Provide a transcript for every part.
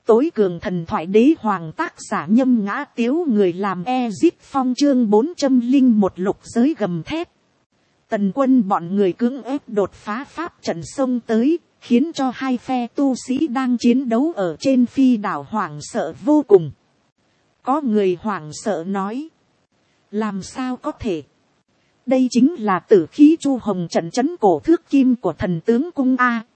tối cường thần thoại đế hoàng tác giả Nhâm Ngã Tiếu, người làm Ezip Phong, chương 401 lục giới gầm thép. Tần quân bọn người cưỡng ép đột phá pháp trận sông tới, khiến cho hai phe tu sĩ đang chiến đấu ở trên phi đảo hoảng sợ vô cùng. Có người hoảng sợ nói, làm sao có thể, đây chính là tử khí chu hồng trận chấn cổ thước kim của thần tướng cung A.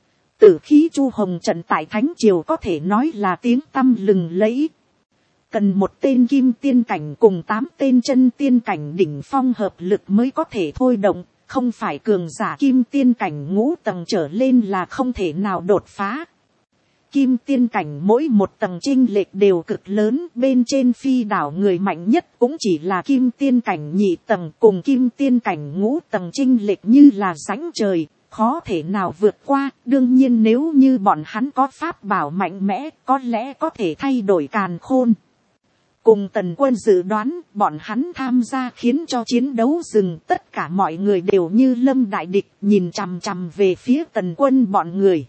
Tử khí chu hồng trận tại Thánh Triều có thể nói là tiếng tăm lừng lẫy. Cần một tên kim tiên cảnh cùng 8 tên chân tiên cảnh đỉnh phong hợp lực mới có thể thôi động, không phải cường giả kim tiên cảnh ngũ tầng trở lên là không thể nào đột phá. Kim tiên cảnh mỗi một tầng chênh lệch đều cực lớn, bên trên phi đảo người mạnh nhất cũng chỉ là kim tiên cảnh nhị tầng, cùng kim tiên cảnh ngũ tầng chênh lệch như là rãnh trời, khó thể nào vượt qua. Đương nhiên nếu như bọn hắn có pháp bảo mạnh mẽ, có lẽ có thể thay đổi càn khôn. Cùng tần quân dự đoán, bọn hắn tham gia khiến cho chiến đấu dừng, tất cả mọi người đều như lâm đại địch, nhìn chằm chằm về phía tần quân bọn người.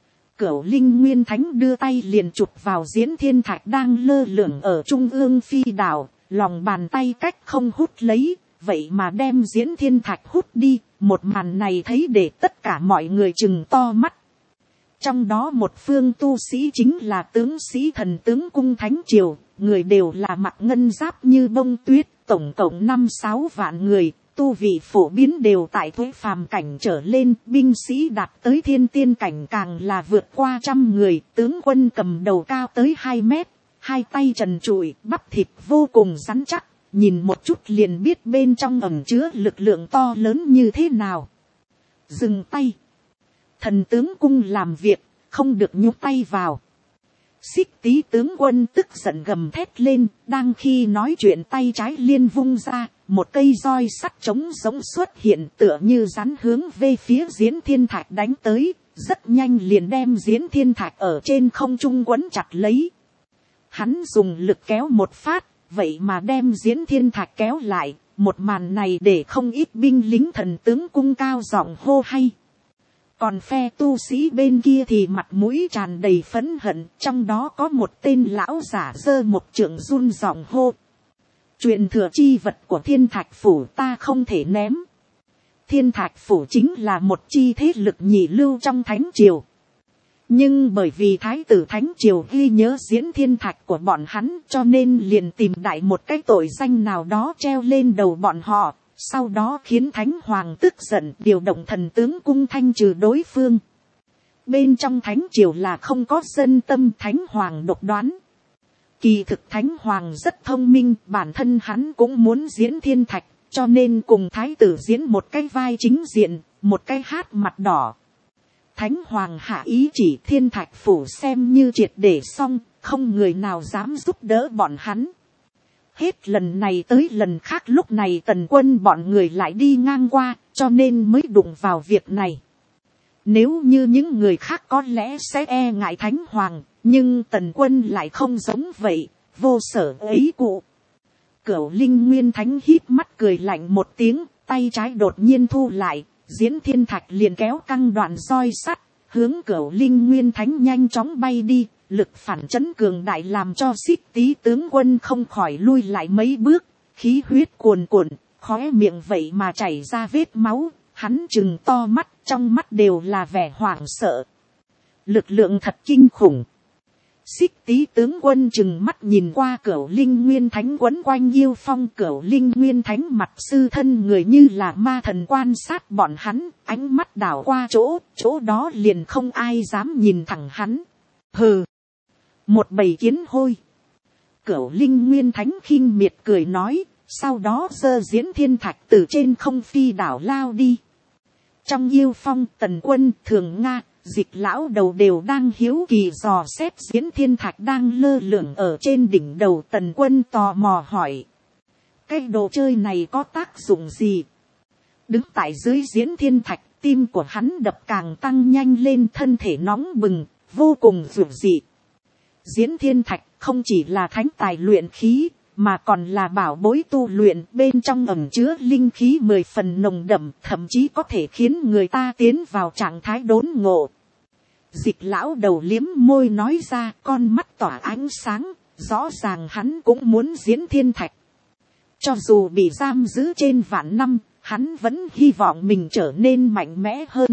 Cửu Linh Nguyên Thánh đưa tay liền chụp vào Diễn Thiên Thạch đang lơ lửng ở trung ương phi đảo, lòng bàn tay cách không hút lấy, vậy mà đem Diễn Thiên Thạch hút đi. Một màn này thấy để tất cả mọi người trừng to mắt. Trong đó một phương tu sĩ chính là tướng sĩ thần tướng cung Thánh Triều, người đều là mặc ngân giáp như bông tuyết, tổng cộng 5-6 vạn người, tu vị phổ biến đều tại thuế phàm cảnh trở lên, binh sĩ đạt tới thiên tiên cảnh càng là vượt qua 100 người, tướng quân cầm đầu cao tới 2 mét, hai tay trần trụi, bắp thịt vô cùng rắn chắc, nhìn một chút liền biết bên trong ẩn chứa lực lượng to lớn như thế nào. Dừng tay. Thần tướng cung làm việc, không được nhúc tay vào. Xích Tý tướng quân tức giận gầm thét lên, đang khi nói chuyện tay trái liên vung ra, một cây roi sắt trống giống xuất hiện tựa như rắn hướng về phía Diễn Thiên Thạch đánh tới, rất nhanh liền đem Diễn Thiên Thạch ở trên không trung quấn chặt lấy. Hắn dùng lực kéo một phát, vậy mà đem Diễn Thiên Thạch kéo lại, một màn này để không ít binh lính thần tướng cung cao giọng hô hay. Còn phe tu sĩ bên kia thì mặt mũi tràn đầy phẫn hận, trong đó có một tên lão giả giơ một trượng run giọng hô. Truyền thừa chi vật của Thiên Thạch Phủ ta không thể ném. Thiên Thạch Phủ chính là một chi thế lực nhị lưu trong Thánh Triều. Nhưng bởi vì Thái tử Thánh Triều ghi nhớ Diễn Thiên Thạch của bọn hắn cho nên liền tìm đại một cái tội danh nào đó treo lên đầu bọn họ. Sau đó khiến Thánh Hoàng tức giận điều động thần tướng cung thanh trừ đối phương. Bên trong Thánh Triều là không có dân tâm, Thánh Hoàng độc đoán. Kỳ thực Thánh Hoàng rất thông minh, bản thân hắn cũng muốn diễn Thiên Thạch, cho nên cùng Thái tử diễn một cái vai chính diện, một cái hát mặt đỏ. Thánh Hoàng hạ ý chỉ Thiên Thạch Phủ xem như triệt để xong, không người nào dám giúp đỡ bọn hắn. Hết lần này tới lần khác lúc này tần quân bọn người lại đi ngang qua, cho nên mới đụng vào việc này. Nếu như những người khác có lẽ sẽ e ngại Thánh Hoàng, nhưng tần quân lại không giống vậy, vô sở ấy cụ. Cửu Linh Nguyên Thánh híp mắt cười lạnh một tiếng, tay trái đột nhiên thu lại, Diễn Thiên Thạch liền kéo căng đoạn roi sắt, hướng Cửu Linh Nguyên Thánh nhanh chóng bay đi. Lực phản chấn cường đại làm cho Xích Tý tướng quân không khỏi lui lại mấy bước, khí huyết cuồn cuộn, khóe miệng vậy mà chảy ra vết máu, hắn trừng to mắt, trong mắt đều là vẻ hoảng sợ. Lực lượng thật kinh khủng. Xích Tý tướng quân trừng mắt nhìn qua Cửu Linh Nguyên Thánh quấn quanh yêu phong, Cửu Linh Nguyên Thánh mặt sư thân người như là ma thần quan sát bọn hắn, ánh mắt đảo qua chỗ đó liền không ai dám nhìn thẳng hắn. Hừ. Một bầy kiến hôi. Cửu Linh Nguyên Thánh khinh miệt cười nói, sau đó giơ Diễn Thiên Thạch từ trên không phi đảo lao đi. Trong yêu phong, tần quân, thường Nga, Dịch lão đầu đều đang hiếu kỳ dò xét Diễn Thiên Thạch đang lơ lửng ở trên đỉnh đầu. Tần quân tò mò hỏi, cái đồ chơi này có tác dụng gì? Đứng tại dưới Diễn Thiên Thạch, tim của hắn đập càng tăng nhanh lên, thân thể nóng bừng, vô cùng dữ dị. Diễn Thiên Thạch không chỉ là thánh tài luyện khí, mà còn là bảo bối tu luyện, bên trong ẩn chứa linh khí 10 phần nồng đậm, thậm chí có thể khiến người ta tiến vào trạng thái đốn ngộ. Dịch lão đầu liếm môi nói ra, con mắt tỏa ánh sáng, rõ ràng hắn cũng muốn diễn thiên thạch. Cho dù bị giam giữ trên vạn năm, hắn vẫn hy vọng mình trở nên mạnh mẽ hơn.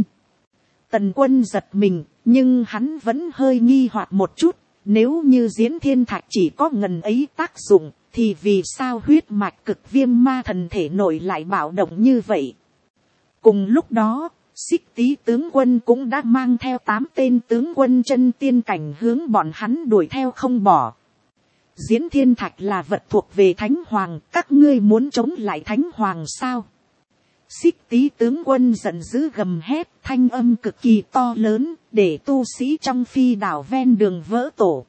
Tần Quân giật mình, nhưng hắn vẫn hơi nghi hoặc một chút. Nếu như diễn thiên thạch chỉ có ngần ấy tác dụng, thì vì sao huyết mạch cực viêm ma thần thể nội lại bạo động như vậy? Cùng lúc đó, Xích Tý tướng quân cũng đã mang theo 8 tên tướng quân chân tiên cảnh hướng bọn hắn đuổi theo không bỏ. Diễn thiên thạch là vật thuộc về Thánh Hoàng, các ngươi muốn chống lại Thánh Hoàng sao? Xích Tý tướng quân giận dữ gầm hét, thanh âm cực kỳ to lớn, để tu sĩ trong phi đảo ven đường vỡ tổ.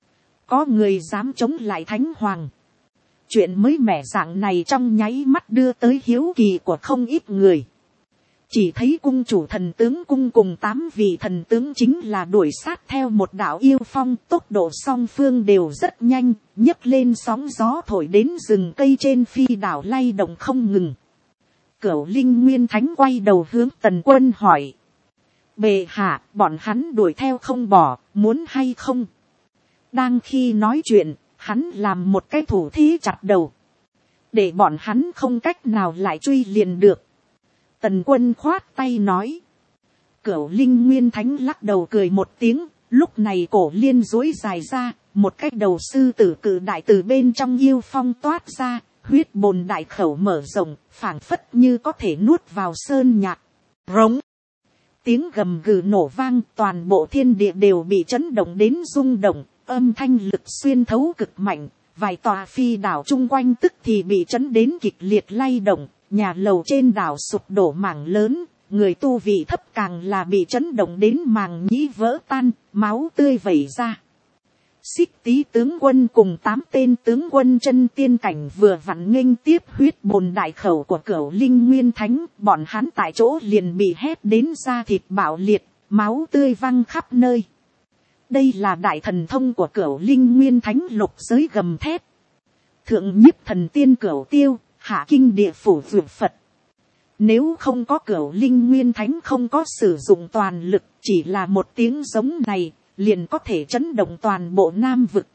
Có người dám chống lại Thánh Hoàng. Chuyện mới mẻ dạng này trong nháy mắt đưa tới hiếu kỳ của không ít người. Chỉ thấy cung chủ thần tướng cung cùng 8 vị thần tướng chính là đuổi sát theo một đạo yêu phong, tốc độ song phương đều rất nhanh, nhấc lên sóng gió thổi đến rừng cây trên phi đảo lay động không ngừng. Cửu Linh Nguyên Thánh quay đầu hướng Tần Quân hỏi. Bệ hạ, bọn hắn đuổi theo không bỏ, muốn hay không? Đang khi nói chuyện, hắn làm một cái thủ thế chặt đầu. Để bọn hắn không cách nào lại truy liền được. Tần Quân khoát tay nói. Cửu Linh Nguyên Thánh lắc đầu cười một tiếng, lúc này cổ liên duỗi dài ra, một cái đầu sư tử cự đại từ bên trong yêu phong toát ra, huyết bồn đại khẩu mở rộng, phảng phất như có thể nuốt vào sơn nhạc. Rống. Tiếng gầm gừ nổ vang, toàn bộ thiên địa đều bị chấn động đến rung động, âm thanh lực xuyên thấu cực mạnh, vài tòa phi đảo chung quanh tức thì bị chấn đến kịch liệt lay động, nhà lầu trên đảo sụp đổ mảng lớn, người tu vị thấp càng là bị chấn động đến màng nhĩ vỡ tan, máu tươi vẩy ra. Xích Tý tướng quân cùng 8 tên tướng quân chân tiên cảnh vừa vặn nghênh tiếp huyết bồn đại khẩu của Cửu Linh Nguyên Thánh, bọn hắn tại chỗ liền bị hét đến da thịt bạo liệt, máu tươi văng khắp nơi. Đây là đại thần thông của Cửu Linh Nguyên Thánh lục giới gầm thét. Thượng nhiếp thần tiên Cửu Tiêu, hạ kinh địa phủ vượt Phật. Nếu không có Cửu Linh Nguyên Thánh không có sử dụng toàn lực, chỉ là một tiếng giống này, liền có thể chấn động toàn bộ Nam vực.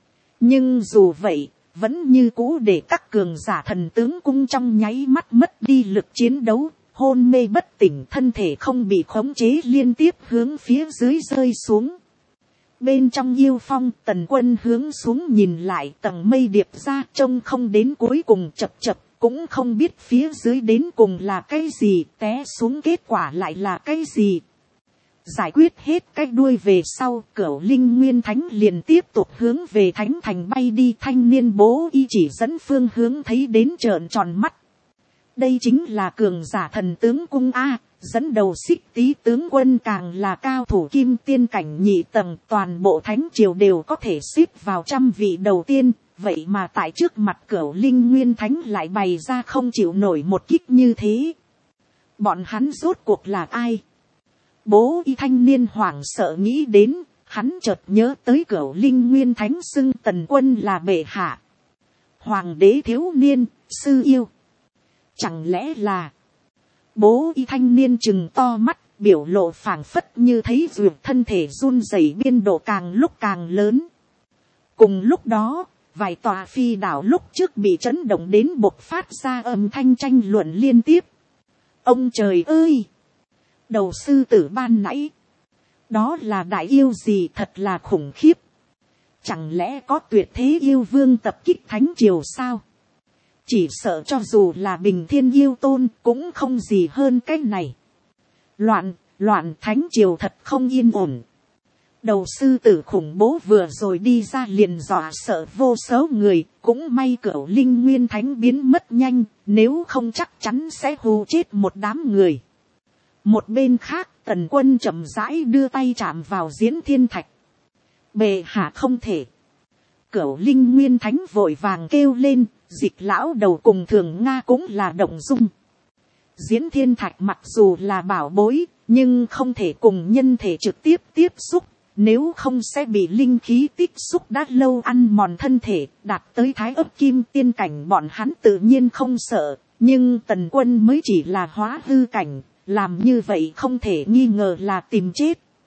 Nhưng dù vậy, vẫn như cũ để các cường giả thần tướng cung trong nháy mắt mất đi lực chiến đấu, hôn mê bất tỉnh, thân thể không bị khống chế liên tiếp hướng phía dưới rơi xuống. Bên trong yêu phong, Tần Quân hướng xuống nhìn lại, tầng mây điệp ra trông không đến cuối cùng, chập chập, cũng không biết phía dưới đến cùng là cái gì, té xuống kết quả lại là cái gì. Giải quyết hết cái đuôi về sau, Cửu Linh Nguyên Thánh liền tiếp tục hướng về Thánh Thành bay đi. Thanh niên bố y chỉ dẫn phương hướng thấy đến trợn tròn mắt. Đây chính là cường giả thần tướng cung A, dẫn đầu Xích Tý tướng quân càng là cao thủ kim tiên cảnh nhị tầng, toàn bộ thánh triều đều có thể xếp vào 100 vị đầu tiên, vậy mà tại trước mặt Cửu Linh Nguyên Thánh lại bày ra không chịu nổi một kích như thế. Bọn hắn rốt cuộc là ai? Bố y thanh niên hoảng sợ nghĩ đến, hắn chợt nhớ tới Cửu Linh Nguyên Thánh xưng Tần Quân là bệ hạ, hoàng đế thiếu niên, sư yêu. Chẳng lẽ là... Bố y thanh niên trừng to mắt, biểu lộ phảng phất như thấy ruột, thân thể run rẩy biên độ càng lúc càng lớn. Cùng lúc đó, vài tòa phi đảo lúc trước bị chấn động đến bộc phát ra âm thanh tranh luận liên tiếp. Ông trời ơi! Đầu sư tử ban nãy, đó là đại yêu gì, thật là khủng khiếp. Chẳng lẽ có tuyệt thế yêu vương tập kích thánh triều sao? Chỉ sợ cho dù là bình thiên yêu tôn cũng không gì hơn cái này. Loạn thánh triều thật không yên ổn. Đầu sư tử khủng bố vừa rồi đi ra liền dọa sợ vô số người, cũng may Cửu Linh Nguyên Thánh biến mất nhanh, nếu không chắc chắn sẽ hù chết một đám người. Một bên khác, Tần Quân chậm rãi đưa tay chạm vào diễn thiên thạch. Bệ hạ không thể. Cửu Linh Nguyên Thánh vội vàng kêu lên, Dịch lão đầu cùng Thường Nga cũng là động dung. Diễn thiên thạch mặc dù là bảo bối, nhưng không thể cùng nhân thể trực tiếp tiếp xúc, nếu không sẽ bị linh khí tích xúc đã lâu ăn mòn thân thể, đạt tới thái ấp kim tiên cảnh bọn hắn tự nhiên không sợ, nhưng Tần Quân mới chỉ là hóa hư cảnh, làm như vậy không thể nghi ngờ là tìm chết.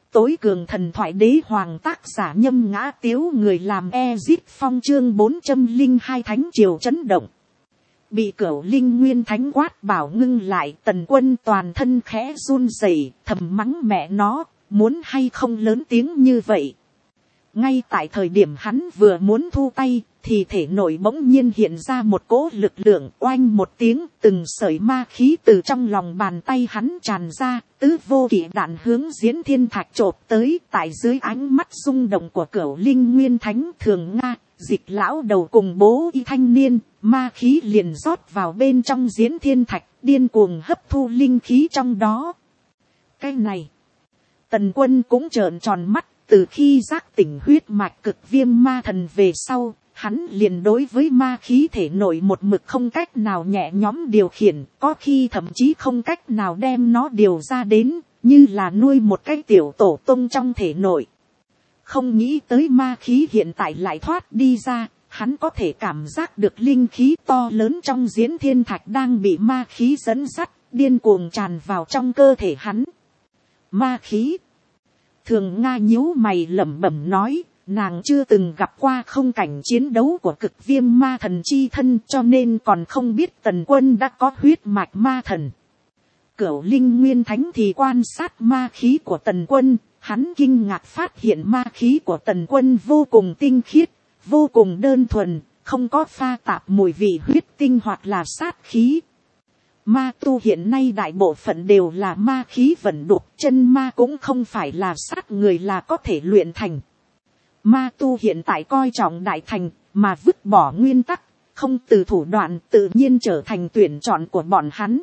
Tối cường thần thoại đế hoàng tác giả Nhâm Ngã Tiếu, người làm Ezip Phong, chương 402 thánh triều chấn động. Bị Cửu Linh Nguyên Thánh quát bảo ngưng lại, Tần Quân toàn thân khẽ run rẩy, thầm mắng mẹ nó, muốn hay không lớn tiếng như vậy. Ngay tại thời điểm hắn vừa muốn thu tay, thì thể nội bỗng nhiên hiện ra một cỗ lực lượng, oanh một tiếng, từng sợi ma khí từ trong lòng bàn tay hắn tràn ra, tứ vô kỵ đạn hướng Diễn Thiên Thạch chộp tới. Tại dưới ánh mắt rung động của Cửu Linh Nguyên Thánh, Thường Nga, Dịch lão đầu cùng bố y thanh niên, ma khí liền rót vào bên trong Diễn Thiên Thạch, điên cuồng hấp thu linh khí trong đó. Cái này, Tần Quân cũng trợn tròn mắt. Từ khi giác tỉnh huyết mạch cực viêm ma thần về sau, hắn liền đối với ma khí thể nội một mực không cách nào nhẹ nhõm điều khiển, có khi thậm chí không cách nào đem nó điều ra đến, như là nuôi một cái tiểu tổ tông trong thể nội. Không nghĩ tới ma khí hiện tại lại thoát đi ra, hắn có thể cảm giác được linh khí to lớn trong Diễn Thiên Thạch đang bị ma khí dẫn dắt, điên cuồng tràn vào trong cơ thể hắn. Ma khí. Thường Nga nhíu mày lẩm bẩm nói, nàng chưa từng gặp qua không cảnh chiến đấu của cực viêm ma thần chi thân, cho nên còn không biết Tần Quân đã có huyết mạch ma thần. Cửu Linh Nguyên Thánh thì quan sát ma khí của Tần Quân, hắn kinh ngạc phát hiện ma khí của Tần Quân vô cùng tinh khiết, vô cùng đơn thuần, không có pha tạp mùi vị huyết tinh hoặc là sát khí. Ma tu hiện nay đại bộ phận đều là ma khí vận đục, chân ma cũng không phải là sát người là có thể luyện thành. Ma tu hiện tại coi trọng đại thành, mà vứt bỏ nguyên tắc, không từ thủ đoạn, tự nhiên trở thành tuyển chọn của bọn hắn.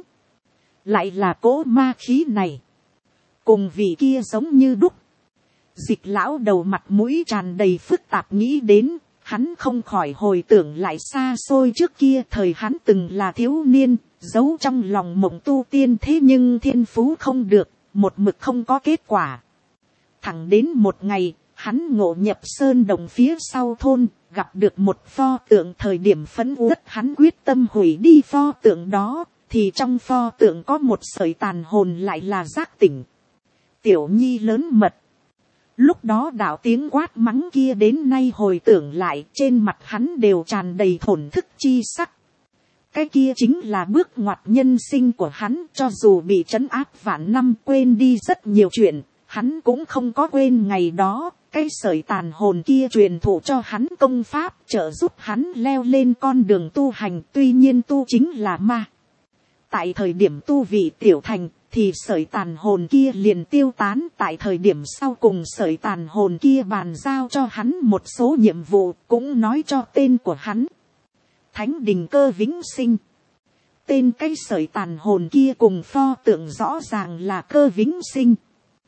Lại là cỗ ma khí này, cùng vị kia giống như đúc. Dịch lão đầu mặt mũi tràn đầy phức tạp nghĩ đến, hắn không khỏi hồi tưởng lại xa xôi trước kia, thời hắn từng là thiếu niên, giấu trong lòng mộng tu tiên, thế nhưng thiên phú không được, một mực không có kết quả. Thẳng đến một ngày, hắn ngộ nhập sơn đồng phía sau thôn, gặp được một pho tượng, thời điểm phẫn uất hắn quyết tâm hủy đi pho tượng đó, thì trong pho tượng có một sợi tàn hồn lại là giác tỉnh. Tiểu nhi lớn mật. Lúc đó đạo tiếng quát mắng kia đến nay hồi tưởng lại, trên mặt hắn đều tràn đầy thổn thức chi sắc. Cái kia chính là bước ngoặt nhân sinh của hắn, cho dù bị trấn áp vạn năm, quên đi rất nhiều chuyện, hắn cũng không có quên ngày đó. Cái sợi tàn hồn kia truyền thụ cho hắn công pháp, trợ giúp hắn leo lên con đường tu hành, tuy nhiên tu chính là ma. Tại thời điểm tu vị tiểu thành, thì sợi tàn hồn kia liền tiêu tán. Tại thời điểm sau cùng, sợi tàn hồn kia bàn giao cho hắn một số nhiệm vụ, cũng nói cho tên của hắn. Thánh đình Cơ Vĩnh Sinh. Tên cái sợi tàn hồn kia cùng pho tượng rõ ràng là Cơ Vĩnh Sinh.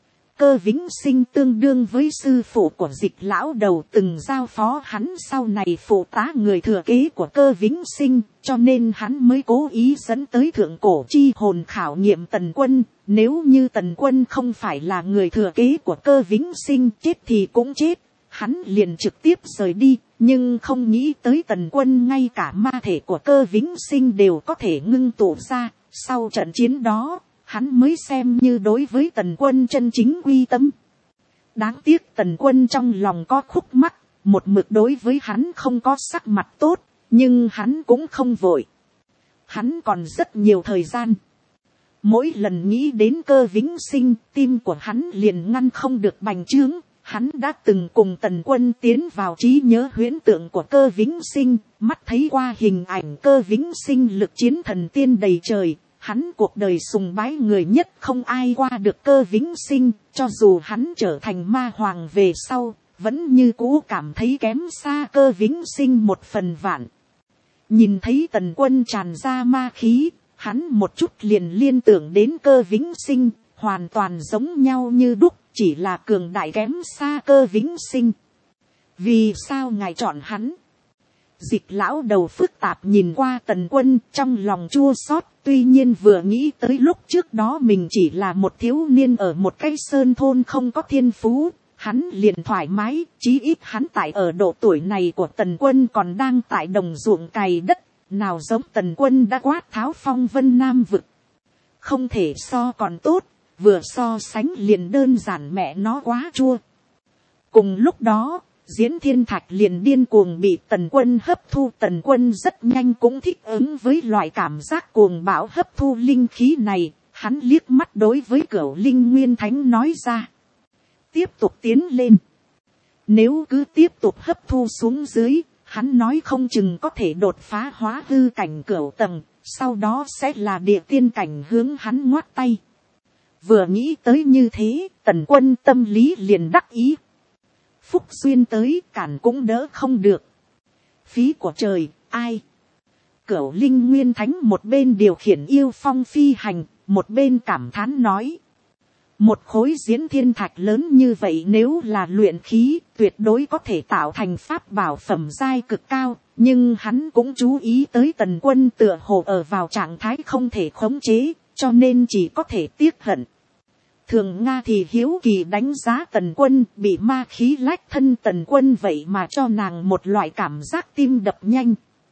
Cơ Vĩnh Sinh tương đương với sư phụ của Dịch lão đầu, từng giao phó hắn sau này phụ tá người thừa kế của Cơ Vĩnh Sinh, cho nên hắn mới cố ý dẫn tới thượng cổ chi hồn khảo nghiệm Tần Quân. Nếu như Tần Quân không phải là người thừa kế của Cơ Vĩnh Sinh, chết thì cũng chết, hắn liền trực tiếp rời đi. Nhưng không nghĩ tới Tần Quân ngay cả ma thể của Cơ Vĩnh Sinh đều có thể ngưng tụ ra. Sau trận chiến đó, hắn mới xem như đối với Tần Quân chân chính quy tâm. Đáng tiếc Tần Quân trong lòng có khúc mắc, một mực đối với hắn không có sắc mặt tốt, nhưng hắn cũng không vội. Hắn còn rất nhiều thời gian. Mỗi lần nghĩ đến Cơ Vĩnh Sinh, tim của hắn liền ngăn không được bành trướng. Hắn đã từng cùng Tần Quân tiến vào trí nhớ huyễn tượng của Cơ Vĩnh Sinh, mắt thấy qua hình ảnh Cơ Vĩnh Sinh lực chiến thần tiên đầy trời. Hắn cuộc đời sùng bái người nhất không ai qua được Cơ Vĩnh Sinh, cho dù hắn trở thành ma hoàng về sau, vẫn như cũ cảm thấy kém xa Cơ Vĩnh Sinh một phần vạn. Nhìn thấy Tần Quân tràn ra ma khí, hắn một chút liền liên tưởng đến Cơ Vĩnh Sinh, hoàn toàn giống nhau như đúc, chỉ là cường đại kém xa Cơ Vĩnh Sinh. Vì sao ngài chọn hắn? Dịch lão đầu phức tạp nhìn qua Tần Quân, trong lòng chua xót, tuy nhiên vừa nghĩ tới lúc trước đó mình chỉ là một thiếu niên ở một cái sơn thôn không có thiên phú, hắn liền thoải mái, chí ít hắn tại ở độ tuổi này của Tần Quân còn đang tại đồng ruộng cày đất, nào giống Tần Quân đã quát tháo phong vân nam vực. Không thể so còn tốt, vừa so sánh liền đơn giản mẹ nó quá chua. Cùng lúc đó, Diễn Thiên Thạch liền điên cuồng bị Tần Quân hấp thu. Tần Quân rất nhanh cũng thích ứng với loại cảm giác cuồng bạo hấp thu linh khí này. Hắn liếc mắt đối với Cửu Linh Nguyên Thánh nói ra. Tiếp tục tiến lên. Nếu cứ tiếp tục hấp thu xuống dưới, hắn nói không chừng có thể đột phá hóa hư cảnh cửu tầng. Sau đó sẽ là địa tiên cảnh hướng hắn ngoắt tay. Vừa nghĩ tới như thế, Tần Quân tâm lý liền đắc ý. Phúc duyên tới cản cũng đỡ không được. Phí của trời, ai? Cửu Linh Nguyên Thánh một bên điều khiển yêu phong phi hành, một bên cảm thán nói. Một khối Diễn Thiên Thạch lớn như vậy nếu là luyện khí, tuyệt đối có thể tạo thành pháp bảo phẩm giai cực cao. Nhưng hắn cũng chú ý tới Tần Quân tựa hồ ở vào trạng thái không thể khống chế, cho nên chỉ có thể tiếc hận. Thường Nga thì hiếu kỳ đánh giá Tần Quân, bị ma khí lách thân Tần Quân vậy mà cho nàng một loại cảm giác tim đập nhanh.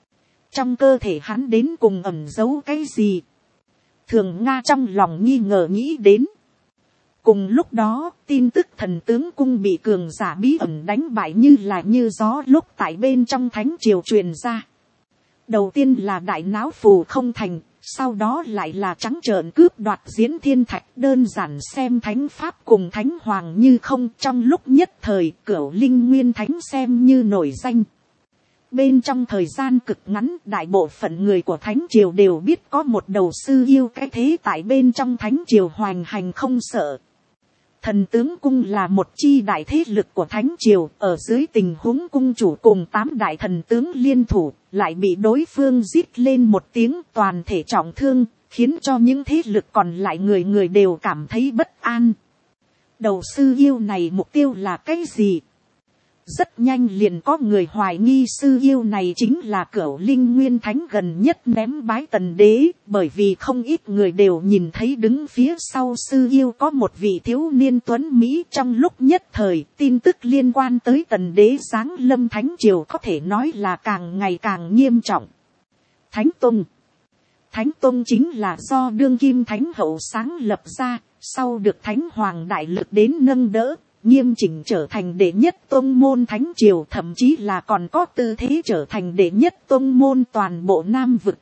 Trong cơ thể hắn đến cùng ẩn giấu cái gì? Thường Nga trong lòng nghi ngờ nghĩ đến. Cùng lúc đó, tin tức Thần Tướng Cung bị cường giả bí ẩn đánh bại như là như gió lúc tại bên trong thánh triều truyền ra. Đầu tiên là đại náo phù không thành, sau đó lại là trắng trợn cướp đoạt Diễn Thiên Thạch. Đơn giản xem thánh pháp cùng thánh hoàng như không, trong lúc nhất thời Cửu Linh Nguyên Thánh xem như nổi danh. Bên trong thời gian cực ngắn, đại bộ phận người của thánh triều đều biết có một đầu sư yêu cái thế tại bên trong thánh triều hoành hành không sợ. Thần Tướng Cung là một chi đại thế lực của thánh triều, ở dưới tình huống cung chủ cùng 8 đại thần tướng liên thủ, lại bị đối phương giết lên một tiếng toàn thể trọng thương, khiến cho những thế lực còn lại người người đều cảm thấy bất an. Đầu sư yêu này mục tiêu là cái gì? Rất nhanh liền có người hoài nghi sư yêu này chính là Cửu Linh Nguyên Thánh gần nhất ném bái Tần Đế, bởi vì không ít người đều nhìn thấy đứng phía sau sư yêu có một vị thiếu niên tuấn Mỹ. Trong lúc nhất thời, tin tức liên quan tới Tần Đế giáng lâm Thánh Triều có thể nói là càng ngày càng nghiêm trọng. Thánh Tông chính là do đương kim Thánh Hậu sáng lập ra, sau được Thánh Hoàng đại lực đến nâng đỡ. Nghiêm chỉnh trở thành đệ nhất tông môn thánh triều, thậm chí là còn có tư thế trở thành đệ nhất tông môn toàn bộ Nam vực.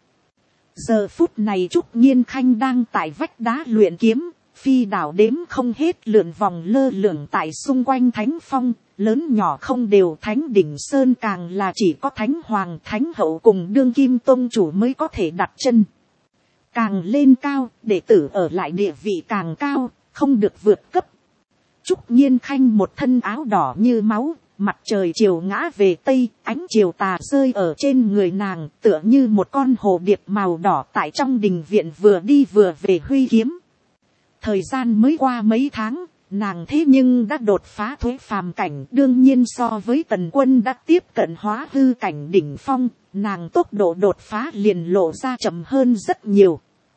Giờ phút này Trúc Nghiên Khanh đang tại vách đá luyện kiếm, phi đảo đếm không hết lượn vòng lơ lửng tại xung quanh thánh phong, lớn nhỏ không đều. Thánh đỉnh sơn càng là chỉ có Thánh Hoàng, Thánh Hậu cùng đương kim tông chủ mới có thể đặt chân. Càng lên cao, đệ tử ở lại địa vị càng cao, không được vượt cấp. Trúc Nghiên Khanh một thân áo đỏ như máu, mặt trời chiều ngã về tây, ánh chiều tà rơi ở trên người nàng, tựa như một con hồ điệp màu đỏ tại trong đình viện vừa đi vừa về huy kiếm. Thời gian mới qua mấy tháng, nàng thế nhưng đã đột phá thuế phàm cảnh, đương nhiên so với Tần Quân đã tiếp cận hóa hư cảnh đỉnh phong, nàng tốc độ đột phá liền lộ ra chậm hơn rất nhiều.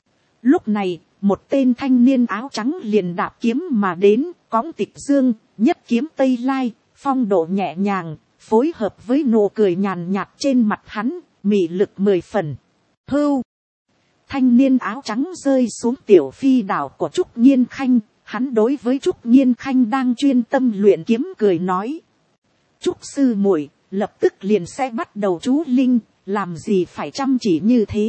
Lúc này, một tên thanh niên áo trắng liền đạp kiếm mà đến, cõng tịch dương, nhất kiếm tây lai, phong độ nhẹ nhàng, phối hợp với nụ cười nhàn nhạt trên mặt hắn, mị lực 10 phần. Hưu! Thanh niên áo trắng rơi xuống tiểu phi đảo của Trúc Nghiên Khanh, hắn đối với Trúc Nghiên Khanh đang chuyên tâm luyện kiếm cười nói. Trúc sư muội, lập tức liền sẽ bắt đầu chú linh, làm gì phải chăm chỉ như thế.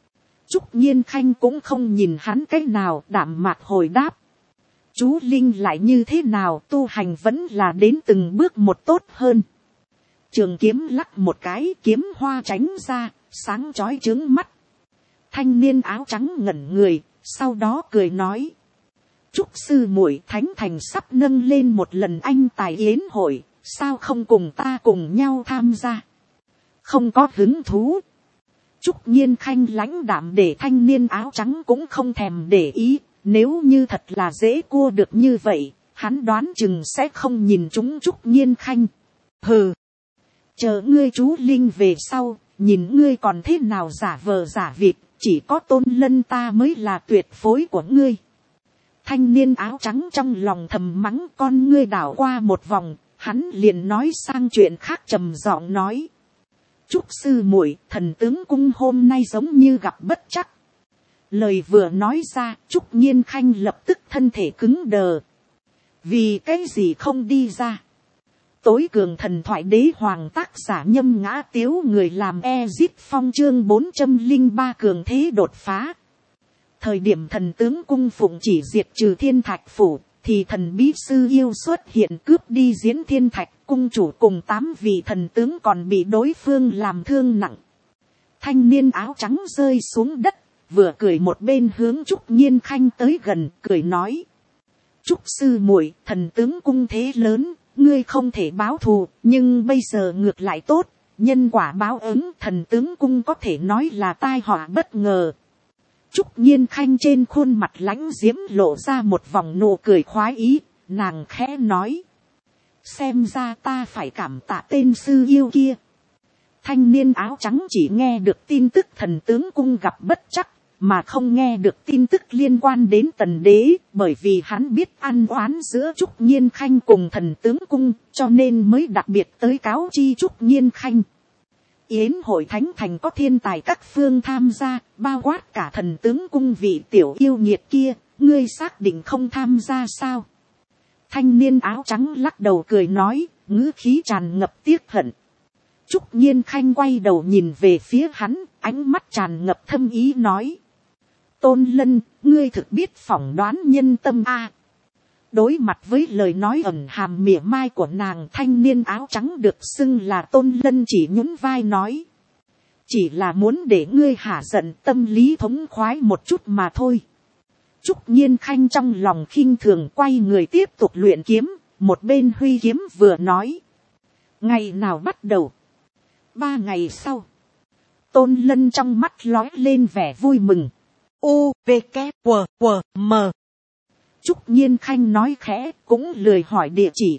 Trúc Nghiên Khanh cũng không nhìn hắn cách nào, đạm mạc hồi đáp. Chú linh lại như thế nào, tu hành vẫn là đến từng bước một tốt hơn. Trường kiếm lắc một cái, kiếm hoa tránh ra, sáng chói chướng mắt. Thanh niên áo trắng ngẩn người, sau đó cười nói. Trúc sư muội, thánh thành sắp nâng lên một lần anh tài yến hội, sao không cùng ta cùng nhau tham gia? Không có hứng thú. Trúc Nghiên Khanh lãnh đạm để thanh niên áo trắng cũng không thèm để ý, nếu như thật là dễ cua được như vậy, hắn đoán chừng sẽ không nhìn chúng Trúc Nghiên Khanh. Hừ, chờ ngươi chú linh về sau, nhìn ngươi còn thế nào giả vờ giả vịt, chỉ có Tôn Lân ta mới là tuyệt phối của ngươi. Thanh niên áo trắng trong lòng thầm mắng, con ngươi đảo qua một vòng, hắn liền nói sang chuyện khác trầm giọng nói. Trúc sư muội, Thần Tướng Cung hôm nay giống như gặp bất trắc. Lời vừa nói ra, Trúc Nhiên Khanh lập tức thân thể cứng đờ. Vì cái gì không đi ra? Tối cường thần thoại đế hoàng tác giả Nhâm Ngã Tiếu người làm Ezip Phong chương 403 cường thế đột phá. Thời điểm thần tướng cung phụng chỉ diệt trừ thiên thạch phủ, thì thần bí sư yêu xuất hiện cướp đi diễn thiên thạch, cung chủ cùng 8 vị thần tướng còn bị đối phương làm thương nặng. Thanh niên áo trắng rơi xuống đất, vừa cười một bên hướng Trúc Nhiên Khanh tới gần, cười nói. Trúc sư muội, thần tướng cung thế lớn, ngươi không thể báo thù, nhưng bây giờ ngược lại tốt, nhân quả báo ứng, thần tướng cung có thể nói là tai họa bất ngờ. Trúc Nhiên Khanh trên khuôn mặt lãnh diễm lộ ra một vòng nụ cười khoái ý, nàng khẽ nói. Xem ra ta phải cảm tạ tên sư yêu kia. Thanh niên áo trắng chỉ nghe được tin tức thần tướng cung gặp bất trắc, mà không nghe được tin tức liên quan đến tần đế, bởi vì hắn biết ăn oán giữa Trúc Nhiên Khanh cùng thần tướng cung, cho nên mới đặc biệt tới cáo chi Trúc Nhiên Khanh. Yến hội thánh thành có thiên tài các phương tham gia, bao quát cả thần tướng cung vị tiểu yêu nghiệt kia, ngươi xác định không tham gia sao? Thanh niên áo trắng lắc đầu cười nói, ngữ khí tràn ngập tiếc hận. Trúc Nhiên Khanh quay đầu nhìn về phía hắn, ánh mắt tràn ngập thâm ý nói. Tôn Lân, ngươi thực biết phỏng đoán nhân tâm a. Đối mặt với lời nói ẩn hàm mỉa mai của nàng, thanh niên áo trắng được xưng là Tôn Lân chỉ nhún vai nói. Chỉ là muốn để ngươi hả giận, tâm lý thống khoái một chút mà thôi. Trúc Nhiên Khanh trong lòng khinh thường quay người tiếp tục luyện kiếm, một bên huy kiếm vừa nói. Ngày nào bắt đầu? 3 ngày sau. Tôn Lân trong mắt lóe lên vẻ vui mừng. U, V, K, W, W, M. Trúc Nhiên Khanh nói khẽ, cũng lười hỏi địa chỉ.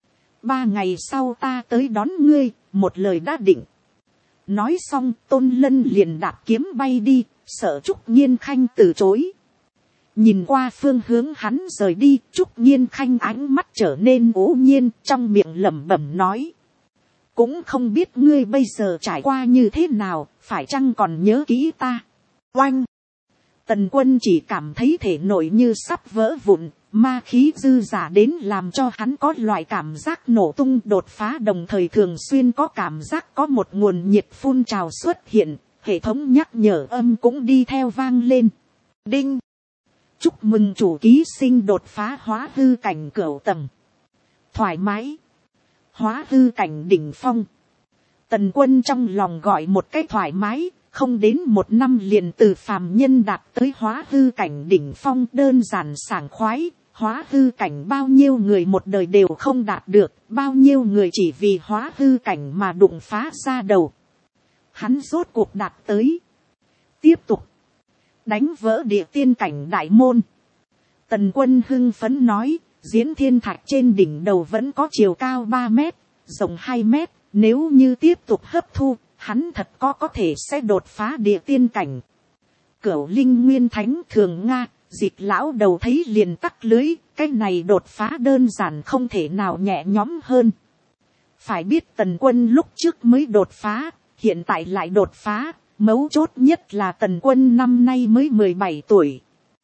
3 ngày sau ta tới đón ngươi, một lời đã định. Nói xong, Tôn Lân liền đạp kiếm bay đi, sợ Trúc Nhiên Khanh từ chối. Nhìn qua phương hướng hắn rời đi, Trúc Nhiên Khanh ánh mắt trở nên ủ nhiên, trong miệng lẩm bẩm nói. Cũng không biết ngươi bây giờ trải qua như thế nào, phải chăng còn nhớ kỹ ta. Oanh! Tần Quân chỉ cảm thấy thể nội như sắp vỡ vụn, ma khí dư giả đến làm cho hắn có loại cảm giác nổ tung đột phá, đồng thời thường xuyên có cảm giác có một nguồn nhiệt phun trào xuất hiện, hệ thống nhắc nhở âm cũng đi theo vang lên. Đinh! Chúc mừng chủ ký sinh đột phá hóa hư cảnh cửu tầng. Thoải mái! Hóa hư cảnh đỉnh phong. Tần Quân trong lòng gọi một cái thoải mái, không đến 1 năm liền từ phàm nhân đạt tới hóa hư cảnh đỉnh phong, đơn giản sảng khoái. Hóa hư cảnh bao nhiêu người một đời đều không đạt được, bao nhiêu người chỉ vì hóa hư cảnh mà đụng phá ra đầu. Hắn rốt cuộc đạt tới. Tiếp tục. Đánh vỡ địa tiên cảnh đại môn. Tần Quân hưng phấn nói, diễn thiên thạch trên đỉnh đầu vẫn có chiều cao 3 mét, rộng 2 mét, nếu như tiếp tục hấp thu, hắn thật có thể sẽ đột phá địa tiên cảnh. Cửu Linh Nguyên Thánh Thường Nga, Dịch lão đầu thấy liền tắc lưới, cái này đột phá đơn giản không thể nào nhẹ nhõm hơn. Phải biết Tần Quân lúc trước mới đột phá, hiện tại lại đột phá, mấu chốt nhất là Tần Quân năm nay mới 17 tuổi.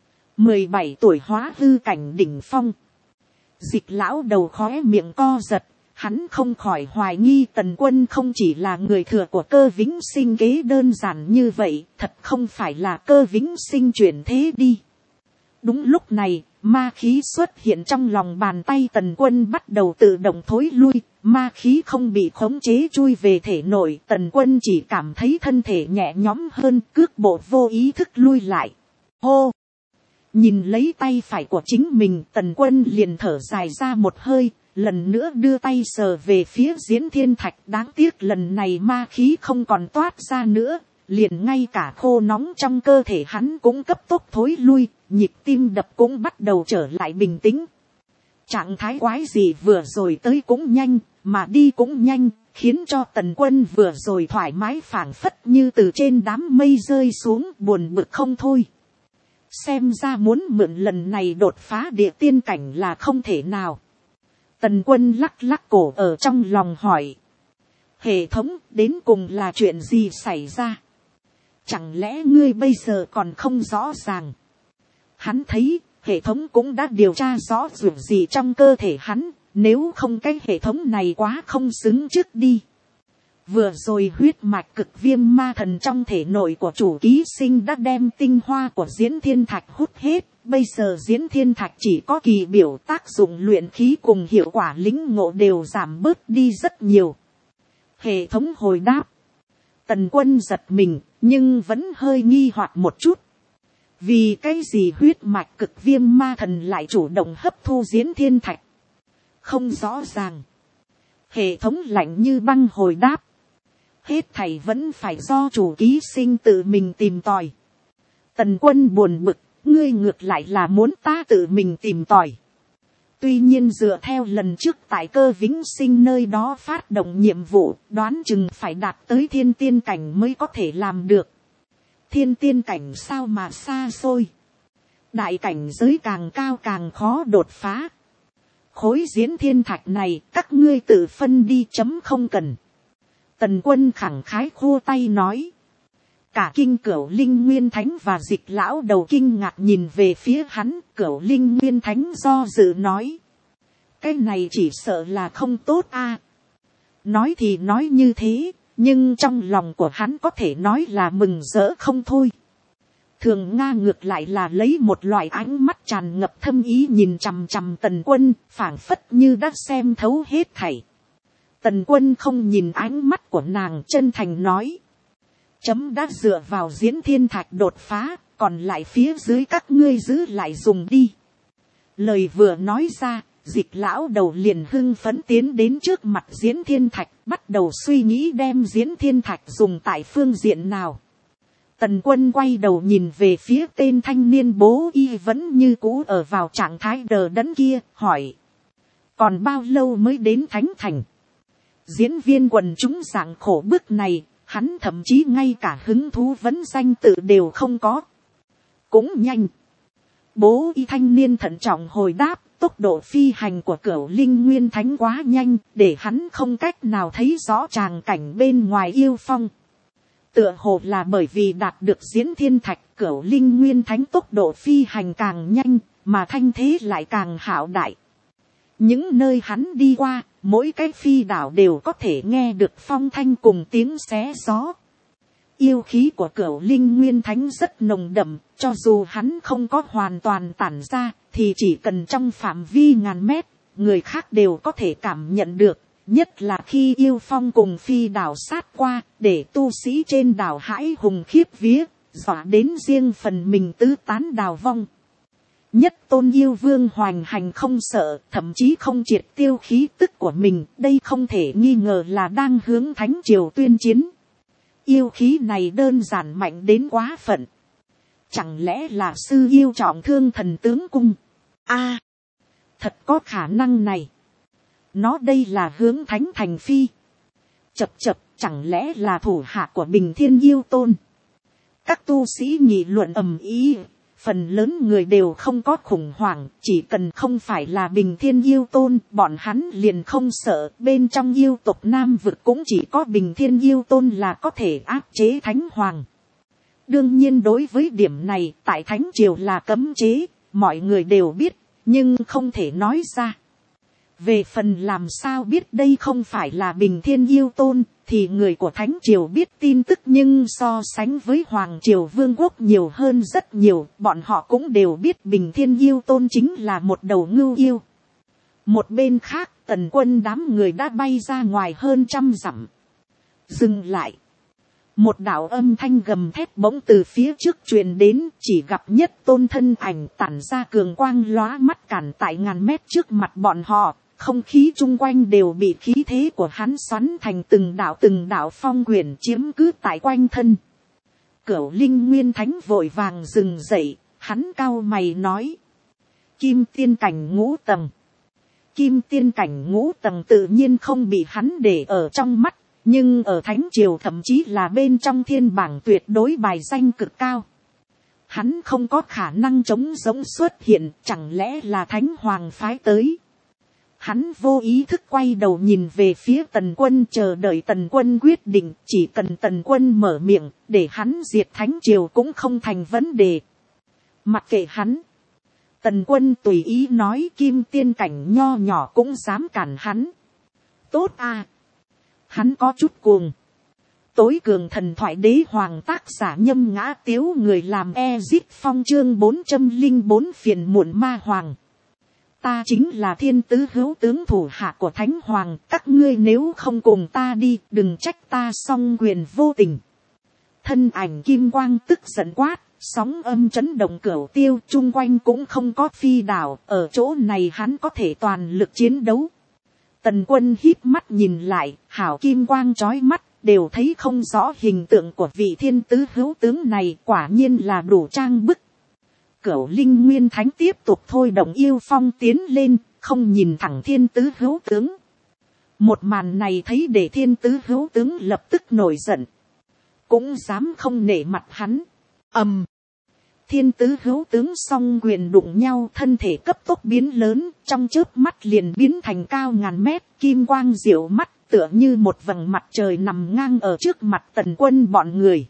17 tuổi hóa hư cảnh đỉnh phong. Dịch lão đầu khóe miệng co giật, hắn không khỏi hoài nghi Tần Quân không chỉ là người thừa của Cơ Vĩnh Sinh kế đơn giản như vậy, thật không phải là Cơ Vĩnh Sinh chuyển thế đi. Đúng lúc này, ma khí xuất hiện trong lòng bàn tay Tần Quân bắt đầu tự động thối lui, ma khí không bị khống chế chui về thể nội, Tần Quân chỉ cảm thấy thân thể nhẹ nhõm hơn, cước bộ vô ý thức lui lại. Hô! Nhìn lấy tay phải của chính mình, Tần Quân liền thở dài ra một hơi, lần nữa đưa tay sờ về phía diễn thiên thạch, đáng tiếc lần này ma khí không còn toát ra nữa, liền ngay cả khô nóng trong cơ thể hắn cũng cấp tốc thối lui, nhịp tim đập cũng bắt đầu trở lại bình tĩnh. Trạng thái quái gì vừa rồi tới cũng nhanh, mà đi cũng nhanh, khiến cho Tần Quân vừa rồi thoải mái phảng phất như từ trên đám mây rơi xuống, buồn bực không thôi. Xem ra muốn mượn lần này đột phá địa tiên cảnh là không thể nào. Tần Quân lắc lắc cổ ở trong lòng hỏi. Hệ thống đến cùng là chuyện gì xảy ra? Chẳng lẽ ngươi bây giờ còn không rõ ràng. Hắn thấy hệ thống cũng đã điều tra rõ ruột gì trong cơ thể hắn. Nếu không cái hệ thống này quá không xứng trước đi. Vừa rồi huyết mạch cực viêm ma thần trong thể nội của chủ ký sinh đã đem tinh hoa của diễn thiên thạch hút hết. Bây giờ diễn thiên thạch chỉ có kỳ biểu tác dụng luyện khí cùng hiệu quả lĩnh ngộ đều giảm bớt đi rất nhiều. Hệ thống hồi đáp. Tần Quân giật mình nhưng vẫn hơi nghi hoặc một chút. Vì cái gì huyết mạch cực viêm ma thần lại chủ động hấp thu diễn thiên thạch? Không rõ ràng. Hệ thống lạnh như băng hồi đáp. Hết thảy vẫn phải do chủ ký sinh tự mình tìm tòi. Tần Quân buồn bực, ngươi ngược lại là muốn ta tự mình tìm tòi. Tuy nhiên dựa theo lần trước tại Cơ Vĩnh Sinh nơi đó phát động nhiệm vụ, đoán chừng phải đạt tới thiên tiên cảnh mới có thể làm được. Thiên tiên cảnh sao mà xa xôi. Đại cảnh giới càng cao càng khó đột phá. Khối diễn thiên thạch này các ngươi tự phân đi chấm không cần. Tần Quân khẳng khái khô tay nói. Cả kinh Cửu Linh Nguyên Thánh và Dịch lão đầu kinh ngạc nhìn về phía hắn. Cửu Linh Nguyên Thánh do dự nói. Cái này chỉ sợ là không tốt a. Nói thì nói như thế, nhưng trong lòng của hắn có thể nói là mừng rỡ không thôi. Thường Nga ngược lại là lấy một loại ánh mắt tràn ngập thâm ý nhìn chằm chằm Tần Quân, phảng phất như đã xem thấu hết thảy. Tần Quân không nhìn ánh mắt của nàng, chân thành nói. Chấm đã dựa vào diễn thiên thạch đột phá, còn lại phía dưới các ngươi giữ lại dùng đi. Lời vừa nói ra, Dịch lão đầu liền hưng phấn tiến đến trước mặt diễn thiên thạch, bắt đầu suy nghĩ đem diễn thiên thạch dùng tại phương diện nào. Tần Quân quay đầu nhìn về phía tên thanh niên bố y vẫn như cũ ở vào trạng thái đờ đẫn kia, hỏi. Còn bao lâu mới đến Thánh Thành? Diễn viên quần chúng dạng khổ bước này, hắn thậm chí ngay cả hứng thú vấn danh tự đều không có. Cũng nhanh. Bố y thanh niên thận trọng hồi đáp, tốc độ phi hành của Cửu Linh Nguyên Thánh quá nhanh, để hắn không cách nào thấy rõ tràng cảnh bên ngoài yêu phong. Tựa hồ là bởi vì đạt được diễn thiên thạch, Cửu Linh Nguyên Thánh tốc độ phi hành càng nhanh, mà thanh thế lại càng hạo đại. Những nơi hắn đi qua, mỗi cái phi đảo đều có thể nghe được phong thanh cùng tiếng xé gió. Yêu khí của Cửu Linh Nguyên Thánh rất nồng đậm, cho dù hắn không có hoàn toàn tản ra, thì chỉ cần trong phạm vi ngàn mét, người khác đều có thể cảm nhận được. Nhất là khi yêu phong cùng phi đảo sát qua, để tu sĩ trên đảo hãi hùng khiếp vía, dọa đến riêng phần mình tứ tán đào vong. Nhất tôn yêu vương hoành hành không sợ, thậm chí không triệt tiêu khí tức của mình, đây không thể nghi ngờ là đang hướng thánh triều tuyên chiến. Yêu khí này đơn giản mạnh đến quá phận. Chẳng lẽ là sư yêu trọng thương thần tướng cung? A, thật có khả năng này. Nó đây là hướng Thánh Thành phi. Chập chập, chẳng lẽ là thủ hạ của Bình Thiên Yêu Tôn? Các tu sĩ nghị luận ầm ĩ, phần lớn người đều không có khủng hoảng, chỉ cần không phải là Bình Thiên Yêu Tôn, bọn hắn liền không sợ. Bên trong yêu tộc Nam Vực cũng chỉ có Bình Thiên Yêu Tôn là có thể áp chế Thánh Hoàng. Đương nhiên đối với điểm này, tại Thánh Triều là cấm chế, mọi người đều biết, nhưng không thể nói ra. Về phần làm sao biết đây không phải là Bình Thiên Yêu Tôn, thì người của Thánh Triều biết tin tức nhưng so sánh với Hoàng Triều Vương quốc nhiều hơn rất nhiều, bọn họ cũng đều biết Bình Thiên Yêu Tôn chính là một đầu ngưu yêu. Một bên khác, Tần Quân đám người đã bay ra ngoài hơn 100 dặm. Dừng lại. Một đạo âm thanh gầm thét bỗng từ phía trước truyền đến, chỉ gặp Nhất Tôn thân ảnh tản ra cường quang lóa mắt cản tại ngàn mét trước mặt bọn họ. Không khí chung quanh đều bị khí thế của hắn xoắn thành từng đạo phong quyển chiếm cứ tại quanh thân. Cửu Linh Nguyên Thánh vội vàng dừng dậy, hắn cau mày nói. Kim tiên cảnh ngũ tầng. Kim tiên cảnh ngũ tầng tự nhiên không bị hắn để ở trong mắt, nhưng ở Thánh Triều thậm chí là bên trong thiên bảng tuyệt đối bài danh cực cao. Hắn không có khả năng trống rỗng xuất hiện, chẳng lẽ là Thánh Hoàng phái tới. Hắn vô ý thức quay đầu nhìn về phía Tần Quân, chờ đợi Tần Quân quyết định, chỉ cần Tần Quân mở miệng, để hắn diệt Thánh Triều cũng không thành vấn đề. Mặc kệ hắn. Tần Quân tùy ý nói, kim tiên cảnh nho nhỏ cũng dám cản hắn. Tốt à. Hắn có chút cuồng. Tối cường thần thoại đế hoàng, tác giả Nhâm Ngã Tiếu, người làm Ezit Phong, chương 404 phiền muộn ma hoàng. Ta chính là thiên tứ hữu tướng thủ hạ của Thánh Hoàng, các ngươi nếu không cùng ta đi, đừng trách ta song quyền vô tình. Thân ảnh kim quang tức giận quát, sóng âm chấn động cửu tiêu, chung quanh cũng không có phi đảo, ở chỗ này hắn có thể toàn lực chiến đấu. Tần Quân híp mắt nhìn lại, hảo kim quang chói mắt, đều thấy không rõ hình tượng của vị thiên tứ hữu tướng này, quả nhiên là đủ trang bức. Cửu Linh Nguyên Thánh tiếp tục thôi động yêu phong tiến lên, không nhìn thẳng thiên tứ hữu tướng. Một màn này thấy để thiên tứ hữu tướng lập tức nổi giận. Cũng dám không nể mặt hắn. Thiên tứ hữu tướng song quyền đụng nhau, thân thể cấp tốc biến lớn, trong chớp mắt liền biến thành cao ngàn mét, kim quang diệu mắt, tựa như một vầng mặt trời nằm ngang ở trước mặt Tần Quân bọn người.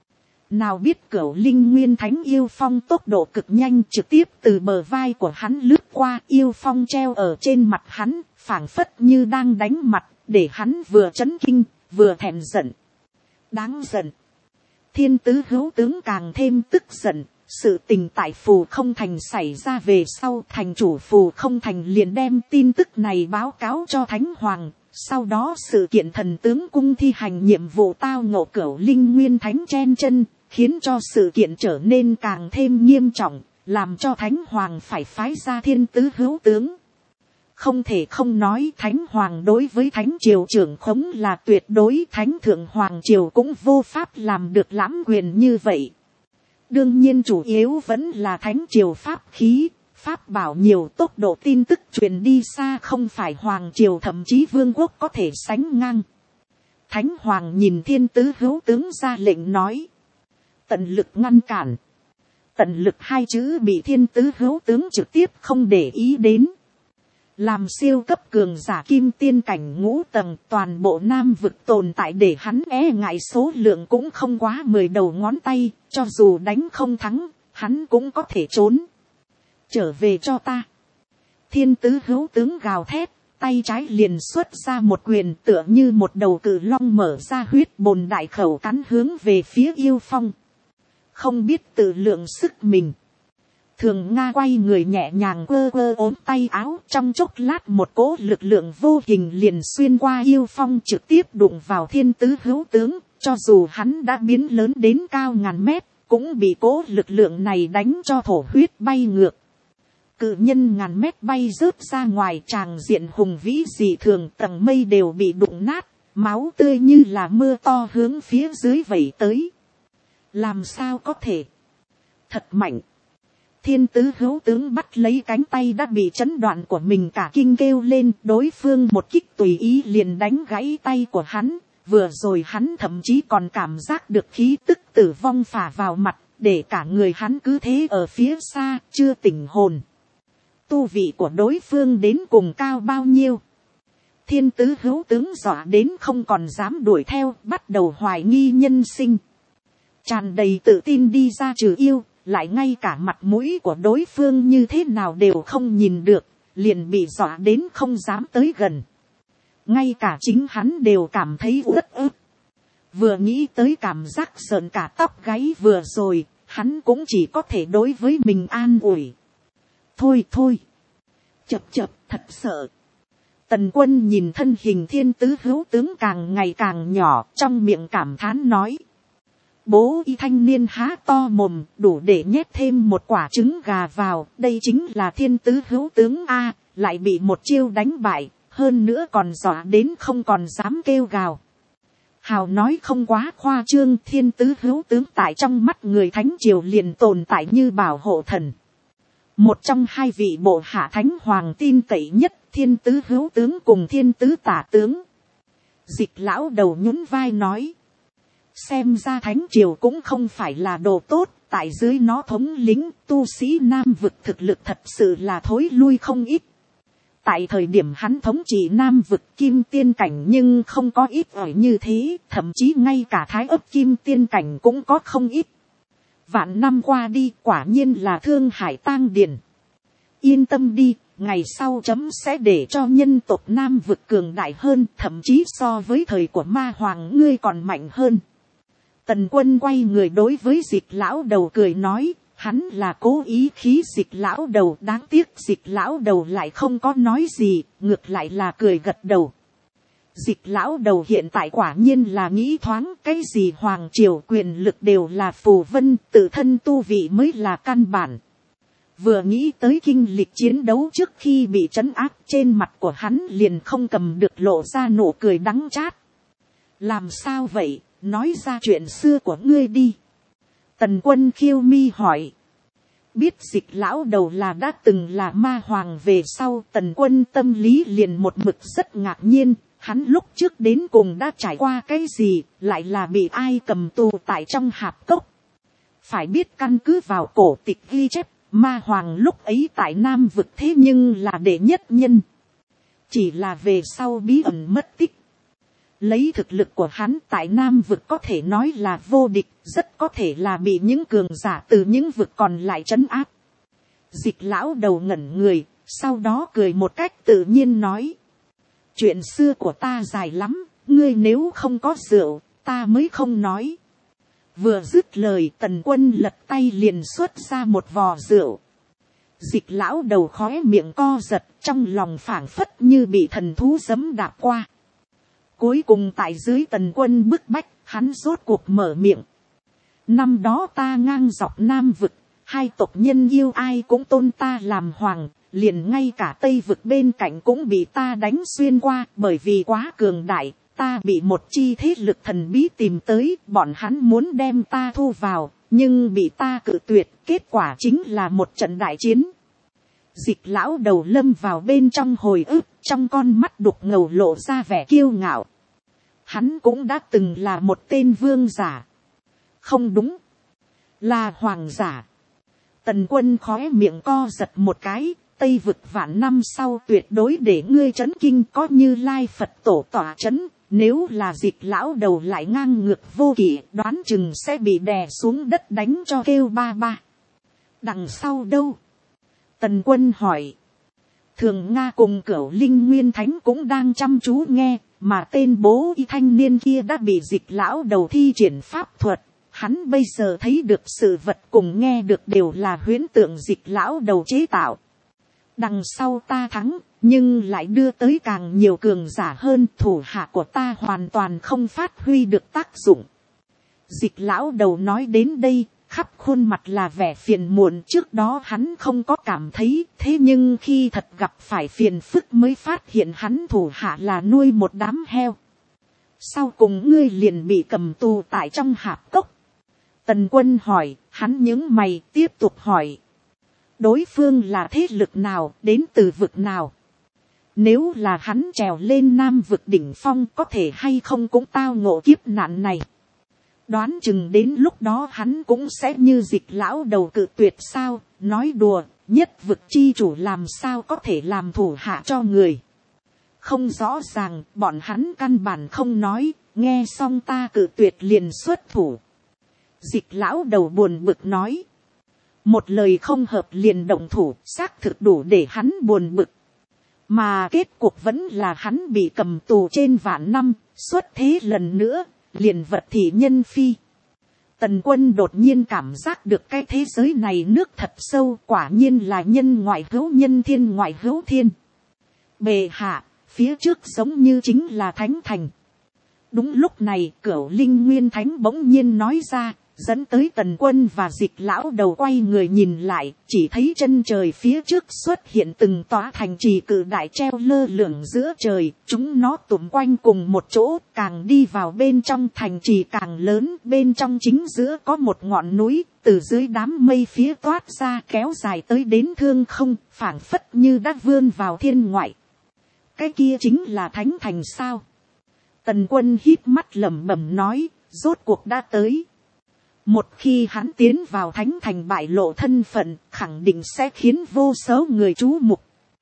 Nào biết Cửu Linh Nguyên Thánh yêu phong tốc độ cực nhanh, trực tiếp từ bờ vai của hắn lướt qua, yêu phong treo ở trên mặt hắn, phảng phất như đang đánh mặt, để hắn vừa chấn kinh, vừa thẹn giận. Đáng giận. Thiên tứ hữu tướng càng thêm tức giận. Sự tình tại Phù Không Thành xảy ra về sau, thành chủ Phù Không Thành liền đem tin tức này báo cáo cho Thánh Hoàng. Sau đó sự kiện thần tướng cung thi hành nhiệm vụ tao ngộ Cửu Linh Nguyên Thánh chen chân, khiến cho sự kiện trở nên càng thêm nghiêm trọng, làm cho Thánh Hoàng phải phái ra thiên tứ hữu tướng. Không thể không nói, Thánh Hoàng đối với Thánh Triều trưởng khống là tuyệt đối, Thánh Thượng Hoàng Triều cũng vô pháp làm được lãm quyền như vậy. Đương nhiên chủ yếu vẫn là Thánh Triều pháp khí, pháp bảo nhiều, tốc độ tin tức truyền đi xa không phải Hoàng Triều thậm chí Vương quốc có thể sánh ngang. Thánh Hoàng nhìn thiên tứ hữu tướng ra lệnh nói. Tận lực ngăn cản. Tận lực hai chữ bị thiên tứ hữu tướng trực tiếp không để ý đến. Làm siêu cấp cường giả kim tiên cảnh ngũ tầng, toàn bộ Nam vực tồn tại để hắn e ngại số lượng cũng không quá 10 đầu ngón tay, cho dù đánh không thắng, hắn cũng có thể trốn. Trở về cho ta. Thiên tứ hữu tướng gào thét, tay trái liền xuất ra một quyền, tựa như một đầu cự long mở ra huyết bồn đại khẩu cắn hướng về phía yêu phong. Không biết tự lượng sức mình. Thường Nga quay người nhẹ nhàng quơ quơ ốm tay áo, trong chốc lát một cỗ lực lượng vô hình liền xuyên qua yêu phong, trực tiếp đụng vào thiên tứ hữu tướng, cho dù hắn đã biến lớn đến cao ngàn mét, cũng bị cỗ lực lượng này đánh cho thổ huyết bay ngược. Cự nhân ngàn mét bay rớt ra ngoài, tràng diện hùng vĩ dị thường, tầng mây đều bị đụng nát, máu tươi như là mưa to hướng phía dưới vẩy tới. Làm sao có thể? Thật mạnh. Thiên tứ hữu tướng bắt lấy cánh tay đã bị chấn đoạn của mình cả kinh kêu lên, đối phương một kích tùy ý liền đánh gãy tay của hắn, vừa rồi hắn thậm chí còn cảm giác được khí tức tử vong phả vào mặt, để cả người hắn cứ thế ở phía xa, chưa tỉnh hồn. Tu vị của đối phương đến cùng cao bao nhiêu? Thiên tứ hữu tướng dọa đến không còn dám đuổi theo, bắt đầu hoài nghi nhân sinh. Tràn đầy tự tin đi ra trừ yêu, lại ngay cả mặt mũi của đối phương như thế nào đều không nhìn được, liền bị dọa đến không dám tới gần. Ngay cả chính hắn đều cảm thấy uất ức. Vừa nghĩ tới cảm giác sợn cả tóc gáy vừa rồi, hắn cũng chỉ có thể đối với mình an ủi. Thôi thôi, chập chập, thật sợ. Tần Quân nhìn thân hình thiên tứ hữu tướng càng ngày càng nhỏ, trong miệng cảm thán nói. Bố y thanh niên há to mồm, đủ để nhét thêm một quả trứng gà vào, đây chính là thiên tứ hữu tướng A, lại bị một chiêu đánh bại, hơn nữa còn dọa đến không còn dám kêu gào. Hào nói không quá khoa trương, thiên tứ hữu tướng tại trong mắt người Thánh Triều liền tồn tại như bảo hộ thần. Một trong hai vị bộ hạ Thánh Hoàng tin cậy nhất, thiên tứ hữu tướng cùng thiên tứ tả tướng. Dịch lão đầu nhún vai nói. Xem ra Thánh Triều cũng không phải là đồ tốt, tại dưới nó thống lĩnh, tu sĩ Nam vực thực lực thật sự là thối lui không ít. Tại thời điểm hắn thống trị Nam vực kim tiên cảnh nhưng không có ít ỏi như thế, thậm chí ngay cả thái ấp kim tiên cảnh cũng có không ít. Vạn năm qua đi, quả nhiên là thương hải tang điền. Yên tâm đi, ngày sau chấm sẽ để cho nhân tộc Nam vực cường đại hơn, thậm chí so với thời của ma hoàng ngươi còn mạnh hơn. Tần Quân quay người đối với Dịch lão đầu cười nói, hắn là cố ý khí Dịch lão đầu, đáng tiếc Dịch lão đầu lại không có nói gì, ngược lại là cười gật đầu. Dịch lão đầu hiện tại quả nhiên là nghĩ thoáng, cái gì hoàng triều quyền lực đều là phù vân, tự thân tu vị mới là căn bản. Vừa nghĩ tới kinh lịch chiến đấu trước khi bị trấn áp, trên mặt của hắn liền không cầm được lộ ra nụ cười đắng chát. Làm sao vậy, nói ra chuyện xưa của ngươi đi. Tần Quân khiêu mi hỏi. Biết Dịch lão đầu là đã từng là ma hoàng về sau, Tần Quân tâm lý liền một mực rất ngạc nhiên. Hắn lúc trước đến cùng đã trải qua cái gì, lại là bị ai cầm tù tại trong hạp cốc. Phải biết căn cứ vào cổ tịch ghi chép, ma hoàng lúc ấy tại Nam vực thế nhưng là đệ nhất nhân. Chỉ là về sau bí ẩn mất tích. Lấy thực lực của hắn tại Nam vực có thể nói là vô địch, rất có thể là bị những cường giả từ những vực còn lại trấn áp. Dịch lão đầu ngẩn người, sau đó cười một cách tự nhiên nói. Chuyện xưa của ta dài lắm, ngươi nếu không có rượu, ta mới không nói. Vừa dứt lời, Tần Quân lật tay liền xuất ra một vò rượu. Dịch lão đầu khóe miệng co giật, trong lòng phảng phất như bị thần thú giẫm đạp qua. Cuối cùng tại dưới Tần Quân bức bách, hắn rốt cuộc mở miệng. Năm đó ta ngang dọc Nam vực, hai tộc nhân yêu ai cũng tôn ta làm hoàng, liền ngay cả Tây vực bên cạnh cũng bị ta đánh xuyên qua, bởi vì quá cường đại, ta bị một chi thế lực thần bí tìm tới, bọn hắn muốn đem ta thu vào, nhưng bị ta cự tuyệt, kết quả chính là một trận đại chiến. Dịch lão đầu lâm vào bên trong hồi ức, trong con mắt đục ngầu lộ ra vẻ kiêu ngạo. Hắn cũng đã từng là một tên vương giả. Không đúng, là hoàng giả. Tần Quân khóe miệng co giật một cái, Tây vực vạn năm sau tuyệt đối để ngươi chấn kinh, có Như Lai Phật tổ tỏa chấn. Nếu là Dịch lão đầu lại ngang ngược vô kỷ, đoán chừng sẽ bị đè xuống đất đánh cho kêu ba ba. Đằng sau đâu? Tần Quân hỏi. Thường Nga cùng Cửu Linh Nguyên Thánh cũng đang chăm chú nghe, mà tên bố y thanh niên kia đã bị Dịch lão đầu thi triển pháp thuật. Hắn bây giờ thấy được sự vật cùng nghe được đều là huyễn tượng Dịch lão đầu chế tạo. Đằng sau ta thắng, nhưng lại đưa tới càng nhiều cường giả hơn, thủ hạ của ta hoàn toàn không phát huy được tác dụng. Dịch lão đầu nói đến đây, khắp khuôn mặt là vẻ phiền muộn, trước đó hắn không có cảm thấy, thế nhưng khi thật gặp phải phiền phức mới phát hiện hắn thủ hạ là nuôi một đám heo. Sau cùng ngươi liền bị cầm tù tại trong hạp cốc. Tần Quân hỏi, hắn nhướng mày tiếp tục hỏi. Đối phương là thế lực nào, đến từ vực nào? Nếu là hắn trèo lên Nam vực đỉnh phong, có thể hay không cũng tao ngộ kiếp nạn này. Đoán chừng đến lúc đó hắn cũng sẽ như Dịch lão đầu cự tuyệt sao, nói đùa, nhất vực chi chủ làm sao có thể làm thủ hạ cho người. Không rõ ràng, bọn hắn căn bản không nói, nghe xong ta cự tuyệt liền xuất thủ. Dịch lão đầu buồn bực nói. Một lời không hợp liền động thủ, xác thực đủ để hắn buồn bực. Mà kết cuộc vẫn là hắn bị cầm tù trên vạn năm, xuất thế lần nữa, liền vật thị nhân phi. Tần Quân đột nhiên cảm giác được cái thế giới này nước thật sâu, quả nhiên là nhân ngoại hữu nhân, thiên ngoại hữu thiên. Bệ hạ, phía trước giống như chính là thánh thành. Đúng lúc này, Cửu Linh Nguyên Thánh bỗng nhiên nói ra, dẫn tới Tần Quân và Dịch lão đầu quay người nhìn lại, chỉ thấy chân trời phía trước xuất hiện từng tòa thành trì cự đại treo lơ lửng giữa trời, chúng nó tụm quanh cùng một chỗ, càng đi vào bên trong thành trì càng lớn, bên trong chính giữa có một ngọn núi, từ dưới đám mây phía toát ra kéo dài tới đến thương không, phảng phất như đã vươn vào thiên ngoại. Cái kia chính là thánh thành sao? Tần Quân híp mắt lẩm bẩm nói, rốt cuộc đã tới. Một khi hắn tiến vào thánh thành bại lộ thân phận, khẳng định sẽ khiến vô số người chú mục.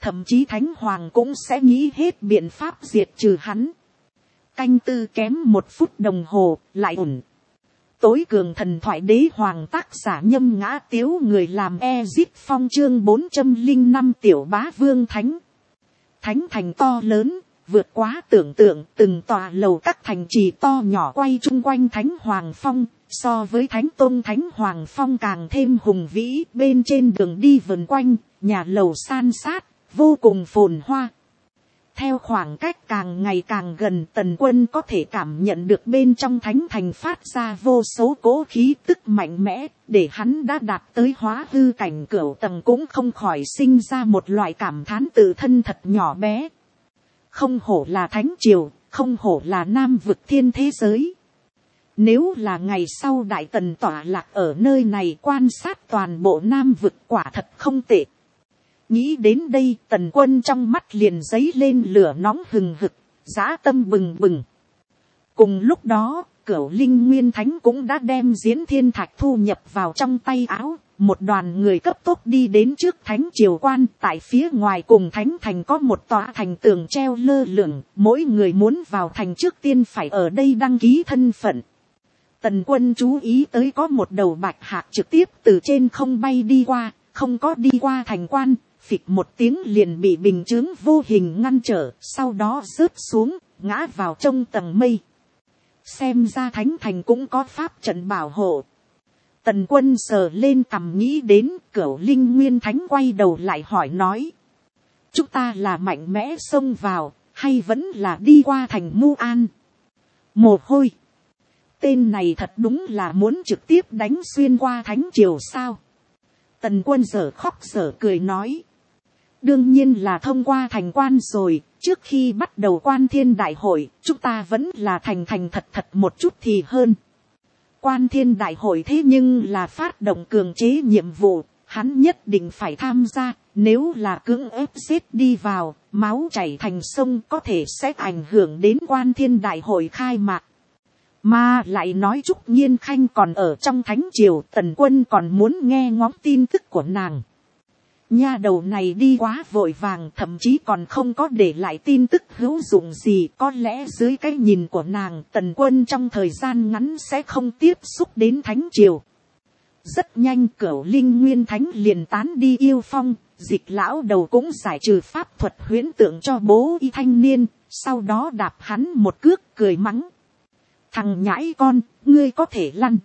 thậm chí thánh hoàng cũng sẽ nghĩ hết biện pháp diệt trừ hắn. Canh tư kém 1 phút đồng hồ, lại ổn. Tối cường thần thoại đế hoàng tác giả Nhâm Ngã Tiếu, người làm Ezip Phong, chương 405 tiểu bá vương thánh. Thánh thành to lớn, vượt quá tưởng tượng, từng tòa lầu các thành trì to nhỏ quay chung quanh thánh hoàng phong, so với thánh tôn thánh hoàng phong càng thêm hùng vĩ. Bên trên đường đi vần quanh, nhà lầu san sát, vô cùng phồn hoa. Theo khoảng cách càng ngày càng gần, Tần Quân có thể cảm nhận được bên trong thánh thành phát ra vô số cỗ khí tức mạnh mẽ, để hắn đã đạt tới hóa hư cảnh cửu tầng cũng không khỏi sinh ra một loại cảm thán tự thân thật nhỏ bé. Không hổ là thánh triều, không hổ là nam vực thiên thế giới. Nếu là ngày sau Đại Tần tọa lạc ở nơi này quan sát toàn bộ nam vực, quả thật không tệ. Nghĩ đến đây, Tần Quân trong mắt liền dấy lên lửa nóng hừng hực, dã tâm bừng bừng. Cùng lúc đó, Cửu Linh Nguyên Thánh cũng đã đem Diễn Thiên Thạch thu nhập vào trong tay áo. Một đoàn người cấp tốc đi đến trước thánh triều quan, tại phía ngoài cùng thánh thành có một tòa thành tường treo lơ lửng, mỗi người muốn vào thành trước tiên phải ở đây đăng ký thân phận. Tần Quân chú ý tới có một đầu bạch hạc trực tiếp từ trên không bay đi qua, không có đi qua thành quan, phịch một tiếng liền bị bình chướng vô hình ngăn trở, sau đó rớt xuống, ngã vào trong tầng mây. Xem ra thánh thành cũng có pháp trận bảo hộ. Tần Quân sờ lên cằm nghĩ đến, Cửu Linh Nguyên Thánh quay đầu lại hỏi nói. Chúng ta là mạnh mẽ xông vào, hay vẫn là đi qua thành Mu An? Mồ hôi. Tên này thật đúng là muốn trực tiếp đánh xuyên qua thánh triều sao? Tần Quân dở khóc dở cười nói. Đương nhiên là thông qua thành quan rồi, trước khi bắt đầu Quan Thiên Đại Hội, chúng ta vẫn là thành thật thật một chút thì hơn. Quan Thiên Đại Hội thế nhưng là phát động cường chế nhiệm vụ, hắn nhất định phải tham gia, nếu là cưỡng ép giết đi vào, máu chảy thành sông có thể sẽ ảnh hưởng đến Quan Thiên Đại Hội khai mạc. Mà lại nói Trúc Nhiên Khanh còn ở trong thánh triều, Tần Quân còn muốn nghe ngóng tin tức của nàng. Nha đầu này đi quá vội vàng, thậm chí còn không có để lại tin tức hữu dụng gì. Có lẽ dưới cái nhìn của nàng, Tần Quân trong thời gian ngắn sẽ không tiếp xúc đến thánh triều. Rất nhanh Cửu Linh Nguyên Thánh liền tán đi yêu phong, Dịch lão đầu cũng giải trừ pháp thuật huyễn tượng cho bố y thanh niên, sau đó đạp hắn một cước cười mắng. Thằng nhãi con, ngươi có thể lăn.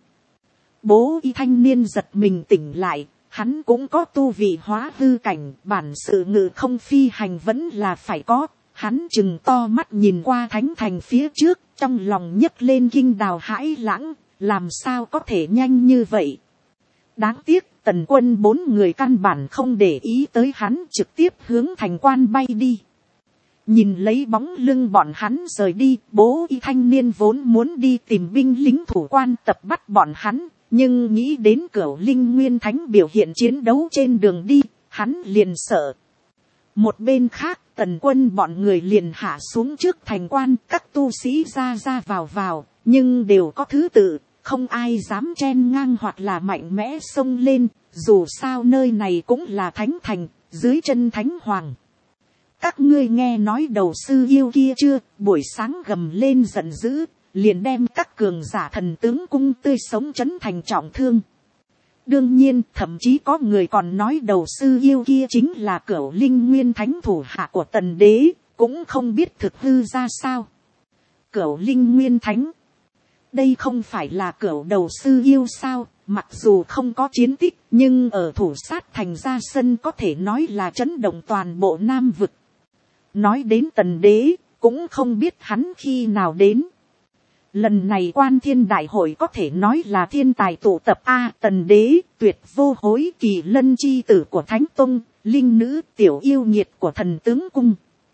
Bố y thanh niên giật mình tỉnh lại. Hắn cũng có tu vị hóa hư cảnh, bản sự ngự không phi hành vẫn là phải có. Hắn chừng to mắt nhìn qua thánh thành phía trước, trong lòng nhấc lên kinh đào hãi lãng, làm sao có thể nhanh như vậy. Đáng tiếc, Tần Quân 4 người căn bản không để ý tới hắn, trực tiếp hướng thành quan bay đi. Nhìn lấy bóng lưng bọn hắn rời đi, bố y thanh niên vốn muốn đi tìm binh lính thủ quan tập bắt bọn hắn. Nhưng nghĩ đến Cửu Linh Nguyên Thánh biểu hiện chiến đấu trên đường đi, hắn liền sợ. Một bên khác, Tần Quân bọn người liền hạ xuống trước thành quan, các tu sĩ ra vào, nhưng đều có thứ tự, không ai dám chen ngang hoặc là mạnh mẽ xông lên, dù sao nơi này cũng là thánh thành, dưới chân thánh hoàng. Các ngươi nghe nói đầu sư yêu kia chưa, buổi sáng gầm lên giận dữ. Liền đem các cường giả thần tướng cung tươi sống chấn thành trọng thương. Đương nhiên, thậm chí có người còn nói đầu sư yêu kia chính là Cửu Linh Nguyên Thánh thủ hạ của Tần Đế, cũng không biết thực hư ra sao. Cửu Linh Nguyên Thánh, đây không phải là Cửu đầu sư yêu sao? Mặc dù không có chiến tích, nhưng ở thủ sát thành ra sân có thể nói là chấn động toàn bộ Nam vực. Nói đến Tần Đế, cũng không biết hắn khi nào đến. Lần này Quan Thiên Đại Hội có thể nói là thiên tài tụ tập A. Tần Đế, tuyệt vô hối, Kỳ Lân chi tử của Thánh Tông, linh nữ, tiểu yêu nghiệt của Thần Tướng Cung.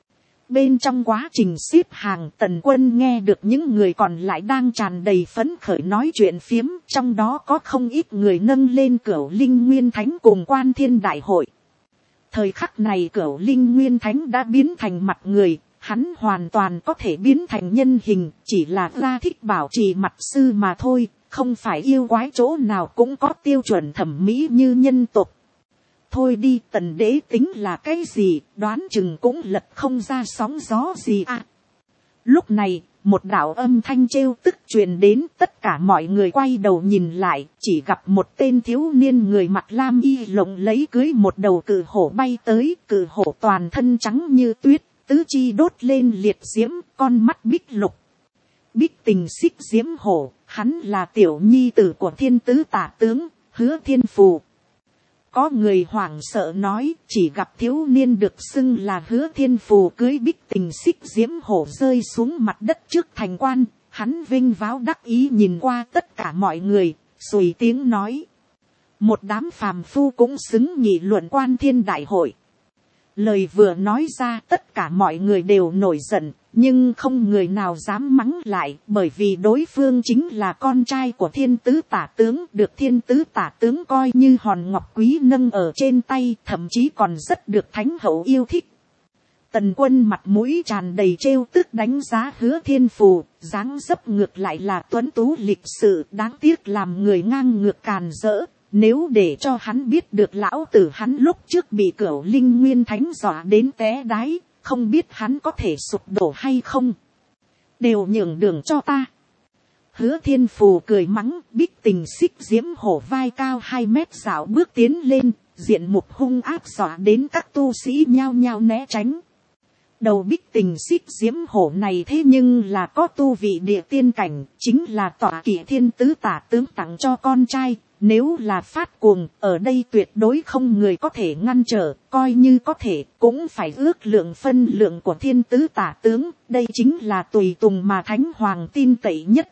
Bên trong quá trình xếp hàng, Tần Quân nghe được những người còn lại đang tràn đầy phấn khởi nói chuyện phiếm, trong đó có không ít người nâng lên Cửu Linh Nguyên Thánh cùng Quan Thiên Đại Hội. Thời khắc này Cửu Linh Nguyên Thánh đã biến thành mặt người. Hắn hoàn toàn có thể biến thành nhân hình, chỉ là ra thích bảo trì mặt sư mà thôi, không phải yêu quái chỗ nào cũng có tiêu chuẩn thẩm mỹ như nhân tộc. thôi đi, tần đế tính là cái gì, đoán chừng cũng lật không ra sóng gió gì à. Lúc này, một đạo âm thanh trêu tức truyền đến, tất cả mọi người quay đầu nhìn lại, chỉ gặp một tên thiếu niên người mặc lam y lộng lấy cưới một đầu cự hổ bay tới, cự hổ toàn thân trắng như tuyết, tứ chi đốt lên liệt diễm, con mắt bích lục. Bích tình xích diễm hổ, hắn là tiểu nhi tử của thiên tứ tả tướng, Hứa Thiên Phù. Có người hoảng sợ nói, chỉ gặp thiếu niên được xưng là Hứa Thiên Phù cưới bích tình xích diễm hổ rơi xuống mặt đất trước thành quan, hắn vinh váo đắc ý nhìn qua tất cả mọi người, sùi tiếng nói. Một đám phàm phu cũng xứng nghị luận quan thiên đại hội. Lời vừa nói ra tất cả mọi người đều nổi giận, nhưng không người nào dám mắng lại, bởi vì đối phương chính là con trai của thiên tứ tả tướng, được thiên tứ tả tướng coi như hòn ngọc quý nâng ở trên tay, thậm chí còn rất được thánh hậu yêu thích. Tần Quân mặt mũi tràn đầy trêu tức đánh giá Hứa Thiên Phù, dáng dấp ngược lại là tuấn tú lịch sự, đáng tiếc làm người ngang ngược càn rỡ. Nếu để cho hắn biết được lão tử hắn lúc trước bị Cửu Linh Nguyên Thánh dọa đến té đáy, không biết hắn có thể sụp đổ hay không. Đều nhường đường cho ta. Hứa Thiên Phù cười mắng, bích tình xích diễm hổ vai cao 2 mét dạo bước tiến lên, diện mục hung ác dọa đến các tu sĩ nhao nhao né tránh. Đầu bích tình xích diễm hổ này thế nhưng là có tu vị địa tiên cảnh, chính là tọa kỵ thiên tứ tả tướng tặng cho con trai. Nếu là phát cuồng, ở đây tuyệt đối không người có thể ngăn trở, coi như có thể, cũng phải ước lượng phân lượng của thiên tứ tả tướng, đây chính là tùy tùng mà thánh hoàng tin cậy nhất.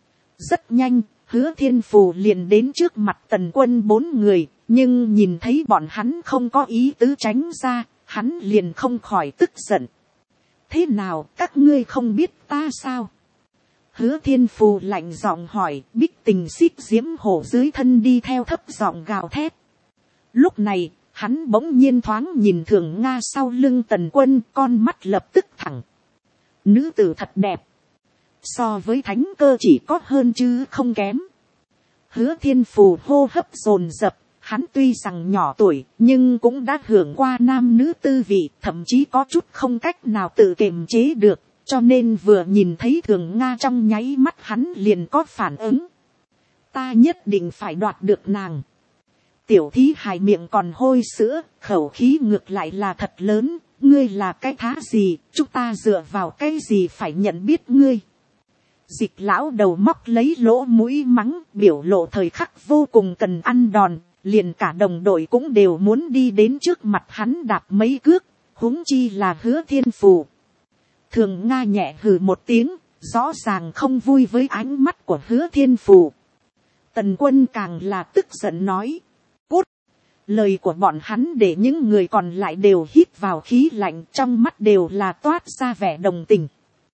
Rất nhanh, Hứa Thiên Phù liền đến trước mặt Tần Quân 4 người, nhưng nhìn thấy bọn hắn không có ý tứ tránh ra, hắn liền không khỏi tức giận. Thế nào, các ngươi không biết ta sao? Hứa Thiên Phù lạnh giọng hỏi, bích tình xích diễm hổ dưới thân đi theo thấp giọng gào thét. Lúc này, hắn bỗng nhiên thoáng nhìn Thường Nga sau lưng Tần Quân, con mắt lập tức thẳng. Nữ tử thật đẹp. So với thánh cơ chỉ có hơn chứ không kém. Hứa Thiên Phù hô hấp dồn dập, hắn tuy rằng nhỏ tuổi, nhưng cũng đã hưởng qua nam nữ tư vị, thậm chí có chút không cách nào tự kiềm chế được. Cho nên vừa nhìn thấy Thường Nga trong nháy mắt hắn liền có phản ứng. Ta nhất định phải đoạt được nàng. Tiểu thí hài miệng còn hôi sữa, khẩu khí ngược lại là thật lớn. Ngươi là cái thá gì, chúng ta dựa vào cái gì phải nhận biết ngươi. Dịch lão đầu móc lấy lỗ mũi mắng, biểu lộ thời khắc vô cùng cần ăn đòn. Liền cả đồng đội cũng đều muốn đi đến trước mặt hắn đạp mấy cước, huống chi là Hứa Thiên Phù. Thường Nga nhẹ hừ một tiếng, rõ ràng không vui với ánh mắt của Hứa Thiên Phù. Tần Quân càng là tức giận nói. Cút! Lời của bọn hắn để những người còn lại đều hít vào khí lạnh, trong mắt đều là toát ra vẻ đồng tình.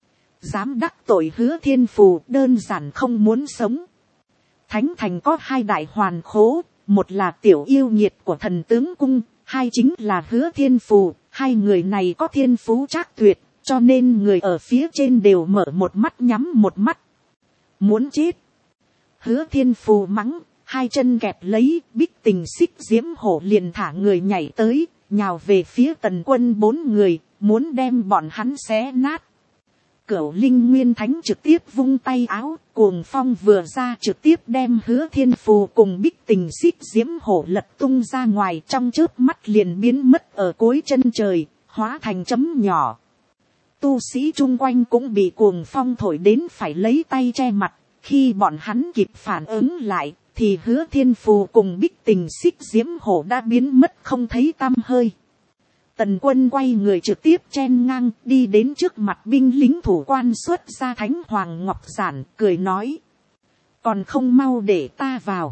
Dám đắc tội Hứa Thiên Phù, đơn giản không muốn sống. Thánh thành có 2 đại hoàn khố, một là tiểu yêu nghiệt của Thần Tướng Cung, 2 chính là Hứa Thiên Phù, 2 người này có thiên phú trác tuyệt. Cho nên người ở phía trên đều mở một mắt nhắm một mắt. Muốn chết. Hứa Thiên Phù mắng, 2 chân kẹp lấy bích tình xích diễm hổ liền thả người nhảy tới, nhào về phía Tần Quân 4 người, muốn đem bọn hắn xé nát. Cửu Linh Nguyên Thánh trực tiếp vung tay áo, cuồng phong vừa ra trực tiếp đem Hứa Thiên Phù cùng bích tình xích diễm hổ lật tung ra ngoài, trong chớp mắt liền biến mất ở cuối chân trời, hóa thành chấm nhỏ. Tu sĩ chung quanh cũng bị cuồng phong thổi đến phải lấy tay che mặt, khi bọn hắn kịp phản ứng lại, thì Hứa Thiên Phù cùng bích tình xích diễm hổ đã biến mất không thấy tăm hơi. Tần Quân quay người trực tiếp chen ngang đi đến trước mặt binh lính thủ quan xuất ra Thánh Hoàng Ngọc Giản, cười nói. Còn không mau để ta vào.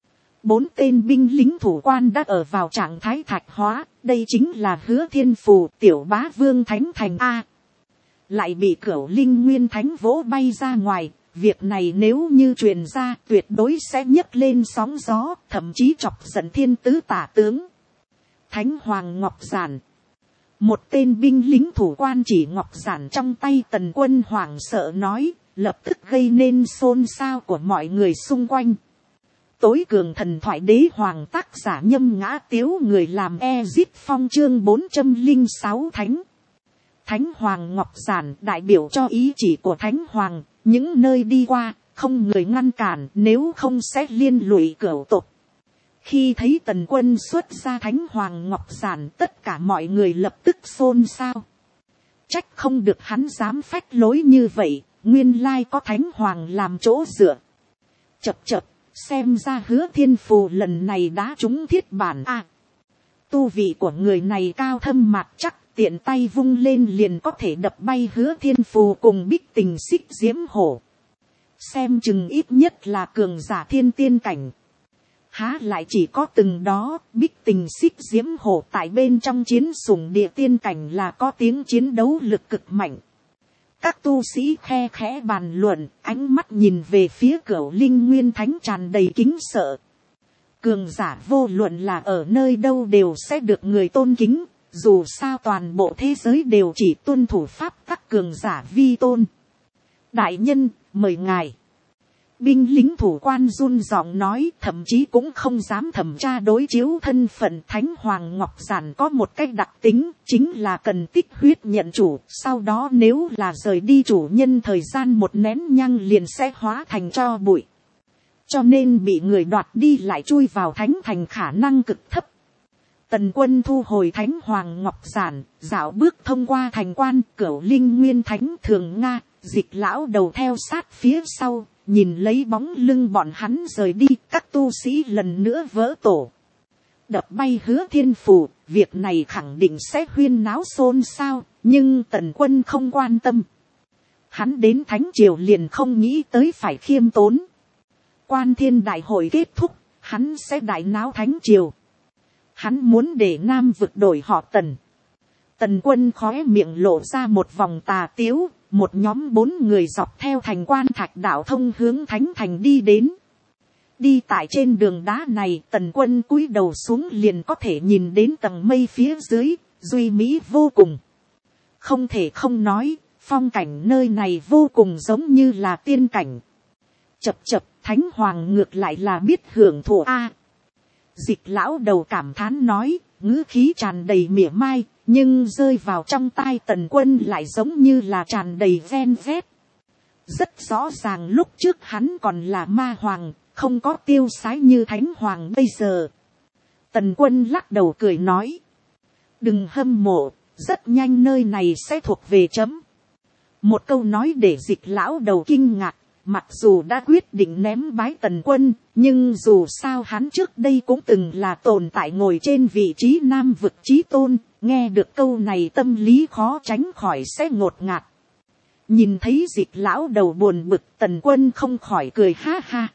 4 tên binh lính thủ quan đã ở vào trạng thái thạch hóa, đây chính là Hứa Thiên Phù tiểu bá vương Thánh Thành A. Lại bị Cửu Linh Nguyên Thánh vỗ bay ra ngoài, việc này nếu như truyền ra tuyệt đối sẽ nhấc lên sóng gió, thậm chí chọc giận thiên tứ tả tướng. Thánh Hoàng Ngọc Giản. Một tên binh lính thủ quan chỉ ngọc giản trong tay Tần Quân hoảng sợ nói, lập tức gây nên xôn xao của mọi người xung quanh. tối cường thần thoại đế hoàng, tác giả Nhâm Ngã Tiếu, người làm Ezip Phong. Chương 406 Thánh Hoàng Ngọc Giản đại biểu cho ý chỉ của Thánh Hoàng, những nơi đi qua, không người ngăn cản, nếu không sẽ liên lụy cửu tộc. Khi thấy Tần Quân xuất ra Thánh Hoàng Ngọc Giản, tất cả mọi người lập tức xôn xao. Trách không được hắn dám phách lối như vậy, nguyên lai có Thánh Hoàng làm chỗ dựa. Chập chập, xem ra Hứa Thiên Phù lần này đã trúng thiết bản a. Tu vị của người này cao thâm mạt chắc, tiện tay vung lên liền có thể đập bay Hứa Thiên Phù cùng Bích Tình Xích Diễm Hổ. Xem chừng ít nhất là cường giả thiên tiên cảnh. Há lại chỉ có từng đó, Bích Tình Xích Diễm Hổ tại bên trong chiến sủng địa tiên cảnh là có tiếng chiến đấu lực cực mạnh. Các tu sĩ khe khẽ bàn luận, ánh mắt nhìn về phía Cửu Linh Nguyên Thánh tràn đầy kính sợ. Cường giả vô luận là ở nơi đâu đều sẽ được người tôn kính, dù sao toàn bộ thế giới đều chỉ tuân thủ pháp tắc cường giả vi tôn. Đại nhân, mời ngài. Binh lính thủ quan run giọng nói, thậm chí cũng không dám thẩm tra đối chiếu thân phận. Thánh Hoàng Ngọc Giản có một cách đặc tính, chính là cần tích huyết nhận chủ, sau đó nếu là rời đi chủ nhân thời gian một nén nhang liền sẽ hóa thành tro bụi. Cho nên bị người đoạt đi lại chui vào thánh thành khả năng cực thấp. Tần Quân thu hồi Thánh Hoàng Ngọc Giản, dạo bước thông qua thành quan. Cửu Linh Nguyên Thánh Thường Nga, Dịch Lão Đầu theo sát phía sau. Nhìn lấy bóng lưng bọn hắn rời đi, các tu sĩ lần nữa vỡ tổ. Đập bay Hứa Thiên Phù, việc này khẳng định sẽ huyên náo xôn xao, nhưng Tần Quân không quan tâm. Hắn đến Thánh Triều liền không nghĩ tới phải khiêm tốn. Quan Thiên Đại Hội kết thúc, hắn sẽ đại náo Thánh Triều. Hắn muốn để Nam vực đổi họ Tần. Tần Quân khóe miệng lộ ra một vòng tà tiếu. Một nhóm 4 người dọc theo thành quan thạch đạo thông hướng Thánh thành đi đến. Đi tại trên đường đá này, Tần Quân cúi đầu xuống liền có thể nhìn đến tầng mây phía dưới, duy mỹ vô cùng. Không thể không nói, phong cảnh nơi này vô cùng giống như là tiên cảnh. Chập chập, Thánh Hoàng ngược lại là biết hưởng thụ a. Dịch Lão Đầu cảm thán nói, ngữ khí tràn đầy mỉa mai, nhưng rơi vào trong tai Tần Quân lại giống như là tràn đầy ven vét. Rất rõ ràng lúc trước hắn còn là ma hoàng, không có tiêu sái như Thánh Hoàng bây giờ. Tần Quân lắc đầu cười nói, đừng hâm mộ, rất nhanh nơi này sẽ thuộc về chấm. Một câu nói để Dịch Lão Đầu kinh ngạc. Mặc dù đã quyết định ném bái Tần Quân, nhưng dù sao hắn trước đây cũng từng là tồn tại ngồi trên vị trí Nam vực chí tôn, nghe được câu này tâm lý khó tránh khỏi sẽ ngột ngạt. Nhìn thấy Dịch Lão Đầu buồn bực, Tần Quân không khỏi cười ha ha.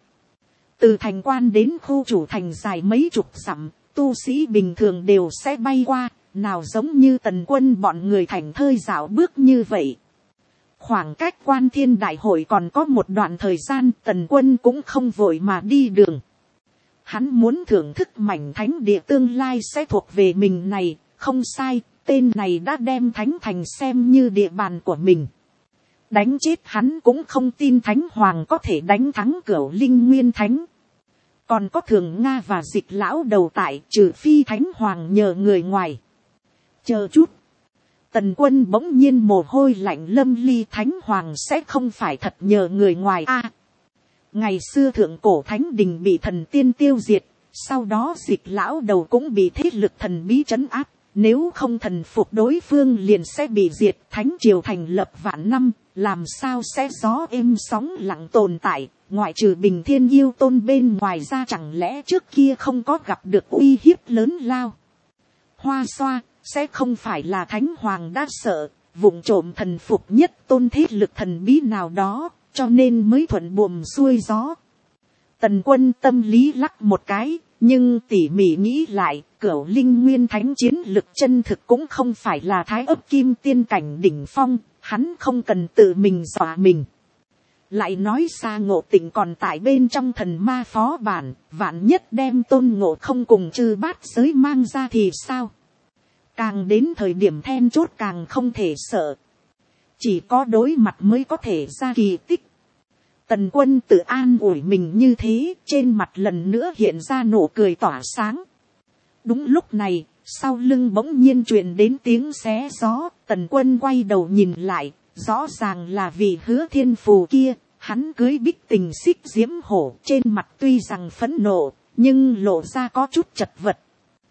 Từ thành quan đến khu chủ thành dài mấy chục dặm, tu sĩ bình thường đều sẽ bay qua, nào giống như Tần Quân bọn người thành thơi dạo bước như vậy. Khoảng cách Quan Thiên Đại Hội còn có một đoạn thời gian, Tần Quân cũng không vội mà đi đường. Hắn muốn thưởng thức mảnh thánh địa tương lai sẽ thuộc về mình này, không sai, tên này đã đem Thánh thành xem như địa bàn của mình. Đánh chết hắn cũng không tin Thánh Hoàng có thể đánh thắng Cửu Linh Nguyên Thánh. Còn có Thường Nga và Dịch Lão Đầu tại, trừ phi Thánh Hoàng nhờ người ngoài. Chờ chút. Tần Quân bỗng nhiên mồ hôi lạnh lâm ly, Thánh Hoàng sẽ không phải thật nhờ người ngoài a. Ngày xưa thượng cổ thánh đình bị thần tiên tiêu diệt, sau đó Dịch Lão Đầu cũng bị thế lực thần bí trấn áp, nếu không thần phục đối phương liền sẽ bị diệt. Thánh triều thành lập vạn năm, làm sao sẽ gió êm sóng lặng tồn tại, ngoại trừ Bình Thiên Yêu Tôn bên ngoài ra chẳng lẽ trước kia không có gặp được uy hiếp lớn lao. Hoa xoa, sẽ không phải là Thánh Hoàng đã sợ, vụng trộm thần phục nhất tôn thế lực thần bí nào đó, cho nên mới thuận buồm xuôi gió. Tần Quân tâm lý lắc một cái, nhưng tỉ mỉ nghĩ lại, Cửu Linh Nguyên Thánh chiến lực chân thực cũng không phải là Thái Ấp Kim tiên cảnh đỉnh phong, hắn không cần tự mình dọa mình. Lại nói Sa Ngộ Tịnh còn tại bên trong thần ma phó bản, vạn nhất đem Tôn Ngộ Không cùng Chư Bát Giới mang ra thì sao? Càng đến thời điểm then chốt càng không thể sợ. Chỉ có đối mặt mới có thể ra kỳ tích. Tần Quân tự an ủi mình như thế, trên mặt lần nữa hiện ra nụ cười tỏa sáng. Đúng lúc này, sau lưng bỗng nhiên truyền đến tiếng xé gió. Tần Quân quay đầu nhìn lại, rõ ràng là vị Hứa Thiên Phù kia. Hắn cưới Bích Tình Xích Diễm Hổ, trên mặt tuy rằng phẫn nộ, nhưng lộ ra có chút chật vật.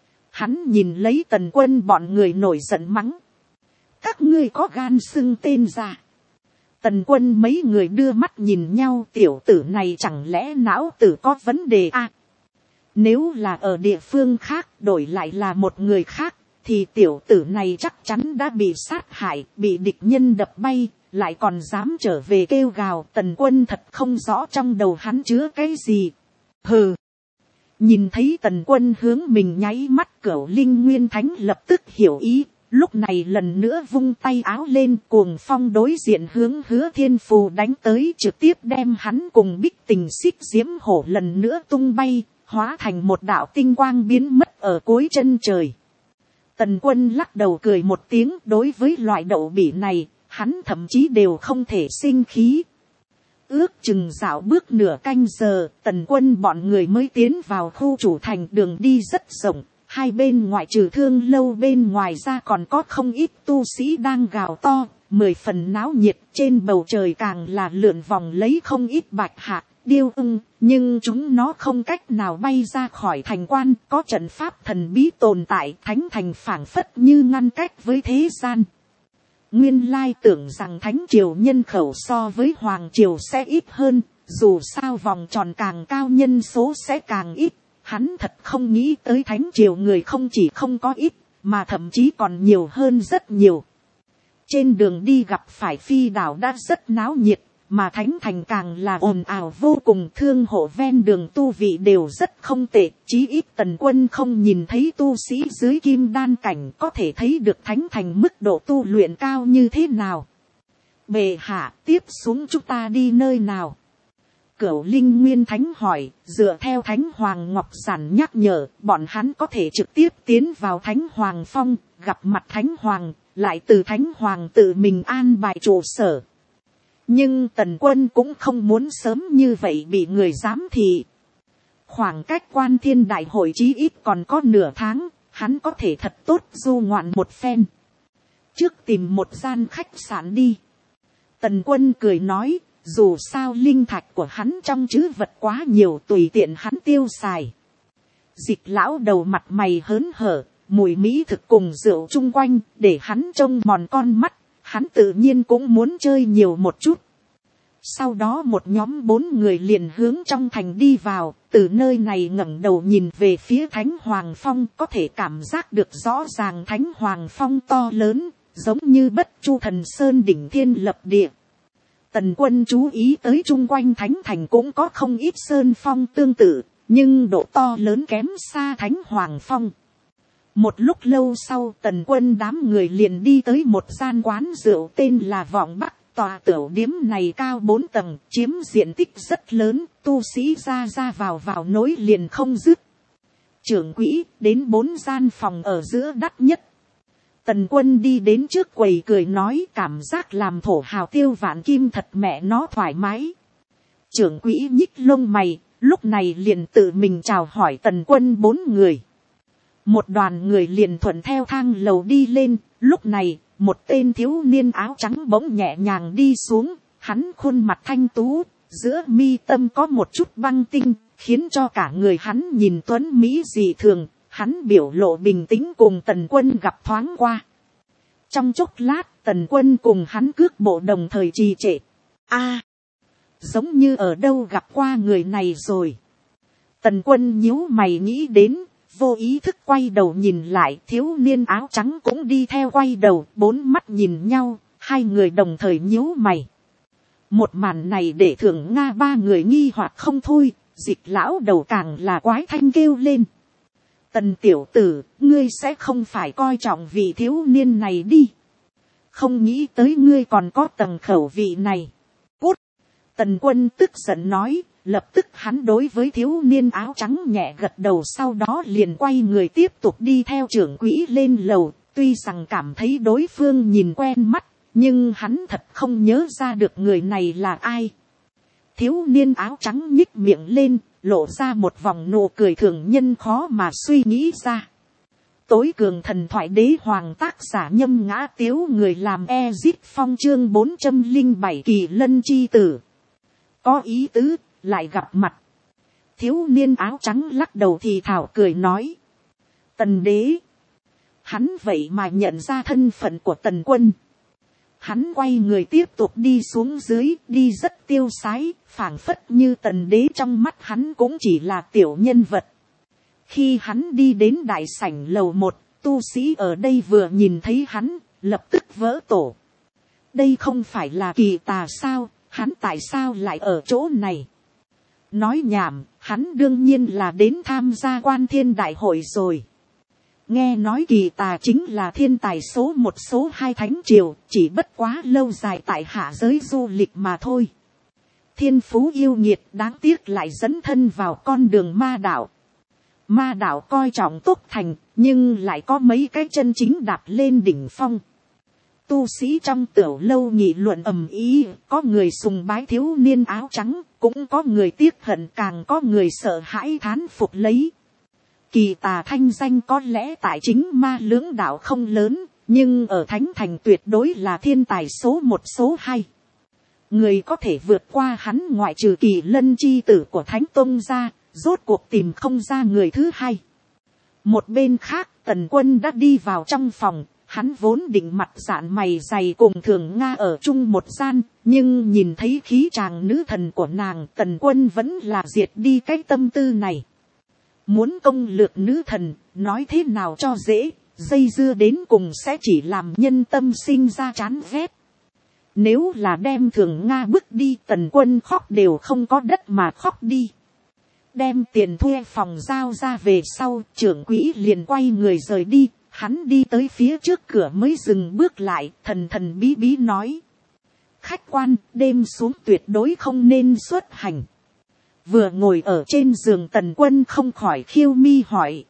Hắn nhìn lấy Tần Quân bọn người nổi giận mắng: các ngươi có gan xưng tên ra. Tần Quân mấy người đưa mắt nhìn nhau, tiểu tử này chẳng lẽ não tử có vấn đề à? Nếu là ở địa phương khác, đổi lại là một người khác, thì tiểu tử này chắc chắn đã bị sát hại, bị địch nhân đập bay, lại còn dám trở về kêu gào. Tần Quân thật không rõ trong đầu hắn chứa cái gì. Hừ. Nhìn thấy Tần Quân hướng mình nháy mắt, Cửu Linh Nguyên Thánh lập tức hiểu ý. Lúc này lần nữa vung tay áo lên, cuồng phong đối diện hướng Hứa Thiên Phù đánh tới, trực tiếp đem hắn cùng Bích Tình Xích Diễm Hổ lần nữa tung bay, hóa thành một đạo tinh quang biến mất ở cuối chân trời. Tần Quân lắc đầu cười một tiếng, đối với loại đậu bỉ này, hắn thậm chí đều không thể sinh khí. Ước chừng dạo bước nửa canh giờ, Tần Quân bọn người mới tiến vào khu chủ thành. Đường đi rất rộng, hai bên ngoại trừ Thương Lâu bên ngoài ra còn có không ít tu sĩ đang gào to, 10 phần náo nhiệt. Trên bầu trời càng là lượn vòng lấy không ít bạch hạc, điêu ưng, nhưng chúng nó không cách nào bay ra khỏi thành quan. Có trận pháp thần bí tồn tại, thánh thành phảng phất như ngăn cách với thế gian. Nguyên lai tưởng rằng thánh triều nhân khẩu so với hoàng triều sẽ ít hơn, dù sao vòng tròn càng cao nhân số sẽ càng ít. Hắn thật không nghĩ tới thánh triều người không chỉ không có ít, mà thậm chí còn nhiều hơn rất nhiều. Trên đường đi gặp phải phi đảo đã rất náo nhiệt, mà thánh thành càng là ồn ào vô cùng. Thương hộ ven đường tu vị đều rất không tệ, chí ít Tần Quân không nhìn thấy tu sĩ dưới kim đan cảnh, có thể thấy được thánh thành mức độ tu luyện cao như thế nào. Bệ hạ, tiếp xuống chúng ta đi nơi nào? Cửu Linh Nguyên Thánh hỏi. Dựa theo Thánh Hoàng Ngọc Giản nhắc nhở, bọn hắn có thể trực tiếp tiến vào Thánh Hoàng Phong, gặp mặt Thánh Hoàng, lại từ Thánh Hoàng tự mình an bài trụ sở. Nhưng Tần Quân cũng không muốn sớm như vậy bị người giám thị. Khoảng cách Quan Thiên Đại hội chí ít còn có nửa tháng, hắn có thể thật tốt du ngoạn một phen. Trước tìm một gian khách sạn đi. Tần Quân cười nói, dù sao linh thạch của hắn trong trữ vật quá nhiều, tùy tiện hắn tiêu xài. Dịch lão đầu mặt mày hớn hở, mùi mỹ thực cùng rượu chung quanh, để hắn trông mòn con mắt. Hắn tự nhiên cũng muốn chơi nhiều một chút. Sau đó một nhóm 4 người liền hướng trong thành đi vào. Từ nơi này ngẩng đầu nhìn về phía Thánh Hoàng Phong, có thể cảm giác được rõ ràng Thánh Hoàng Phong to lớn, giống như Bất Chu Thần Sơn đỉnh thiên lập địa. Tần Quân chú ý tới chung quanh Thánh thành cũng có không ít sơn phong tương tự, nhưng độ to lớn kém xa Thánh Hoàng Phong. Một lúc lâu sau, Tần Quân đám người liền đi tới một gian quán rượu tên là Vọng Bắc. Tòa tiểu điếm này cao 4 tầng, chiếm diện tích rất lớn, tu sĩ ra vào nối liền không dứt. Trưởng quỹ, đến 4 gian phòng ở giữa đắt nhất. Tần Quân đi đến trước quầy cười nói, cảm giác làm thổ hào tiêu vạn kim thật mẹ nó thoải mái. Trưởng quỹ nhích lông mày, lúc này liền tự mình chào hỏi Tần Quân 4 người. Một đoàn người liền thuận theo thang lầu đi lên. Lúc này, một tên thiếu niên áo trắng bỗng nhẹ nhàng đi xuống. Hắn khuôn mặt thanh tú, giữa mi tâm có một chút băng tinh, khiến cho cả người hắn nhìn tuấn mỹ dị thường. Hắn biểu lộ bình tĩnh cùng Tần Quân gặp thoáng qua. Trong chốc lát, Tần Quân cùng hắn cước bộ đồng thời trì trệ. Giống như ở đâu gặp qua người này rồi. Tần Quân nhíu mày nghĩ đến, vô ý thức quay đầu nhìn lại, thiếu niên áo trắng cũng đi theo quay đầu, 4 mắt nhìn nhau, hai người đồng thời nhíu mày. Một màn này để Thượng Nga 3 người nghi hoặc không thôi, Dịch lão đầu càng là quái thanh kêu lên. Tần tiểu tử, ngươi sẽ không phải coi trọng vị thiếu niên này đi. Không nghĩ tới ngươi còn có tầng khẩu vị này. Cút! Tần Quân tức giận nói, lập tức hắn đối với thiếu niên áo trắng nhẹ gật đầu, sau đó liền quay người tiếp tục đi theo trưởng quỹ lên lầu. Tuy rằng cảm thấy đối phương nhìn quen mắt, nhưng hắn thật không nhớ ra được người này là ai. Thiếu niên áo trắng nhích miệng lên, lộ ra một vòng nụ cười thường nhân khó mà suy nghĩ ra. Tối cường thần thoại đế hoàng tác giả Nhâm Ngã Tiếu, người làm Ezip Phong, chương 407 Kỳ Lân chi tử. Có ý tứ, lại gặp mặt. Thiếu niên áo trắng lắc đầu thì thảo cười nói. Tần đế. Hắn vậy mà nhận ra thân phận của Tần Quân. Hắn quay người tiếp tục đi xuống dưới, đi rất tiêu sái, phảng phất như Tần đế trong mắt hắn cũng chỉ là tiểu nhân vật. Khi hắn đi đến đại sảnh lầu 1, tu sĩ ở đây vừa nhìn thấy hắn, lập tức vỡ tổ. Đây không phải là Kỳ Tà sao, hắn tại sao lại ở chỗ này? Nói nhảm, hắn đương nhiên là đến tham gia Quan Thiên Đại hội rồi. Nghe nói Kỳ Tà chính là thiên tài số 1 số 2 thánh triều, chỉ bất quá lâu dài tại hạ giới du lịch mà thôi. Thiên phú yêu nghiệt, đáng tiếc lại dẫn thân vào con đường ma đạo. Ma đạo coi trọng Túc Thành, nhưng lại có mấy cái chân chính đạp lên đỉnh phong. Tu sĩ trong tiểu lâu nghị luận ầm ĩ, có người sùng bái thiếu niên áo trắng, cũng có người tiếc hận, càng có người sợ hãi thán phục lấy. Kỳ Tà thanh danh có lẽ tại chính ma lưỡng đạo không lớn, nhưng ở Thánh Thành tuyệt đối là thiên tài số 1 số 2. Người có thể vượt qua hắn ngoại trừ Kỳ Lân chi tử của Thánh Tông ra, rốt cuộc tìm không ra người thứ hai. Một bên khác, Tần Quân đã đi vào trong phòng, hắn vốn định mặt dạn mày dày cùng Thường Nga ở chung một gian, nhưng nhìn thấy khí tràng nữ thần của nàng, Tần Quân vẫn là diệt đi cái tâm tư này. Muốn công lược nữ thần, nói thế nào cho dễ, dây dưa đến cùng sẽ chỉ làm nhân tâm sinh ra chán ghét. Nếu là đem Thường Nga bước đi, Tần Quân khóc đều không có đất mà khóc đi. Đem tiền thuê phòng giao ra về sau, trưởng quỹ liền quay người rời đi, hắn đi tới phía trước cửa mới dừng bước lại, thần thần bí bí nói. Khách quan, đêm xuống tuyệt đối không nên xuất hành. Vừa ngồi ở trên giường, Tần Quân không khỏi khiêu mi hỏi.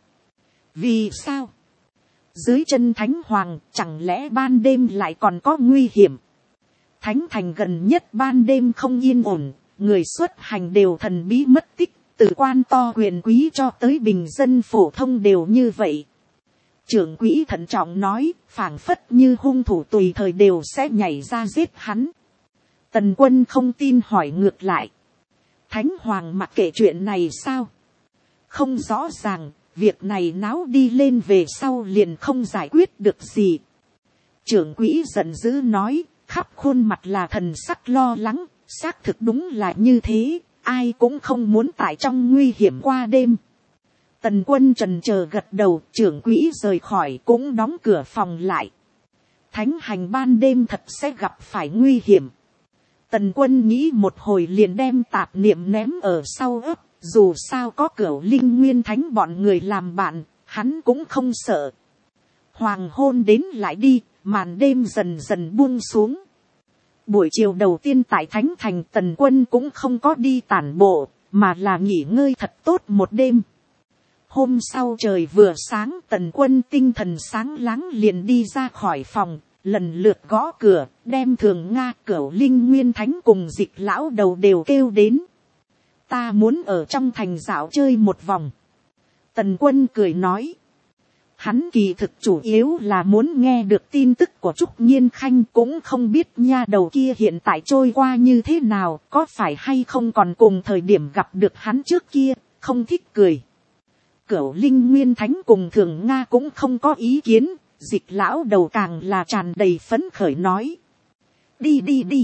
Vì sao? Dưới chân Thánh Hoàng, chẳng lẽ ban đêm lại còn có nguy hiểm? Thánh Thành gần nhất ban đêm không yên ổn, người xuất hành đều thần bí mất tích, từ quan to quyền quý cho tới bình dân phổ thông đều như vậy. Trưởng quỹ thận trọng nói, phảng phất như hung thủ tùy thời đều sẽ nhảy ra giết hắn. Tần Quân không tin hỏi ngược lại. Thánh Hoàng mặc kệ chuyện này sao? Không rõ ràng, việc này náo đi lên về sau liền không giải quyết được gì. Trưởng quỹ giận dữ nói, khắp khuôn mặt là thần sắc lo lắng, xác thực đúng là như thế, ai cũng không muốn tại trong nguy hiểm qua đêm. Tần Quân trần chờ gật đầu, trưởng quỹ rời khỏi cũng đóng cửa phòng lại. Thánh hành ban đêm thật sẽ gặp phải nguy hiểm. Tần Quân nghĩ một hồi liền đem tạp niệm ném ở sau ấp, dù sao có Cửu Linh Nguyên Thánh bọn người làm bạn, hắn cũng không sợ. Hoàng hôn đến lại đi, màn đêm dần dần buông xuống. Buổi chiều đầu tiên tại Thánh Thành, Tần Quân cũng không có đi tản bộ, mà là nghỉ ngơi thật tốt một đêm. Hôm sau trời vừa sáng, Tần Quân tinh thần sáng láng liền đi ra khỏi phòng, lần lượt gõ cửa, đem Thường Nga, Cửu Linh Nguyên Thánh cùng Dịch lão đầu đều kêu đến. Ta muốn ở trong thành dạo chơi một vòng. Tần Quân cười nói. Hắn kỳ thực chủ yếu là muốn nghe được tin tức của Trúc Nhiên Khanh, cũng không biết nha đầu kia hiện tại trôi qua như thế nào, có phải hay không còn cùng thời điểm gặp được hắn trước kia, không thích cười. Cửu Linh Nguyên Thánh cùng Thường Nga cũng không có ý kiến, Dịch lão đầu càng là tràn đầy phấn khởi nói. Đi đi đi.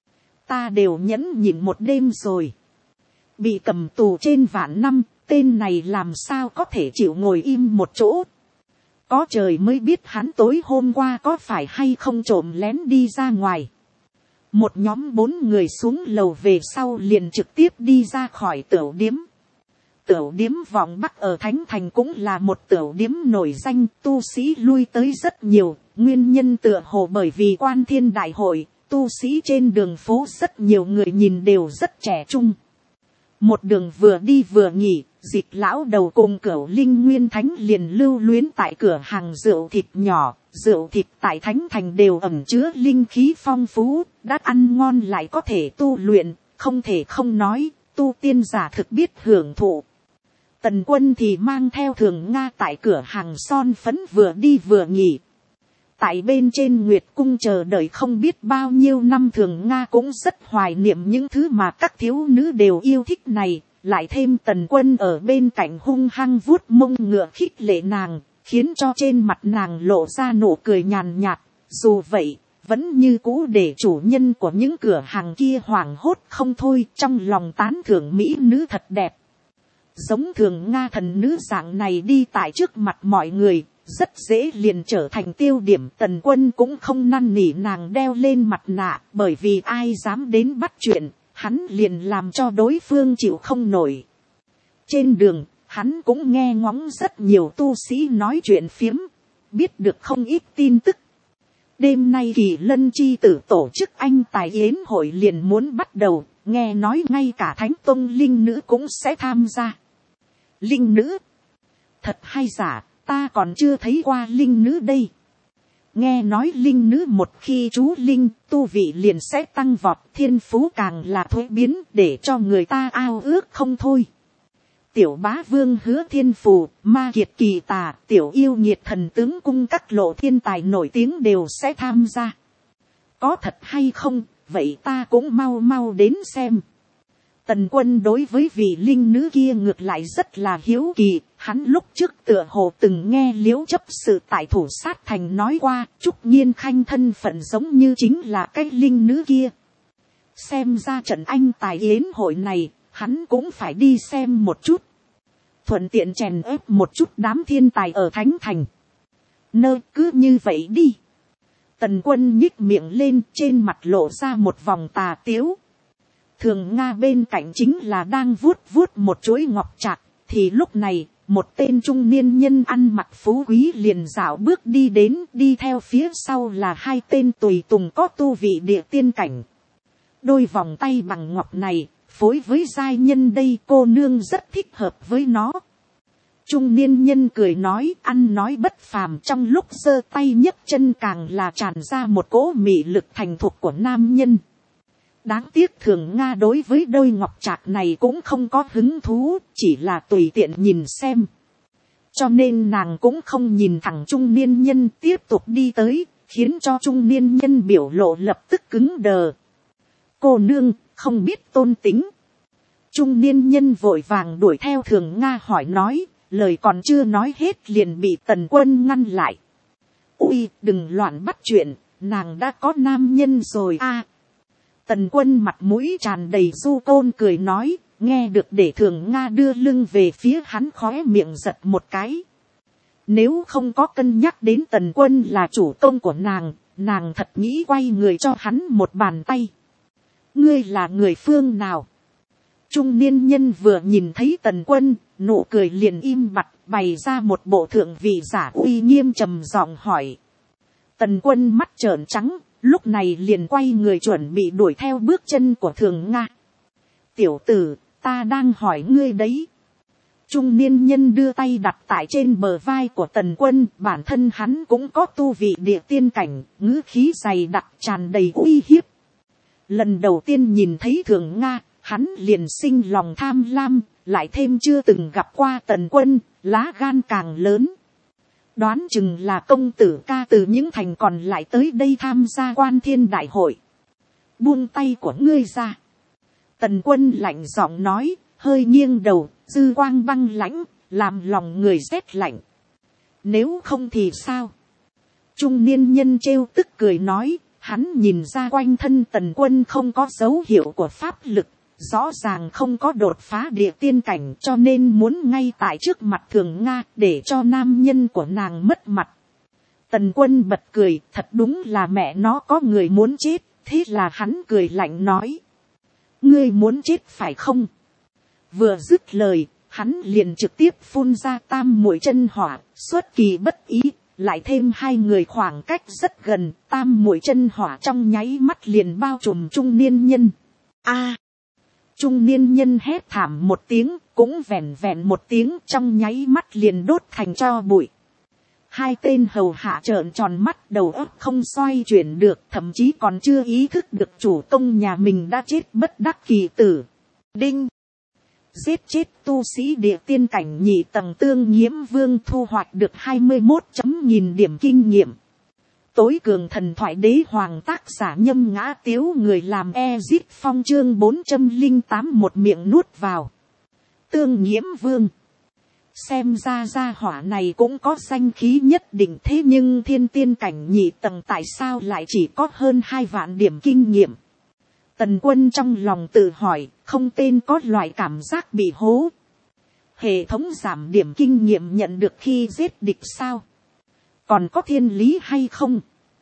Ta đều nhẫn nhịn một đêm rồi. Bị cầm tù trên vạn năm, tên này làm sao có thể chịu ngồi im một chỗ. Có trời mới biết hắn tối hôm qua có phải hay không trộm lén đi ra ngoài. Một nhóm 4 người xuống lầu về sau liền trực tiếp đi ra khỏi tửu điếm. Tửu điếm Vọng Bắc ở Thánh Thành cũng là một tửu điếm nổi danh, tu sĩ lui tới rất nhiều, nguyên nhân tựa hồ bởi vì Quan Thiên Đại hội, tu sĩ trên đường phố rất nhiều người nhìn đều rất trẻ trung. Một đường vừa đi vừa nghỉ, Dịch lão đầu cùng Cửu Linh Nguyên Thánh liền lưu luyến tại cửa hàng rượu thịt nhỏ. Rượu thịt tại Thánh Thành đều ẩn chứa linh khí phong phú, đã ăn ngon lại có thể tu luyện, không thể không nói, tu tiên giả thực biết hưởng thụ. Tần Quân thì mang theo Thường Nga tại cửa hàng son phấn vừa đi vừa nghỉ. Tại bên trên Nguyệt Cung chờ đợi không biết bao nhiêu năm, Thường Nga cũng rất hoài niệm những thứ mà các thiếu nữ đều yêu thích này. Lại thêm Tần Quân ở bên cạnh hung hăng vuốt mông ngựa khích lệ nàng, khiến cho trên mặt nàng lộ ra nụ cười nhàn nhạt. Dù vậy, vẫn như cũ để chủ nhân của những cửa hàng kia hoảng hốt không thôi, trong lòng tán thưởng mỹ nữ thật đẹp. Giống Thường Nga thần nữ dạng này đi tại trước mặt mọi người, rất dễ liền trở thành tiêu điểm. Tần Quân cũng không năn nỉ nàng đeo lên mặt nạ, bởi vì ai dám đến bắt chuyện, hắn liền làm cho đối phương chịu không nổi. Trên đường, hắn cũng nghe ngóng rất nhiều tu sĩ nói chuyện phiếm, biết được không ít tin tức. Đêm nay Kỳ Lân chi tử tổ chức anh tài yến hội liền muốn bắt đầu, nghe nói ngay cả Thánh Tông linh nữ cũng sẽ tham gia. Linh nữ? Thật hay giả, ta còn chưa thấy qua linh nữ đây. Nghe nói linh nữ một khi trú linh, tu vị liền sẽ tăng vọt, thiên phú càng là thuế biến, để cho người ta ao ước không thôi. Tiểu bá vương Hứa Thiên Phù, ma kiệt Kỳ Tà, tiểu yêu nhiệt thần tướng cung các lộ thiên tài nổi tiếng đều sẽ tham gia. Có thật hay không, vậy ta cũng mau mau đến xem. Tần Quân đối với vị linh nữ kia ngược lại rất là hiếu kỳ, hắn lúc trước tựa hồ từng nghe Liễu Chấp Sự tại Thủ Sát Thành nói qua, Trúc Nhiên Khanh thân phận giống như chính là cái linh nữ kia. Xem ra trận anh tài yến hội này, hắn cũng phải đi xem một chút. Thuận tiện chèn ép một chút đám thiên tài ở Thánh Thành. Cứ như vậy đi. Tần Quân nhích miệng lên, trên mặt lộ ra một vòng tà tiếu. Thường Nga bên cạnh chính là đang vuốt vuốt một chuỗi ngọc trạc, thì lúc này, một tên trung niên nhân ăn mặc phú quý liền dạo bước đi đến, đi theo phía sau là hai tên tùy tùng có tu vị địa tiên cảnh. Đôi vòng tay bằng ngọc này, phối với giai nhân đây, cô nương rất thích hợp với nó. Trung niên nhân cười nói, ăn nói bất phàm, trong lúc giơ tay nhấc chân càng là tràn ra một cỗ mị lực thành thục của nam nhân. Đáng tiếc Thường Nga đối với đôi ngọc trạc này cũng không có hứng thú, chỉ là tùy tiện nhìn xem. Cho nên nàng cũng không nhìn thẳng trung niên nhân, tiếp tục đi tới, khiến cho trung niên nhân biểu lộ lập tức cứng đờ. Cô nương, không biết tôn tính. Trung niên nhân vội vàng đuổi theo Thường Nga hỏi nói, lời còn chưa nói hết liền bị Tần Quân ngăn lại. Ui, đừng loạn bắt chuyện, nàng đã có nam nhân rồi a. Tần Quân mặt mũi tràn đầy du côn cười nói, nghe được để Thường Nga đưa lưng về phía hắn, khóe miệng giật một cái. Nếu không có cân nhắc đến Tần Quân là chủ công của nàng thật nghĩ quay người cho hắn một bàn tay. Ngươi là người phương nào? Trung niên nhân vừa nhìn thấy Tần Quân, nụ cười liền im bặt, bày ra một bộ thượng vị giả uy nghiêm trầm giọng hỏi. Tần Quân mắt trợn trắng, lúc này liền quay người chuẩn bị đuổi theo bước chân của Thường Nga. Tiểu tử, ta đang hỏi ngươi đấy. Trung niên nhân đưa tay đặt tại trên bờ vai của Tần Quân, bản thân hắn cũng có tu vị địa tiên cảnh, ngữ khí dày đặc tràn đầy uy hiếp. Lần đầu tiên nhìn thấy Thường Nga, hắn liền sinh lòng tham lam, lại thêm chưa từng gặp qua Tần Quân, lá gan càng lớn. Đoán chừng là công tử ca từ những thành còn lại tới đây tham gia Quan Thiên Đại hội. Buông tay của ngươi ra. Tần Quân lạnh giọng nói, hơi nghiêng đầu, dư quang băng lãnh, làm lòng người rét lạnh. Nếu không thì sao? Trung niên nhân trêu tức cười nói, hắn nhìn ra quanh thân Tần Quân không có dấu hiệu của pháp lực, rõ ràng không có đột phá địa tiên cảnh, cho nên muốn ngay tại trước mặt Thường Nga để cho nam nhân của nàng mất mặt. Tần Quân bật cười, thật đúng là mẹ nó có người muốn chết, thế là hắn cười lạnh nói. Ngươi muốn chết phải không? Vừa dứt lời, hắn liền trực tiếp phun ra tam muội chân hỏa, xuất kỳ bất ý, lại thêm hai người khoảng cách rất gần, tam muội chân hỏa trong nháy mắt liền bao trùm trung niên nhân. A! Trung niên nhân hét thảm một tiếng, cũng vẻn vẹn một tiếng, trong nháy mắt liền đốt thành tro bụi. Hai tên hầu hạ trợn tròn mắt, đầu óc không xoay chuyển được, thậm chí còn chưa ý thức được chủ công nhà mình đã chết bất đắc kỳ tử. Đinh. Giết chết tu sĩ địa tiên cảnh nhị tầng Tương Nhiễm Vương, thu hoạch được 21.000 điểm kinh nghiệm. Tối cường thần thoại đế hoàng, tác giả Nhâm Ngã Tiếu, người làm Ezit Phong, chương 408, một miệng nuốt vào. Tương Nhiễm Vương. Xem ra gia hỏa này cũng có danh khí nhất định, thế nhưng thiên tiên cảnh nhị tầng tại sao lại chỉ có hơn 2 vạn điểm kinh nghiệm? Tần Quân trong lòng tự hỏi, không tên có loại cảm giác bị hố. Hệ thống giảm điểm kinh nghiệm nhận được khi giết địch sao? Còn có thiên lý hay không?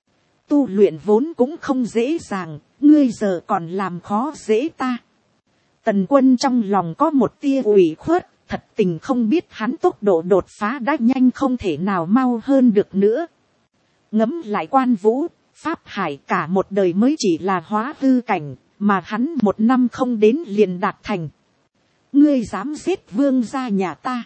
Tu luyện vốn cũng không dễ dàng, ngươi giờ còn làm khó dễ ta. Tần Quân trong lòng có một tia ủy khuất, thật tình không biết hắn tốc độ đột phá đã nhanh không thể nào mau hơn được nữa. Ngẫm lại Quan Vũ, Pháp Hải cả một đời mới chỉ là hóa hư cảnh, mà hắn 1 năm không đến liền đạt thành. Ngươi dám giết vương gia nhà ta?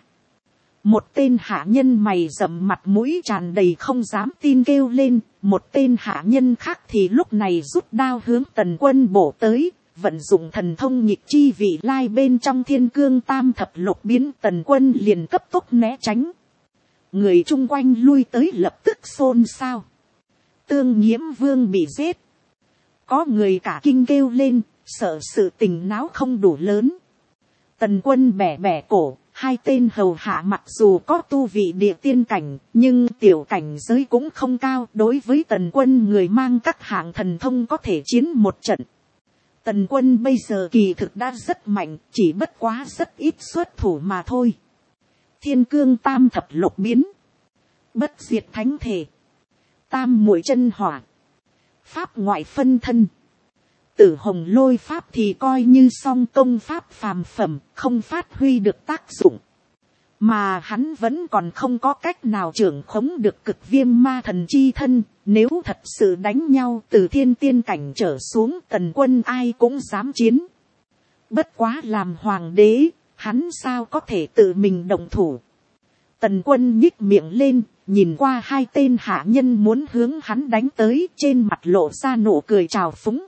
Một tên hạ nhân mày rậm mặt mũi tràn đầy không dám tin kêu lên. Một tên hạ nhân khác thì lúc này rút đao hướng Tần Quân bổ tới, vận dụng thần thông nhịp chi vị lai bên trong thiên cương tam thập lục biến. Tần Quân liền cấp tốc né tránh. Người chung quanh lui tới lập tức xôn xao. Tương Nhiễm Vương bị giết. Có người cả kinh kêu lên, sợ sự tình náo không đủ lớn. Tần Quân bẻ bẻ cổ, hai tên hầu hạ mặc dù có tu vị địa tiên cảnh, nhưng tiểu cảnh giới cũng không cao. Đối với Tần Quân người mang các hạng thần thông có thể chiến một trận. Tần Quân bây giờ kỳ thực đã rất mạnh, chỉ bất quá rất ít xuất thủ mà thôi. Thiên cương tam thập lục biến, bất diệt thánh thể, tam muội chân hỏa, pháp ngoại phân thân, Tử Hồng Lôi pháp thì coi như song công pháp phàm phẩm, không phát huy được tác dụng. Mà hắn vẫn còn không có cách nào trưởng khống được cực viêm ma thần chi thân. Nếu thật sự đánh nhau từ thiên tiên cảnh trở xuống, Tần Quân ai cũng dám chiến. Bất quá làm hoàng đế, hắn sao có thể tự mình động thủ. Tần Quân nhích miệng lên, nhìn qua hai tên hạ nhân muốn hướng hắn đánh tới, trên mặt lộ ra nụ cười trào phúng.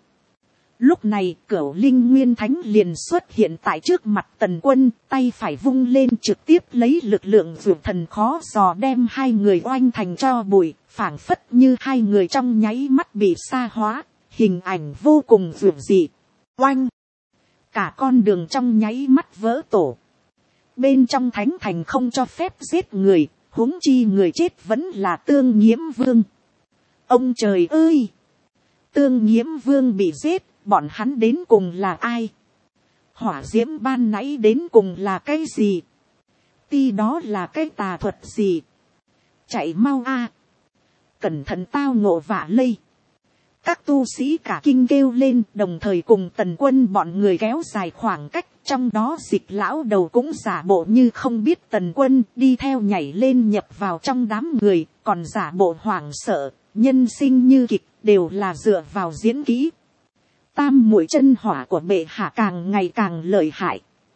Lúc này Cửu Linh Nguyên Thánh liền xuất hiện tại trước mặt Tần Quân, tay phải vung lên trực tiếp lấy lực lượng vượt thần khó dò đem hai người oanh thành tro bụi, phảng phất như hai người trong nháy mắt bị sa hóa, hình ảnh vô cùng vượt dị. Oanh! Cả con đường trong nháy mắt vỡ tổ. Bên trong thánh thành không cho phép giết người, huống chi người chết vẫn là Tương Nhiễm Vương. Ông trời ơi! Tương Nhiễm Vương bị giết. Bọn hắn đến cùng là ai? Hỏa diễm ban nãy đến cùng là cái gì? Ti đó là cái tà thuật gì? Chạy mau a! Cẩn thận tao ngộ vạ lây. Các tu sĩ cả kinh kêu lên, đồng thời cùng Tần Quân bọn người kéo dài khoảng cách. Trong đó Dịch lão đầu cũng giả bộ như không biết Tần Quân, đi theo nhảy lên nhập vào trong đám người, còn giả bộ hoảng sợ, nhân sinh như kịch, đều là dựa vào diễn kỹ. Tam muội chân hỏa của bệ hạ càng ngày càng lợi hại.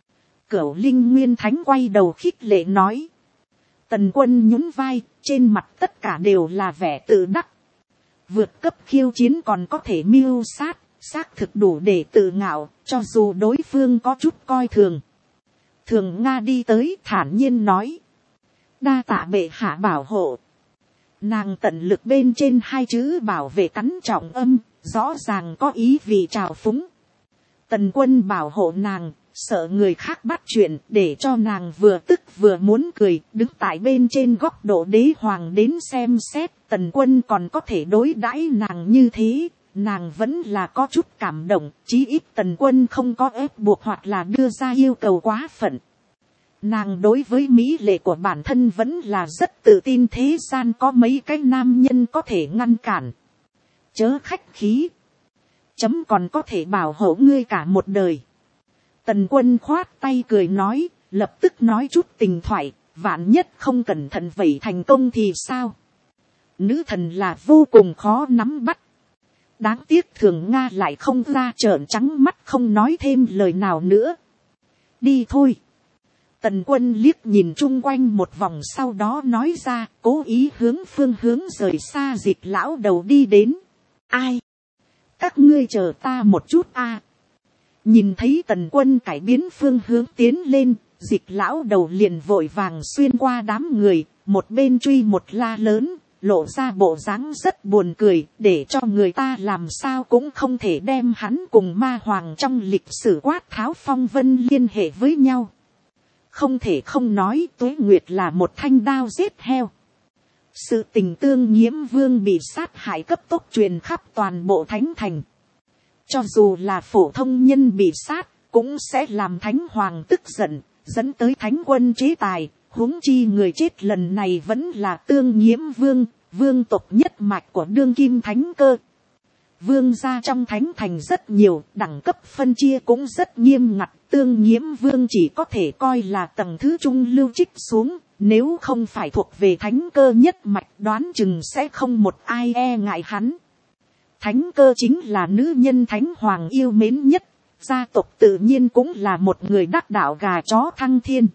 Cửu Linh Nguyên Thánh quay đầu khích lệ nói. Tần Quân nhún vai, trên mặt tất cả đều là vẻ tự đắc. Vượt cấp khiêu chiến còn có thể mưu sát, xác thực đủ để tự ngạo, cho dù đối phương có chút coi thường. Thường Nga đi tới thản nhiên nói. Đa tạ bệ hạ bảo hộ. Nàng tận lực bên trên hai chữ bảo vệ cắn trọng âm, rõ ràng có ý vì trào phúng. Tần Quân bảo hộ nàng, sợ người khác bắt chuyện, để cho nàng vừa tức vừa muốn cười, đứng tại bên trên góc độ đế hoàng đến xem xét. Tần Quân còn có thể đối đãi nàng như thế, nàng vẫn là có chút cảm động, chí ít Tần Quân không có ép buộc hoặc là đưa ra yêu cầu quá phận. Nàng đối với mỹ lệ của bản thân vẫn là rất tự tin, thế gian có mấy cái nam nhân có thể ngăn cản. Chớ khách khí. Chấm còn có thể bảo hộ ngươi cả một đời. Tần Quân khoát tay cười nói, lập tức nói chút tình thoại, vạn nhất không cẩn thận vậy thành công thì sao? Nữ thần là vô cùng khó nắm bắt. Đáng tiếc Thường Nga lại không ra, trợn trắng mắt không nói thêm lời nào nữa. Đi thôi. Tần Quân liếc nhìn chung quanh một vòng, sau đó nói ra, cố ý hướng phương hướng rời xa Dịch lão đầu đi đến. Ai? Các ngươi chờ ta một chút a. Nhìn thấy Tần Quân cải biến phương hướng tiến lên, Dịch lão đầu liền vội vàng xuyên qua đám người, một bên truy một la lớn, lộ ra bộ dáng rất buồn cười, để cho người ta làm sao cũng không thể đem hắn cùng ma hoàng trong lịch sử quát tháo phong vân liên hệ với nhau. Không thể không nói, Tuế Nguyệt là một thanh đao giết heo. Sự tình Tương Nhiễm Vương bị sát hại cấp tốc truyền khắp toàn bộ Thánh Thành. Cho dù là phổ thông nhân bị sát, cũng sẽ làm Thánh Hoàng tức giận, dẫn tới Thánh Quân chế tài. Huống chi người chết lần này vẫn là Tương Nhiễm Vương, vương tộc nhất mạch của đương kim thánh cơ. Vương gia trong Thánh Thành rất nhiều, đẳng cấp phân chia cũng rất nghiêm ngặt. Tương Nhiễm Vương chỉ có thể coi là tầng thứ trung lưu trích xuống, nếu không phải thuộc về thánh cơ nhất mạch, đoán chừng sẽ không một ai e ngại hắn. Thánh cơ chính là nữ nhân Thánh Hoàng yêu mến nhất, gia tộc tự nhiên cũng là một người đắc đạo gà chó thăng thiên.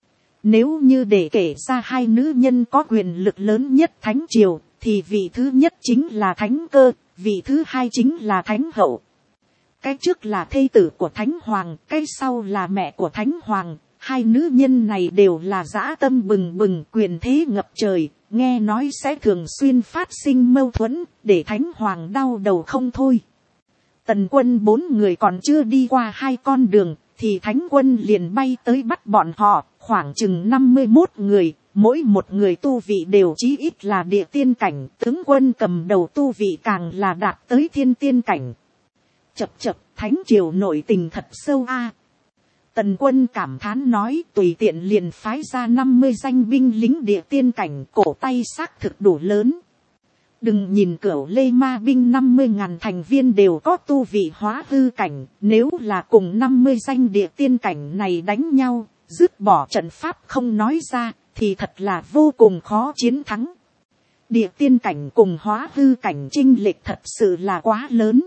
Nếu như để kể ra hai nữ nhân có quyền lực lớn nhất Thánh Triều, thì vị thứ nhất chính là Thánh Cơ, vị thứ hai chính là Thánh Hậu. Cái trước là thê tử của Thánh Hoàng, cái sau là mẹ của Thánh Hoàng. Hai nữ nhân này đều là dã tâm bừng bừng, quyền thế ngập trời, nghe nói sẽ thường xuyên phát sinh mâu thuẫn, để Thánh Hoàng đau đầu không thôi. Tần Quân 4 người còn chưa đi qua 2 con đường, thì Thánh Quân liền bay tới bắt bọn họ, khoảng chừng 51 người, mỗi một người tu vị đều chí ít là địa tiên cảnh, tướng quân cầm đầu tu vị càng là đạt tới thiên tiên cảnh. Chập chập, Thánh Triều nội tình thật sâu a. Tần Quân cảm thán nói, tùy tiện liền phái ra 50 danh binh lính địa tiên cảnh, cổ tay xác thực đủ lớn. Đừng nhìn Cửu Lê Ma binh 50.000 thành viên đều có tu vị hóa hư cảnh, nếu là cùng 50 danh địa tiên cảnh này đánh nhau, dứt bỏ trận pháp không nói ra, thì thật là vô cùng khó chiến thắng. Địa tiên cảnh cùng hóa hư cảnh chênh lệch thật sự là quá lớn.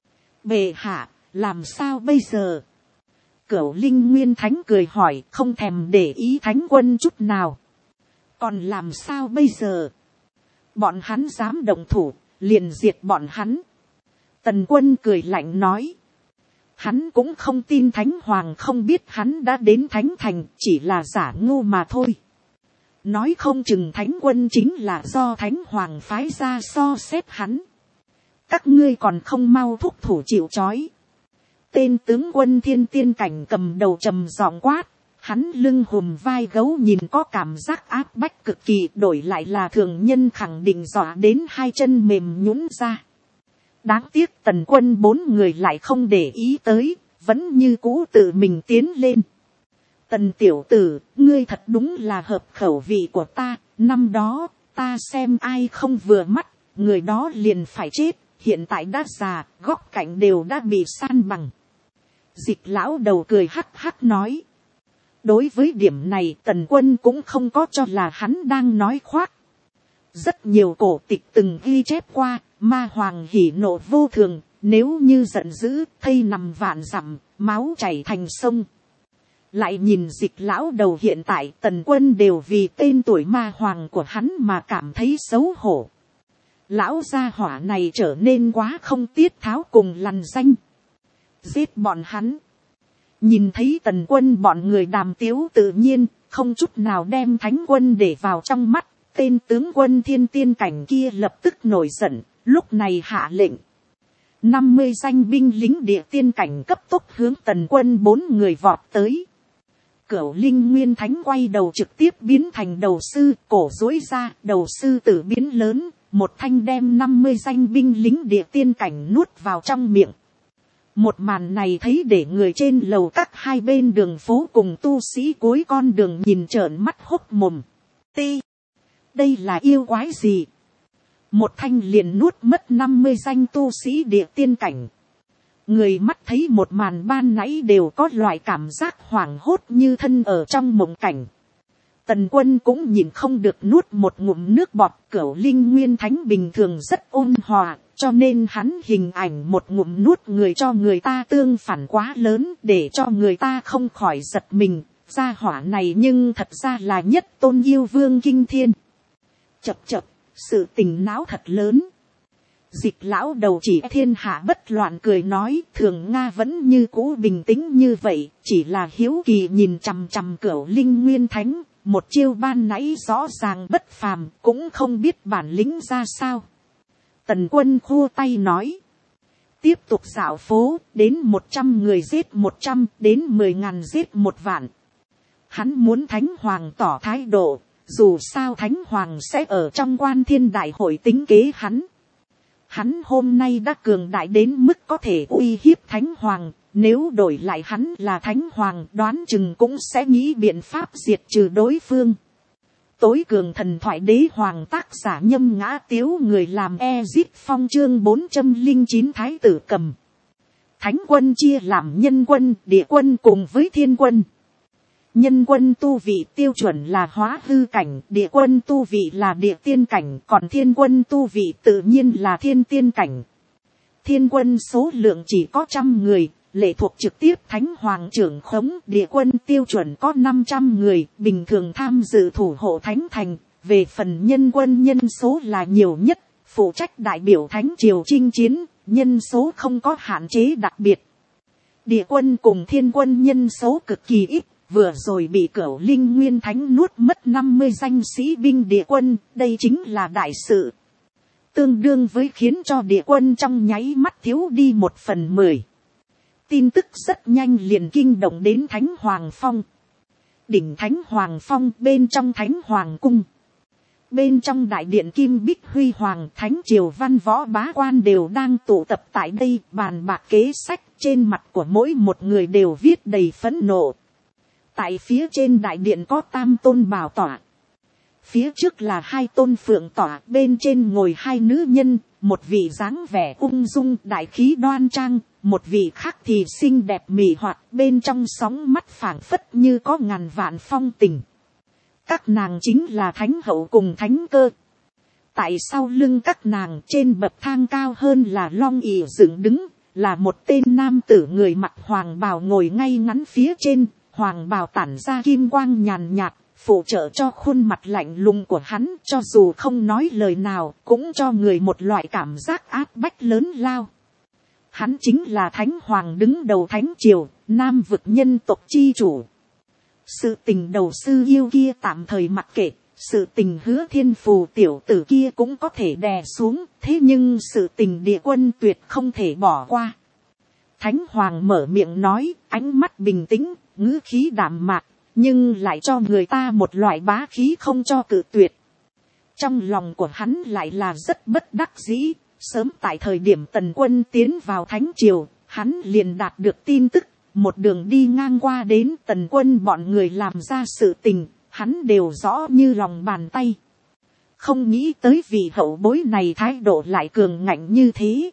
Bệ hạ, làm sao bây giờ? Cửu Linh Nguyên Thánh cười hỏi, không thèm để ý Thánh Quân chút nào. Còn làm sao bây giờ? Bọn hắn dám động thủ, liền diệt bọn hắn. Tần Quân cười lạnh nói. Hắn cũng không tin Thánh Hoàng không biết hắn đã đến Thánh Thành, chỉ là giả ngu mà thôi. Nói không chừng Thánh Quân chính là do Thánh Hoàng phái ra so xét hắn. Các ngươi còn không mau thúc thủ chịu trói. Tên tướng quân thiên tiên cảnh cầm đầu trầm giọng quát. Hắn lưng hùm vai gấu, nhìn có cảm giác áp bách cực kỳ, đổi lại là thường nhân khẳng định dọa đến hai chân mềm nhũn ra. Đáng tiếc Tần Quân 4 người lại không để ý tới, vẫn như cũ tự mình tiến lên. Tần tiểu tử, ngươi thật đúng là hợp khẩu vị của ta, năm đó, ta xem ai không vừa mắt, người đó liền phải chết, hiện tại đã già, góc cạnh đều đã bị san bằng. Dịch lão đầu cười hắc hắc nói. Đối với điểm này Tần Quân cũng không có cho là hắn đang nói khoác. Rất nhiều cổ tịch từng ghi chép qua, ma hoàng hỉ nộ vô thường, nếu như giận dữ, thây nằm vạn dặm, máu chảy thành sông. Lại nhìn Dịch lão đầu hiện tại, Tần Quân đều vì tên tuổi ma hoàng của hắn mà cảm thấy xấu hổ. Lão gia hỏa này trở nên quá không tiết tháo cùng lằn danh. Giết bọn hắn. Nhìn thấy Tần Quân bọn người đàm tiếu tự nhiên, không chút nào đem Thánh Quân để vào trong mắt. Tên tướng quân thiên tiên cảnh kia lập tức nổi giận, lúc này hạ lệnh. 50 danh binh lính địa tiên cảnh cấp tốc hướng Tần Quân 4 người vọt tới. Cửu Linh Nguyên Thánh quay đầu trực tiếp biến thành đầu sư, cổ duỗi ra, đầu sư tử biến lớn, một thanh đem 50 danh binh lính địa tiên cảnh nuốt vào trong miệng. Một màn này thấy để người trên lầu các hai bên đường phố cùng tu sĩ cuối con đường nhìn trợn mắt hốc mồm. Đây là yêu quái gì? Một thanh liền nuốt mất 50 danh tu sĩ địa tiên cảnh. Người mắt thấy một màn ban nãy đều có loại cảm giác hoảng hốt như thân ở trong mộng cảnh. Tần Quân cũng nhìn không được nuốt một ngụm nước bọt. Cửu Linh Nguyên Thánh bình thường rất ôn hòa, cho nên hắn hình ảnh một ngụm nuốt người cho người ta tương phản quá lớn, để cho người ta không khỏi giật mình. gia hỏa này nhưng thật ra là nhất tôn yêu vương kinh thiên. Chập chập, sự tình não thật lớn. Dịch lão đầu chỉ thiên hạ bất loạn cười nói, thường Nga vẫn như cũ bình tĩnh như vậy, chỉ là hiếu kỳ nhìn chằm chằm Cửu Linh Nguyên Thánh, một chiêu ban nãy rõ ràng bất phàm, cũng không biết bản lĩnh ra sao. Tần Quân khua tay nói, tiếp tục dạo phố, đến 100 người giết 100, đến 10.000 giết 1 vạn. Hắn muốn Thánh Hoàng tỏ thái độ, dù sao Thánh Hoàng sẽ ở trong Quan Thiên Đại hội tính kế hắn. Hắn hôm nay đã cường đại đến mức có thể uy hiếp Thánh Hoàng, nếu đổi lại hắn là Thánh Hoàng đoán chừng cũng sẽ nghĩ biện pháp diệt trừ đối phương. Tối cường thần thoại đế hoàng tác giả Nhâm Ngã Tiếu, người làm Ezip Phong chương 409 Thái tử Cầm. Thánh quân chia làm nhân quân, địa quân cùng với thiên quân. Nhân quân tu vị tiêu chuẩn là hóa hư cảnh, địa quân tu vị là địa tiên cảnh, còn thiên quân tu vị tự nhiên là thiên tiên cảnh. Thiên quân số lượng chỉ có 100 người, lệ thuộc trực tiếp Thánh Hoàng trưởng khống, địa quân tiêu chuẩn có 500 người, bình thường tham dự thủ hộ Thánh Thành. Về phần nhân quân nhân số là nhiều nhất, phụ trách đại biểu Thánh Triều chinh chiến, nhân số không có hạn chế đặc biệt. Địa quân cùng thiên quân nhân số cực kỳ ít, vừa rồi bị Cửu Linh Nguyên Thánh nuốt mất 50 danh sĩ binh địa quân, đây chính là đại sự. Tương đương với khiến cho địa quân trong nháy mắt thiếu đi 1/10. Tin tức rất nhanh liền kinh động đến Thánh Hoàng Phong. Đỉnh Thánh Hoàng Phong bên trong Thánh Hoàng Cung. Bên trong đại điện Kim Bích Huy Hoàng, Thánh Triều văn võ bá quan đều đang tụ tập tại đây, bàn bạc kế sách, trên mặt của mỗi một người đều viết đầy phẫn nộ. Tại phía trên đại điện có 3 tôn bảo tọa. Phía trước là 2 tôn phượng tọa, bên trên ngồi 2 nữ nhân, một vị dáng vẻ ung dung đại khí đoan trang, một vị khác thì xinh đẹp mị hoạt, bên trong sóng mắt phảng phất như có ngàn vạn phong tình. Các nàng chính là Thánh Hậu cùng Thánh Cơ. Tại sau lưng các nàng trên bậc thang cao hơn là long ỷ dựng đứng, là một tên nam tử người mặc hoàng bào ngồi ngay ngắn phía trên, hoàng bào tản ra kim quang nhàn nhạt, phụ trợ cho khuôn mặt lạnh lùng của hắn, cho dù không nói lời nào, cũng cho người một loại cảm giác áp bách lớn lao. Hắn chính là Thánh Hoàng đứng đầu Thánh Triều, Nam vực nhân tộc chi chủ. Sự tình đầu sư yêu kia tạm thời mặc kệ, sự tình Hứa Thiên Phù tiểu tử kia cũng có thể đè xuống, thế nhưng sự tình địa quân tuyệt không thể bỏ qua. Thánh Hoàng mở miệng nói, ánh mắt bình tĩnh, ngữ khí đạm mạc, nhưng lại cho người ta một loại bá khí không cho cự tuyệt. Trong lòng của hắn lại là rất bất đắc dĩ, sớm tại thời điểm Tần Quân tiến vào Thánh Triều, hắn liền đạt được tin tức, một đường đi ngang qua đến Tần Quân bọn người làm ra sự tình, hắn đều rõ như lòng bàn tay. Không nghĩ tới vị hậu bối này thái độ lại cường ngạnh như thế.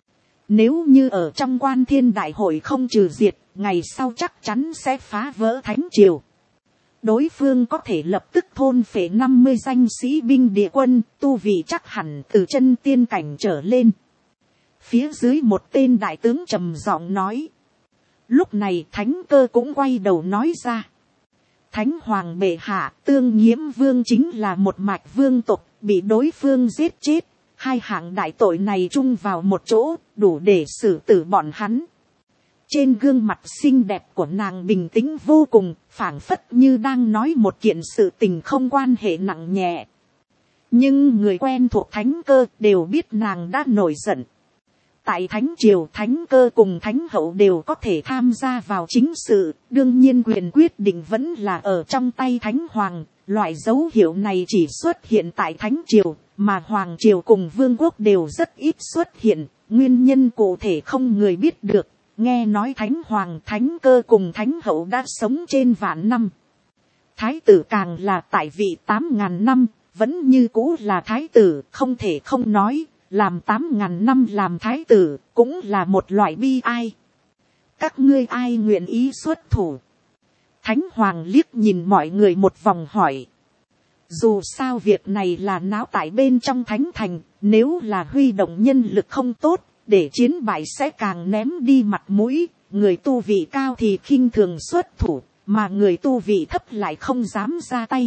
Nếu như ở trong Quan Thiên Đại hội không trừ diệt, ngày sau chắc chắn sẽ phá vỡ Thánh Triều. Đối phương có thể lập tức thôn phệ 50 danh sĩ binh địa quân, tu vị chắc hẳn từ chân tiên cảnh trở lên. Phía dưới một tên đại tướng trầm giọng nói. Lúc này Thánh Cơ cũng quay đầu nói ra. Thánh Hoàng bệ hạ, Tương Nhiễm Vương chính là một mạch vương tộc, bị đối phương giết chết. 2 hạng đại tội này chung vào một chỗ, đủ để xử tử bọn hắn. Trên gương mặt xinh đẹp của nàng bình tĩnh vô cùng, phảng phất như đang nói một kiện sự tình không quan hệ nặng nhẹ. Nhưng người quen thuộc Thánh Cơ đều biết nàng đã nổi giận. Tại Thánh Triều, Thánh Cơ cùng Thánh Hậu đều có thể tham gia vào chính sự, đương nhiên quyền quyết định vẫn là ở trong tay Thánh Hoàng. Loại dấu hiệu này chỉ xuất hiện tại Thánh Triều, mà Hoàng Triều cùng Vương quốc đều rất ít xuất hiện, nguyên nhân cụ thể không người biết được. Nghe nói Thánh Hoàng, Thánh Cơ cùng Thánh Hậu đã sống trên vạn năm. Thái tử càng là tại vị 8.000 năm, vẫn như cũ là thái tử, không thể không nói, làm 8.000 năm làm thái tử, cũng là một loại bi ai. Các ngươi ai nguyện ý xuất thủ? Thánh Hoàng liếc nhìn mọi người một vòng hỏi. Dù sao việc này là náo tại bên trong Thánh Thành, nếu là huy động nhân lực không tốt, để chiến bại sẽ càng ném đi mặt mũi, người tu vị cao thì khinh thường xuất thủ, mà người tu vị thấp lại không dám ra tay.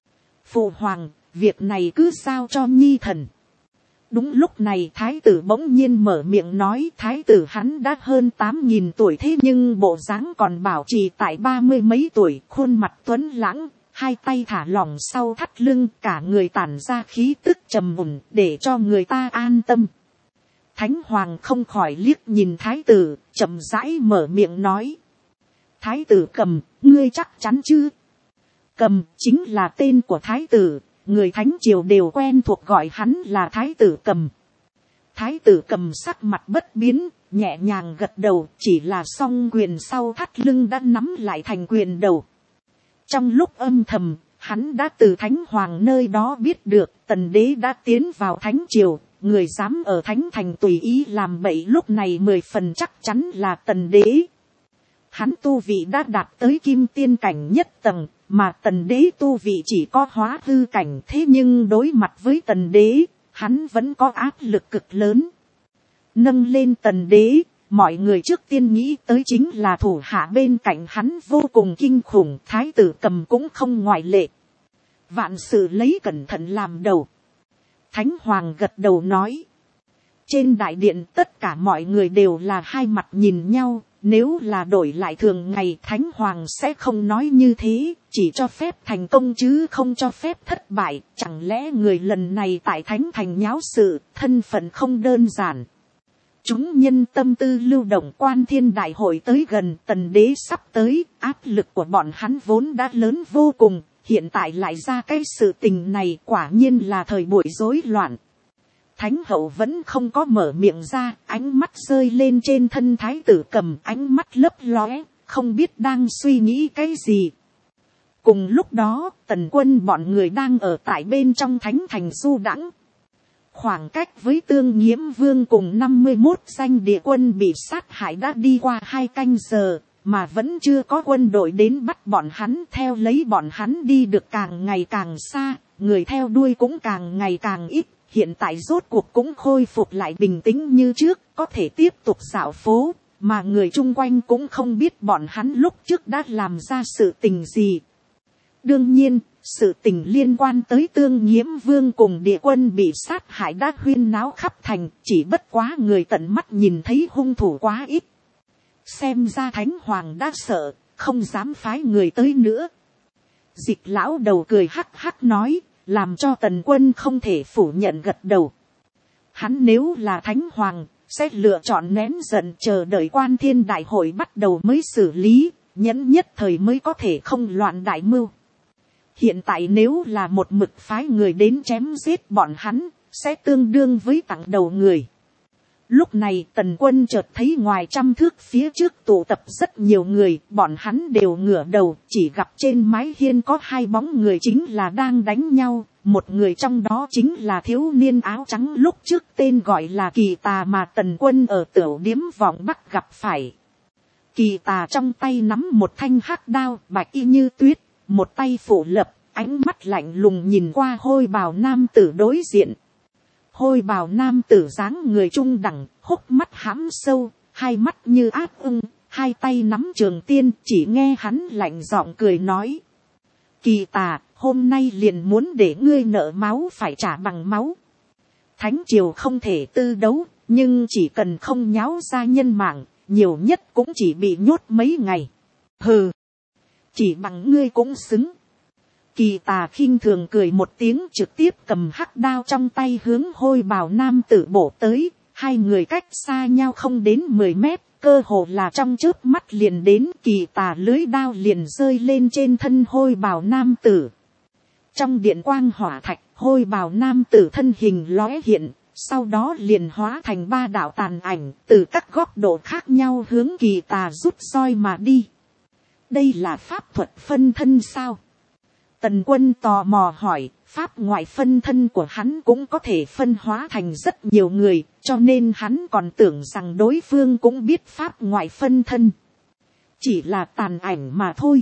Phụ hoàng, việc này cứ giao cho nhi thần. Đúng lúc này thái tử bỗng nhiên mở miệng nói, thái tử hắn đã hơn 8.000 tuổi thế nhưng bộ dáng còn bảo trì tại 30 mấy tuổi, khuôn mặt tuấn lãng, hai tay thả lỏng sau thắt lưng, cả người tản ra khí tức trầm mùn để cho người ta an tâm. Thánh hoàng không khỏi liếc nhìn thái tử, chậm rãi mở miệng nói. Thái tử Cầm, ngươi chắc chắn chứ? Cầm chính là tên của thái tử, người thánh triều đều quen thuộc gọi hắn là thái tử Cầm. Thái tử Cầm sắc mặt bất biến, nhẹ nhàng gật đầu, chỉ là song quyền sau thắt lưng đã nắm lại thành quyền đầu. Trong lúc âm thầm, hắn đã từ thánh hoàng nơi đó biết được tần đế đã tiến vào thánh triều, người dám ở thánh thành tùy ý làm bậy lúc này 10 phần chắc chắn là tần đế. Hắn tu vị đã đạt tới kim tiên cảnh nhất tầng, mà tần đế tu vị chỉ có hóa hư cảnh, thế nhưng đối mặt với tần đế, hắn vẫn có áp lực cực lớn. Nâng lên tần đế, mọi người trước tiên nghĩ tới chính là thủ hạ bên cạnh hắn vô cùng kinh khủng, thái tử Cầm cũng không ngoại lệ. Vạn sự lấy cẩn thận làm đầu. Thánh hoàng gật đầu nói. Trên đại điện tất cả mọi người đều là hai mặt nhìn nhau, nếu là đổi lại thường ngày thánh hoàng sẽ không nói như thế, chỉ cho phép thành công chứ không cho phép thất bại. Chẳng lẽ người lần này tại thánh thành nháo sự, thân phận không đơn giản. Chúng nhân tâm tư lưu động, quan thiên đại hội tới gần, tần đế sắp tới, áp lực của bọn hắn vốn đã lớn vô cùng, hiện tại lại ra cái sự tình này, quả nhiên là thời buổi rối loạn. Thánh hậu vẫn không có mở miệng ra, ánh mắt rơi lên trên thân thái tử Cầm, ánh mắt lấp lóe, không biết đang suy nghĩ cái gì. Cùng lúc đó, tần quân bọn người đang ở tại bên trong thánh thành du đãng. Khoảng cách với Tương Nhiễm Vương cùng 51 danh địa quân bị sát hại đã đi qua 2 canh giờ, mà vẫn chưa có quân đội đến bắt bọn hắn, theo lấy bọn hắn đi được càng ngày càng xa, người theo đuôi cũng càng ngày càng ít. Hiện tại rốt cuộc cũng khôi phục lại bình tĩnh như trước, có thể tiếp tục dạo phố, mà người chung quanh cũng không biết bọn hắn lúc trước đã làm ra sự tình gì. Đương nhiên, sự tình liên quan tới Tương Nhiễm Vương cùng địa quân bị sát hại đã huyên náo khắp thành, chỉ bất quá người tận mắt nhìn thấy hung thủ quá ít. Xem ra thánh hoàng đã sợ, không dám phái người tới nữa. Dịch lão đầu cười hắc hắc nói, làm cho tần quân không thể phủ nhận gật đầu. Hắn nếu là thánh hoàng, sẽ lựa chọn nén giận chờ đợi quan thiên đại hội bắt đầu mới xử lý, nhẫn nhất thời mới có thể không loạn đại mưu. Hiện tại nếu là một mực phái người đến chém giết bọn hắn, sẽ tương đương với tặng đầu người. Lúc này tần quân chợt thấy ngoài 100 thước phía trước tụ tập rất nhiều người, bọn hắn đều ngửa đầu, chỉ gặp trên mái hiên có 2 bóng người chính là đang đánh nhau, một người trong đó chính là thiếu niên áo trắng lúc trước tên gọi là Kỳ Tà mà tần quân ở Tửu Điếm Vọng Bắc gặp phải. Kỳ Tà trong tay nắm một thanh hắc đao bạch y như tuyết, một tay phủ lập, ánh mắt lạnh lùng nhìn qua hôi bào nam tử đối diện. Hôi bào nam tử dáng người trung đẳng, hốc mắt hãm sâu, hai mắt như ác ưng, hai tay nắm trường tiên, chỉ nghe hắn lạnh giọng cười nói. Kỳ Tà, hôm nay liền muốn để ngươi nợ máu phải trả bằng máu. Thánh triều không thể tư đấu, nhưng chỉ cần không nháo ra nhân mạng, nhiều nhất cũng chỉ bị nhốt mấy ngày. Hừ, chỉ bằng ngươi cũng xứng. Kỳ Tà khinh thường cười một tiếng, trực tiếp cầm hắc đao trong tay hướng hôi bào nam tử bổ tới. 2 người cách xa nhau không đến 10 mét, cơ hồ là trong chớp mắt liền đến. Kỳ Tà lưới đao liền rơi lên trên thân hôi bào nam tử. Trong điện quang hỏa thạch, hôi bào nam tử thân hình lóe hiện, sau đó liền hóa thành 3 đạo tàn ảnh, từ các góc độ khác nhau hướng Kỳ Tà rút roi mà đi. Đây là pháp thuật phân thân sao? Tần quân tò mò hỏi, pháp ngoại phân thân của hắn cũng có thể phân hóa thành rất nhiều người, cho nên hắn còn tưởng rằng đối phương cũng biết pháp ngoại phân thân. Chỉ là tàn ảnh mà thôi.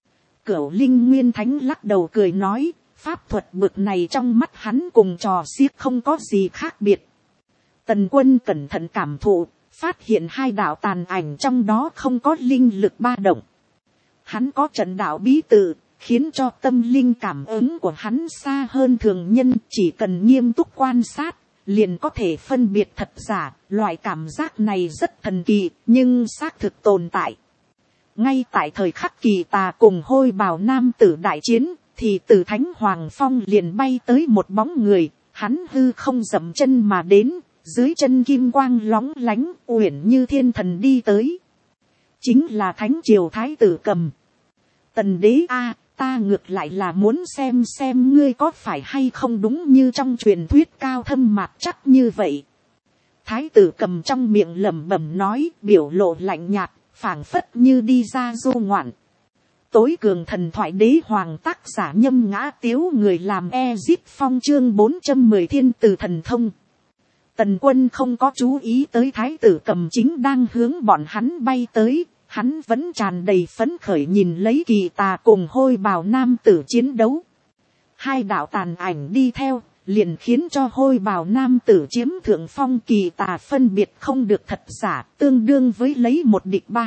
Cửu Linh Nguyên Thánh lắc đầu cười nói, pháp thuật bực này trong mắt hắn cùng trò xiếc không có gì khác biệt. Tần quân cẩn thận cảm thụ, phát hiện 2 đạo tàn ảnh trong đó không có linh lực ba động. Hắn có trận đạo bí tự, khiến cho tâm linh cảm ứng của hắn xa hơn thường nhân, chỉ cần nghiêm túc quan sát, liền có thể phân biệt thật giả. Loại cảm giác này rất thần kỳ, nhưng xác thực tồn tại. Ngay tại thời khắc Kỳ Tà cùng Hôi Bào nam tử đại chiến, thì từ Thánh Hoàng Phong liền bay tới một bóng người, hắn hư không dậm chân mà đến, dưới chân kim quang lóng lánh, uyển như thiên thần đi tới. Chính là Thánh Triều Thái tử Cầm. Tần đế a, ta ngược lại là muốn xem ngươi có phải hay không đúng như trong truyền thuyết cao thâm mạc chắc như vậy. Thái tử Cầm trong miệng lẩm bẩm nói, biểu lộ lạnh nhạt, phảng phất như đi ra du ngoạn. Tối cường thần thoại đế hoàng tác giả Nhâm Ngã Tiếu, người làm Ezip Phong chương 410 thiên từ thần thông. Tần Quân không có chú ý tới Thái tử Cầm chính đang hướng bọn hắn bay tới, hắn vẫn tràn đầy phấn khởi nhìn lấy Kỳ Tà cùng Hôi Bào nam tử chiến đấu. Hai đạo tàn ảnh đi theo, liền khiến cho Hôi Bào nam tử chiếm thượng phong. Kỳ Tà phân biệt không được thật giả, tương đương với lấy một địch ba.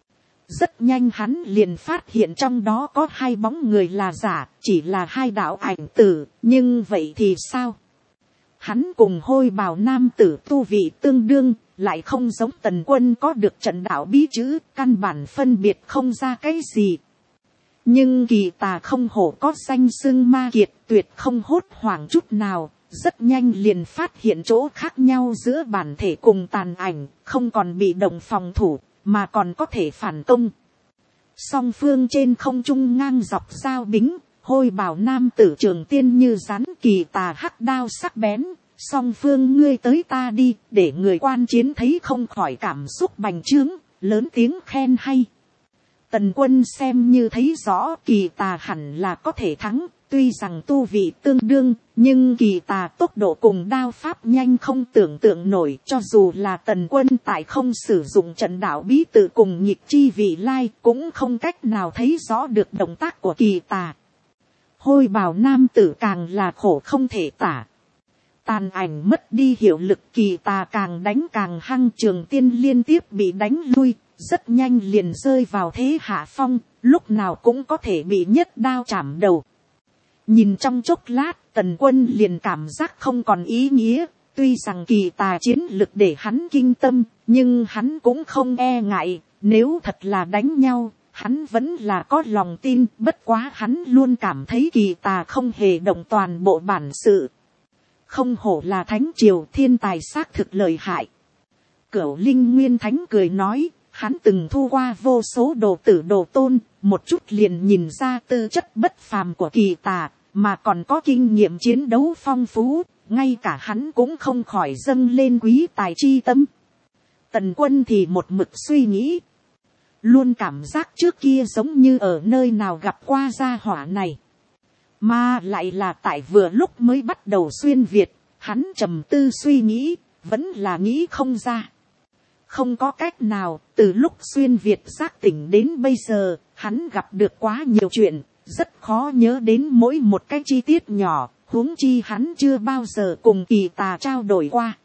Rất nhanh hắn liền phát hiện trong đó có hai bóng người là giả, chỉ là hai đạo ảnh tử, nhưng vậy thì sao? Hắn cùng Hôi Bào nam tử tu vị tương đương, lại không giống Tần Quân có được trận đạo bí chữ, căn bản phân biệt không ra cái gì. Nhưng Kỳ Tà không hổ có danh xưng ma kiệt, tuyệt không hốt hoảng chút nào, rất nhanh liền phát hiện chỗ khác nhau giữa bản thể cùng tàn ảnh, không còn bị động phòng thủ, mà còn có thể phản công. Song phương trên không trung ngang dọc giao bính, Hôi Bào nam tử trường tiên như rắn, Kỳ Tà hắc đao sắc bén. Song phương ngươi tới ta đi, để người quan chiến thấy không khỏi cảm xúc bành trướng, lớn tiếng khen hay. Tần Quân xem như thấy rõ Kỳ Tà hẳn là có thể thắng, tuy rằng tu vị tương đương, nhưng Kỳ Tà tốc độ cùng đao pháp nhanh không tưởng tượng nổi, cho dù là Tần Quân tại không sử dụng trận đạo bí tự cùng nhịp chi vị lai, cũng không cách nào thấy rõ được động tác của Kỳ Tà. Hôi Bào nam tử càng là khổ không thể tả. Tàn ảnh mất đi hiệu lực, Kỳ Tà càng đánh càng hăng, trường tiên liên tiếp bị đánh lui, rất nhanh liền rơi vào thế hạ phong, lúc nào cũng có thể bị nhất đao chảm đầu. Nhìn trong chốc lát, Tần Quân liền cảm giác không còn ý nghĩa, tuy rằng Kỳ Tà chiến lực để hắn kinh tâm, nhưng hắn cũng không e ngại, nếu thật là đánh nhau, hắn vẫn là có lòng tin, bất quá hắn luôn cảm thấy Kỳ Tà không hề động toàn bộ bản sự. Không hổ là Thánh Triều, thiên tài xác thực lợi hại. Cửu Linh Nguyên Thánh cười nói, hắn từng thu qua vô số đồ tử đồ tôn, một chút liền nhìn ra tư chất bất phàm của Kỳ Tà, mà còn có kinh nghiệm chiến đấu phong phú, ngay cả hắn cũng không khỏi dâng lên quý tài chi tâm. Tần Quân thì một mực suy nghĩ, luôn cảm giác trước kia giống như ở nơi nào gặp qua gia hỏa này. Mà lại là tại vừa lúc mới bắt đầu xuyên Việt, hắn trầm tư suy nghĩ, vẫn là nghĩ không ra. Không có cách nào, từ lúc xuyên Việt giác tỉnh đến bây giờ, hắn gặp được quá nhiều chuyện, rất khó nhớ đến mỗi một cái chi tiết nhỏ, huống chi hắn chưa bao giờ cùng Kỳ Tà trao đổi qua.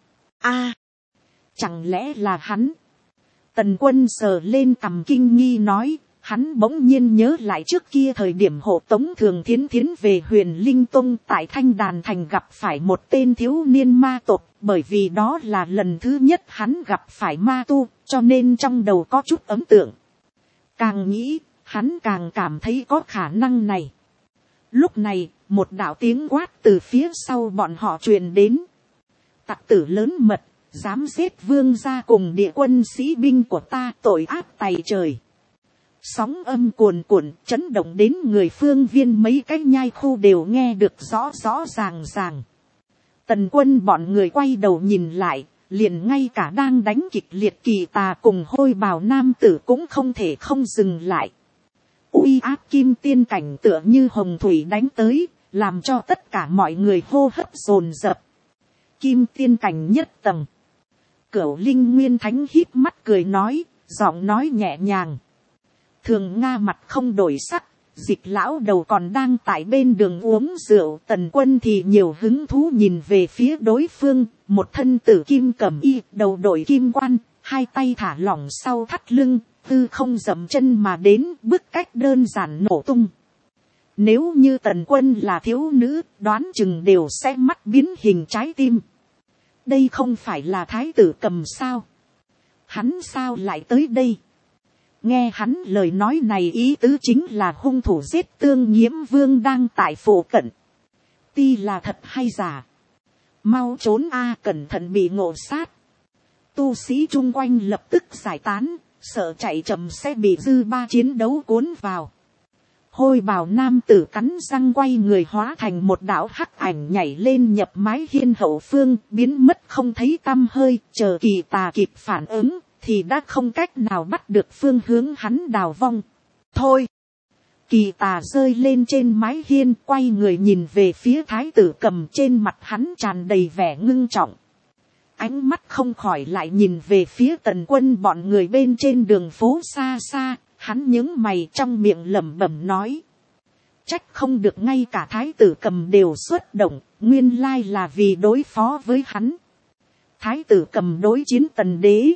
Chẳng lẽ là hắn? Tần Quân sờ lên cằm kinh nghi nói, hắn bỗng nhiên nhớ lại trước kia thời điểm hộ tống Thường Thiến Thiến về Huyền Linh Tông tại Thanh Đàn Thành gặp phải một tên thiếu niên ma tộc, bởi vì đó là lần thứ nhất hắn gặp phải ma tu, cho nên trong đầu có chút ấn tượng. Càng nghĩ, hắn càng cảm thấy có khả năng này. Lúc này, một đạo tiếng quát từ phía sau bọn họ truyền đến. Tặc tử lớn mật, dám giết vương gia cùng địa quân sĩ binh của ta, tội ác tày trời. Sóng âm cuồn cuộn, chấn động đến người phương viên mấy cái nhai khu đều nghe được rõ rõ ràng ràng. Tần Quân bọn người quay đầu nhìn lại, liền ngay cả đang đánh kịch liệt Kỳ Tà cùng Hôi Bào nam tử cũng không thể không dừng lại. Uy áp kim tiên cảnh tựa như hồng thủy đánh tới, làm cho tất cả mọi người hô hấp dồn dập. Kim tiên cảnh nhất tầng. Cửu Linh Nguyên Thánh híp mắt cười nói, giọng nói nhẹ nhàng. Thường Nga mặt không đổi sắc, Dịch lão đầu còn đang tại bên đường uống rượu, Tần Quân thì nhiều hứng thú nhìn về phía đối phương, một thân tử kim cẩm y, đầu đội kim quan, hai tay thả lỏng sau thắt lưng, tư không dậm chân mà đến, bức cách đơn giản nổ tung. Nếu như Tần Quân là thiếu nữ, đoán chừng đều sẽ mắt biến hình trái tim. Đây không phải là Thái tử Cầm sao? Hắn sao lại tới đây? Nghe hắn lời nói này ý tứ chính là hung thủ giết Tương Nhiễm Vương đang tại phụ cận. Ti là thật hay giả? Mau trốn a, cẩn thận bị ngộ sát. Tu sĩ chung quanh lập tức giải tán, sợ chạy chậm sẽ bị dư ba chiến đấu cuốn vào. Hôi bào nam tử cắn răng quay người hóa thành một đạo hắc ảnh nhảy lên nhập mái hiên hậu phương, biến mất không thấy tăm hơi. Chờ Kỳ Tà kịp phản ứng thì đã không cách nào bắt được phương hướng hắn đào vong. Thôi, Kỳ Tà rơi lên trên mái hiên, quay người nhìn về phía Thái tử Cầm, trên mặt hắn tràn đầy vẻ ngưng trọng. Ánh mắt không khỏi lại nhìn về phía Tần Quân bọn người bên trên đường phố xa xa. Hắn nhướng mày, trong miệng lẩm bẩm nói. Trách không được ngay cả Thái tử Cầm đều xuất động, nguyên lai là vì đối phó với hắn. Thái tử Cầm đối chiến Tần Đế.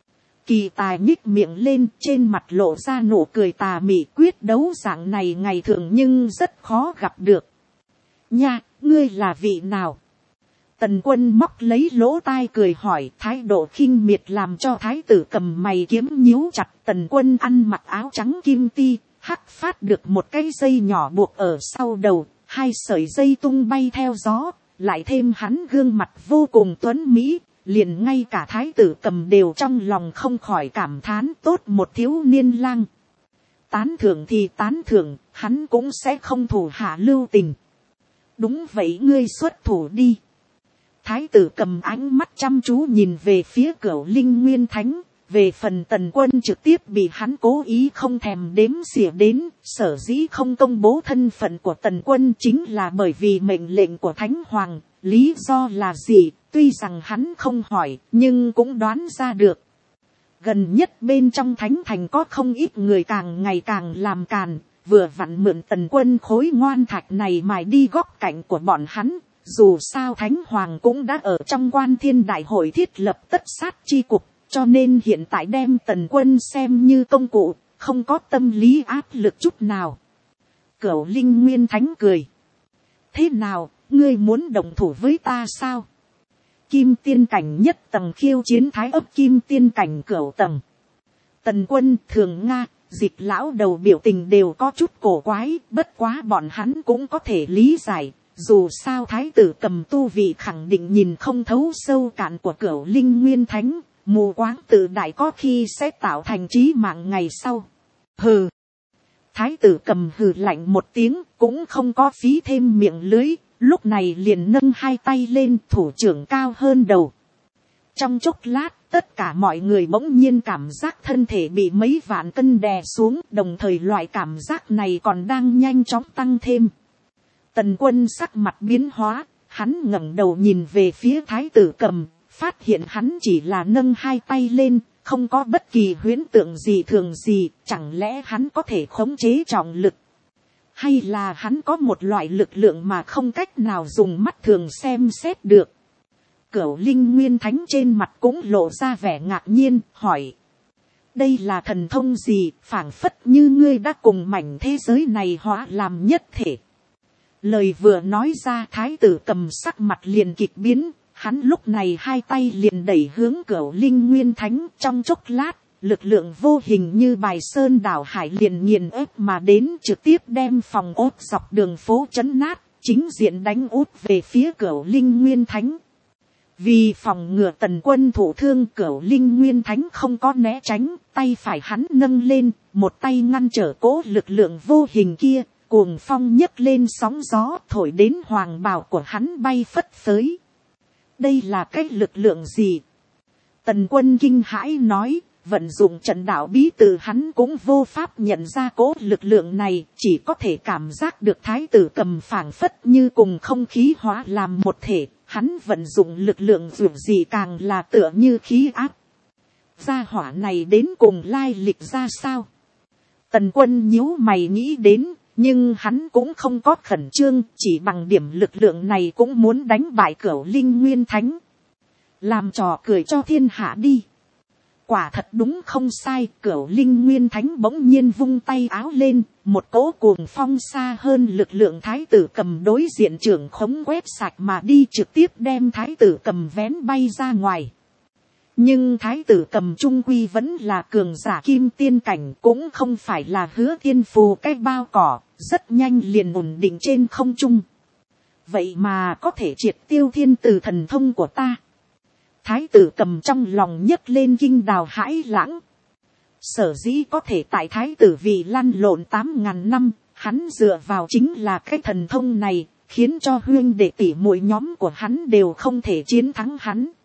Kỳ Tài nhích miệng lên, trên mặt lộ ra nụ cười tà mị, quyết đấu dạng này ngày thường nhưng rất khó gặp được. Nha, ngươi là vị nào? Tần Quân móc lấy lỗ tai cười hỏi, thái độ khinh miệt làm cho Thái tử Cầm mày kiếm nhíu chặt. Tần Quân ăn mặc áo trắng kim ti, hắc phát được một cái dây nhỏ buộc ở sau đầu, hai sợi dây tung bay theo gió, lại thêm hắn gương mặt vô cùng tuấn mỹ, liền ngay cả Thái tử Cầm đều trong lòng không khỏi cảm thán, tốt một thiếu niên lang. Tán thưởng thì tán thưởng, hắn cũng sẽ không thủ hạ lưu tình. Đúng vậy, ngươi xuất thủ đi. Thái tử Cầm ánh mắt chăm chú nhìn về phía Cửu Linh Nguyên Thánh. Về phần Tần Quân trực tiếp bị hắn cố ý không thèm đếm xỉa đến, sở dĩ không công bố thân phận của Tần Quân chính là bởi vì mệnh lệnh của Thánh Hoàng. Lý do là gì, tuy rằng hắn không hỏi, nhưng cũng đoán ra được. Gần nhất bên trong Thánh Thành có không ít người càng ngày càng làm càn, vừa vặn mượn Tần Quân khối ngoan thạch này mài đi góc cạnh của bọn hắn. Dù sao Thánh Hoàng cũng đã ở trong Quan Thiên Đại Hội thiết lập tất sát chi cục, cho nên hiện tại đem Tần Quân xem như công cụ, không có tâm lý áp lực chút nào. Cửu Linh Nguyên Thánh cười. Thế nào, ngươi muốn đồng thủ với ta sao? Kim tiên cảnh nhất tầng khiêu chiến Thái ấp kim tiên cảnh cửu tầng. Tần Quân, Thường Nga, Dịch lão đầu biểu tình đều có chút cổ quái, bất quá bọn hắn cũng có thể lý giải. Dù sao Thái tử Cầm tu vị khẳng định nhìn không thấu sâu cạn của Cửu Linh Nguyên Thánh, mù quáng tự đại có khi sẽ tạo thành chí mạng ngày sau. Hừ. Thái tử Cầm hừ lạnh một tiếng, cũng không có phí thêm miệng lưới, lúc này liền nâng hai tay lên, thủ trưởng cao hơn đầu. Trong chốc lát, tất cả mọi người bỗng nhiên cảm giác thân thể bị mấy vạn cân đè xuống, đồng thời loại cảm giác này còn đang nhanh chóng tăng thêm. Tần Quân sắc mặt biến hóa, hắn ngẩng đầu nhìn về phía Thái tử Cầm, phát hiện hắn chỉ là nâng hai tay lên, không có bất kỳ huyễn tượng gì thường gì, chẳng lẽ hắn có thể khống chế trọng lực? Hay là hắn có một loại lực lượng mà không cách nào dùng mắt thường xem xét được? Cửu Linh Nguyên Thánh trên mặt cũng lộ ra vẻ ngạc nhiên, hỏi. Đây là thần thông gì, phảng phất như ngươi đã cùng mảnh thế giới này hóa làm nhất thể. Lời vừa nói ra, Thái tử Cầm sắc mặt liền kịch biến, hắn lúc này hai tay liền đẩy hướng Cửu Linh Nguyên Thánh, trong chốc lát, lực lượng vô hình như bài sơn đảo hải liền nghiền ép mà đến, trực tiếp đem phòng ốt dọc đường phố trấn nát, chính diện đánh út về phía Cửu Linh Nguyên Thánh. Vì phòng ngừa Tần Quân thụ thương, Cửu Linh Nguyên Thánh không có né tránh, tay phải hắn nâng lên, một tay ngăn trở cỗ lực lượng vô hình kia, cuồng phong nhấc lên sóng gió, thổi đến hoàng bào của hắn bay phất phới. Đây là cái lực lượng gì? Tần Quân kinh hãi nói, vận dụng trận đạo bí từ hắn cũng vô pháp nhận ra cỗ lực lượng này, chỉ có thể cảm giác được Thái tử Cầm phảng phất như cùng không khí hóa làm một thể, hắn vận dụng lực lượng dù gì càng là tựa như khí áp. Gia hỏa này đến cùng lai lịch ra sao? Tần Quân nhíu mày nghĩ đến, nhưng hắn cũng không có khẩn trương, chỉ bằng điểm lực lượng này cũng muốn đánh bại Cửu Linh Nguyên Thánh. Làm trò cười cho thiên hạ đi. Quả thật đúng không sai, Cửu Linh Nguyên Thánh bỗng nhiên vung tay áo lên, một cỗ cuồng phong xa hơn lực lượng thái tử cầm đối diện trưởng khống quét sạch mà đi, trực tiếp đem thái tử cầm vén bay ra ngoài. Nhưng thái tử cầm trung quy vẫn là cường giả kim tiên cảnh, cũng không phải là Hứa Thiên Phù cái bao cỏ, rất nhanh liền ổn định trên không trung. Vậy mà có thể triệt tiêu thiên tử thần thông của ta. Thái tử cầm trong lòng nhấc lên kinh đào hãi lãng. Sở dĩ có thể tại thái tử vì lăn lộn 8.000 năm, hắn dựa vào chính là cái thần thông này, khiến cho huynh đệ tỷ muội nhóm của hắn đều không thể chiến thắng hắn.